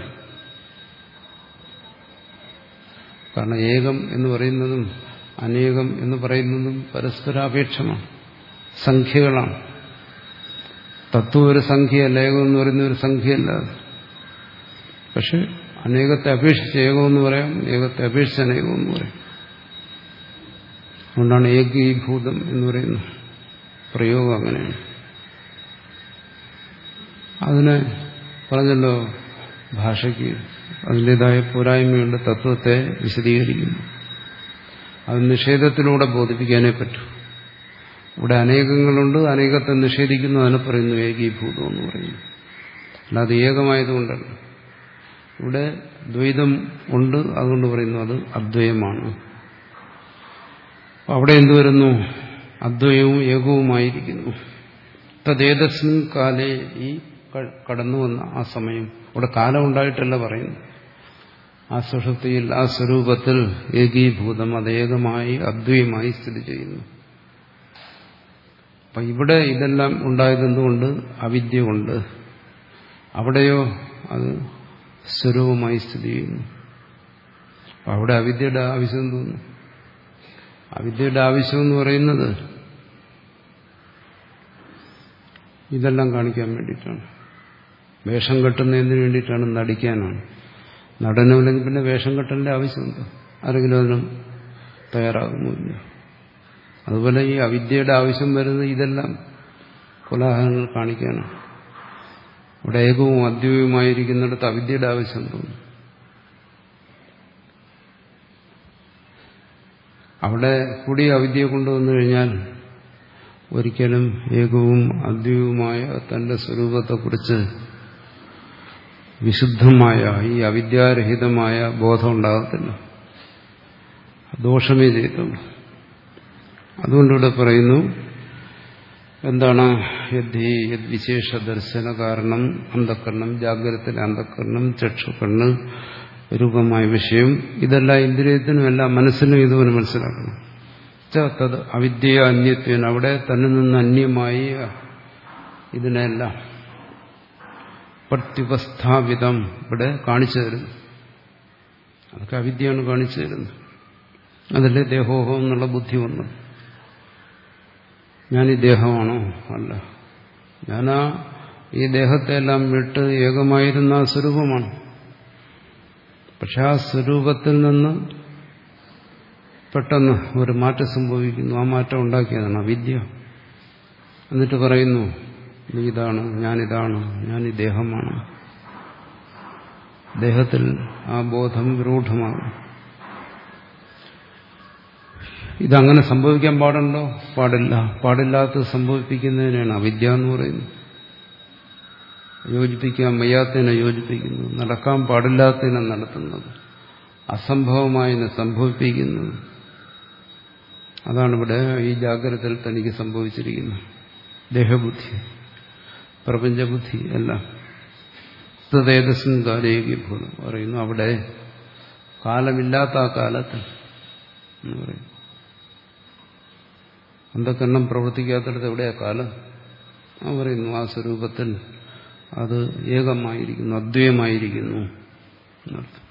കാരണം ഏകം എന്ന് പറയുന്നതും അനേകം എന്ന് പറയുന്നതും പരസ്പരാപേക്ഷമാണ്, സംഖ്യകളാണ്. തത്വം ഒരു സംഖ്യയല്ല, ഏകം എന്ന് പറയുന്ന ഒരു സംഖ്യയല്ല. പക്ഷെ അനേകത്തെ അപേക്ഷിച്ച് ഏകം എന്ന് പറയാം, ഏകത്തെ അപേക്ഷിച്ച് അനേകം എന്ന് പറയാം. അതുകൊണ്ടാണ് ഏകീഭൂതം എന്ന് പറയുന്ന പ്രയോഗം അങ്ങനെയാണ്. അതിനെ പറഞ്ഞല്ലോ, ഭാഷയ്ക്ക് അതിൻ്റെതായ പോരായ്മയുണ്ട്. തത്വത്തെ വിശദീകരിക്കുന്നു, അത് നിഷേധത്തിലൂടെ ബോധിപ്പിക്കാനേ പറ്റൂ. ഇവിടെ അനേകങ്ങളുണ്ട്, അനേകത്തെ നിഷേധിക്കുന്നു, അതിനെ പറയുന്നു ഏകീഭൂതം എന്ന് പറയുന്നു. അല്ലാതെ ഏകമായതുകൊണ്ടല്ല. ഇവിടെ ദ്വൈതം ഉണ്ട്, അതുകൊണ്ട് പറയുന്നു അത് അദ്വയമാണ്. അവിടെ എന്തു വരുന്നു? അദ്വയവും ഏകവുമായിരിക്കുന്നു. തദ്ദേതസ്മിൻ കാലേ, ഈ കടന്നു വന്ന ആ സമയം, അവിടെ കാലം ഉണ്ടായിട്ടല്ല പറയുന്നു, ആ സുഷുപ്തിയിൽ ആ സ്വരൂപത്തിൽ ഏകീഭൂതം, അതേകമായി അദ്വയമായി സ്ഥിതി ചെയ്യുന്നു. അപ്പം ഇവിടെ ഇതെല്ലാം ഉണ്ടായതെന്തുകൊണ്ട്? അവിദ്യ കൊണ്ട്. അവിടെയോ അത് സ്വരൂപമായി സ്ഥിതി ചെയ്യുന്നു. അവിടെ അവിദ്യയുടെ ആവശ്യം തോന്നുന്നു. അവിദ്യയുടെ ആവശ്യം എന്ന് പറയുന്നത് ഇതെല്ലാം കാണിക്കാൻ വേണ്ടിയിട്ടാണ്. വേഷം കെട്ടുന്നതിന് വേണ്ടിയിട്ടാണ്, നടിക്കാനാണ്. നടനമില്ലെങ്കിൽ പിന്നെ വേഷം കെട്ടലിന്റെ ആവശ്യമുണ്ട്. ആരെങ്കിലും അതിനും തയ്യാറാകുന്നില്ല. അതുപോലെ ഈ അവിദ്യയുടെ ആവശ്യം വരുന്നത് ഇതെല്ലാം കോലാഹലങ്ങൾ കാണിക്കാനാണ്. ഇവിടെ ഏകവും അദ്വൈതവുമായിരിക്കുന്നിടത്ത് അവിദ്യയുടെ ആവശ്യം തോന്നും. അവിടെ കൂടി അവിദ്യ കൊണ്ടുവന്നു കഴിഞ്ഞാൽ ഒരിക്കലും ഏകവും അദ്വൈതവുമായ തന്റെ സ്വരൂപത്തെക്കുറിച്ച് വിശുദ്ധമായ ഈ അവിദ്യാരഹിതമായ ബോധം ഉണ്ടാകത്തില്ല. ദോഷമേ ചെയ്തുള്ളൂ. അതുകൊണ്ടിവിടെ പറയുന്നു എന്താണ്? യദ്ധി യദ്വിശേഷ ദർശന കാരണം അന്ധക്കരണം, ജാഗ്രതത്തിലെ അന്ധക്കരണം, ചക്ഷുക്കണ്ണ്, രൂപമായ വിഷയം, ഇതെല്ലാം ഇന്ദ്രിയത്തിനും എല്ലാം മനസ്സിനും ഇതുപോലെ മനസ്സിലാക്കണം. തത് അവിദ്യ അന്യത്വൻ, അവിടെ തന്നിൽ നിന്ന് അന്യമായി ഇതിനെല്ലാം പ്രത്യുപസ്ഥാപിതം ഇവിടെ കാണിച്ചു തരുന്നു. അതൊക്കെ അവിദ്യയാണ് കാണിച്ചു തരുന്നത്. അതല്ലേ ദേഹോഹം എന്നുള്ള ബുദ്ധി വന്നു. ഞാനീ ദേഹമാണോ? അല്ല, ഞാനാ ഈ ദേഹത്തെ എല്ലാം വിട്ട് ഏകമായിരുന്ന ആ സ്വരൂപമാണ്. പക്ഷെ ആ സ്വരൂപത്തിൽ നിന്ന് പെട്ടെന്ന് ഒരു മാറ്റം സംഭവിക്കുന്നു. ആ മാറ്റം ഉണ്ടാക്കിയതാണ് അവിദ്യ. എന്നിട്ട് പറയുന്നു നീ ഇതാണ്, ഞാനിതാണ്, ഞാൻ ഈ ദേഹമാണ്. ദേഹത്തിൽ ആ ബോധം രൂഢമാകും. ഇതങ്ങനെ സംഭവിക്കാൻ പാടുണ്ടോ? പാടില്ല. പാടില്ലാത്തത് സംഭവിപ്പിക്കുന്നതിനാണ് അവിദ്യ എന്ന് പറയുന്നത്. യോജിപ്പിക്കാൻ വയ്യാത്തതിനെ യോജിപ്പിക്കുന്നു, നടക്കാൻ പാടില്ലാത്തതിനെ നടത്തുന്നത്, അസംഭവമായതിനെ സംഭവിപ്പിക്കുന്നത്. അതാണിവിടെ ഈ ജാഗ്രതയിൽ തനിക്ക് സംഭവിച്ചിരിക്കുന്നത്. ദേഹബുദ്ധി, പ്രപഞ്ചബുദ്ധി എല്ലാം. തദ്ദേതസ്മിൻ കാലേ ഏകീഭൂതം പറയുന്നു. അവിടെ കാലമില്ലാത്ത ആ കാലത്തിൽ എന്ന് പറയും. അന്ധക്കരണം പ്രവർത്തിക്കാത്തടത്ത് എവിടെയാ കാലം? ആ പറയുന്നു ആ സ്വരൂപത്തിൽ അത് ഏകമായിരിക്കുന്നു, അദ്വയമായിരിക്കുന്നു എന്നർത്ഥം.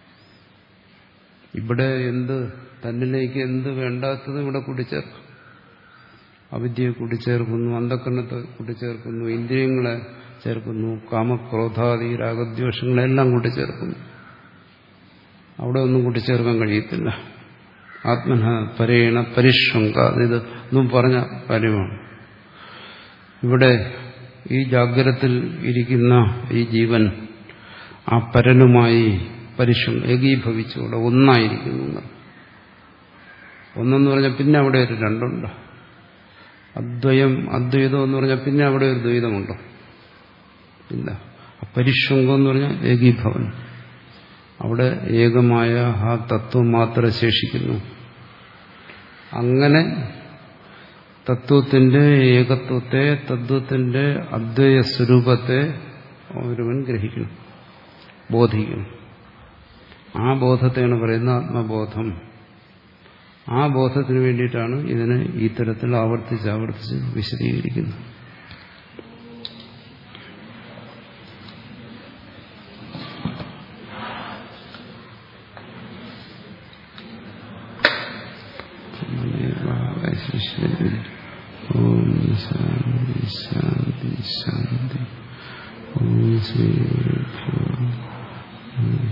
ഇവിടെ എന്ത് തന്നിലേക്ക് എന്ത് വേണ്ടാത്തത് ഇവിടെ കൂട്ടിച്ചേർക്കും. അവിദ്യയെ കൂട്ടിച്ചേർക്കുന്നു, അന്ധക്കരണത്തെ കൂട്ടിച്ചേർക്കുന്നു, ഇന്ദ്രിയങ്ങളെ ചേർക്കുന്നു, കാമക്രോധാദി രാഗദ്വേഷങ്ങളെല്ലാം കൂട്ടിച്ചേർക്കുന്നു. അവിടെ ഒന്നും കൂട്ടിച്ചേർക്കാൻ കഴിയത്തില്ല. ആത്മന പരേണ പരിഷ്വങ്ക, ഇത് ഒന്നും പറഞ്ഞ കാര്യമാണ്. ഇവിടെ ഈ ജാഗ്രതത്തിൽ ഇരിക്കുന്ന ഈ ജീവൻ ആ പരനുമായി പരിഷ്വം ഏകീഭവിച്ചു, അവിടെ ഒന്നായിരിക്കുന്നു. ഒന്നെന്ന് പറഞ്ഞാൽ പിന്നെ അവിടെ ഒരു രണ്ടുണ്ട്. അദ്വയം അദ്വൈതം എന്ന് പറഞ്ഞാൽ പിന്നെ അവിടെ ഒരു ദ്വൈതമുണ്ടോ? ഇല്ല. പരിഷ്വങ്കം എന്ന് പറഞ്ഞാൽ ഏകീഭവനം. അവിടെ ഏകമായ ആ തത്വം മാത്രം ശേഷിക്കുന്നു. അങ്ങനെ തത്വത്തിന്റെ ഏകത്വത്തെ, തത്വത്തിന്റെ അദ്വയ സ്വരൂപത്തെ ഒരുവൻ ഗ്രഹിക്കണം, ബോധിക്കണം. ആ ബോധത്തെയാണ് പറയുന്നത് ആത്മബോധം. ആ ബോധത്തിന് വേണ്ടിയിട്ടാണ് ഇതിനെ ഈ തരത്തിൽ ആവർത്തിച്ച് ആവർത്തിച്ച് വിശദീകരിക്കുന്നത്. ഓം ശാന്തി ശാന്തി ശാന്തി. ഓം ശ്രീ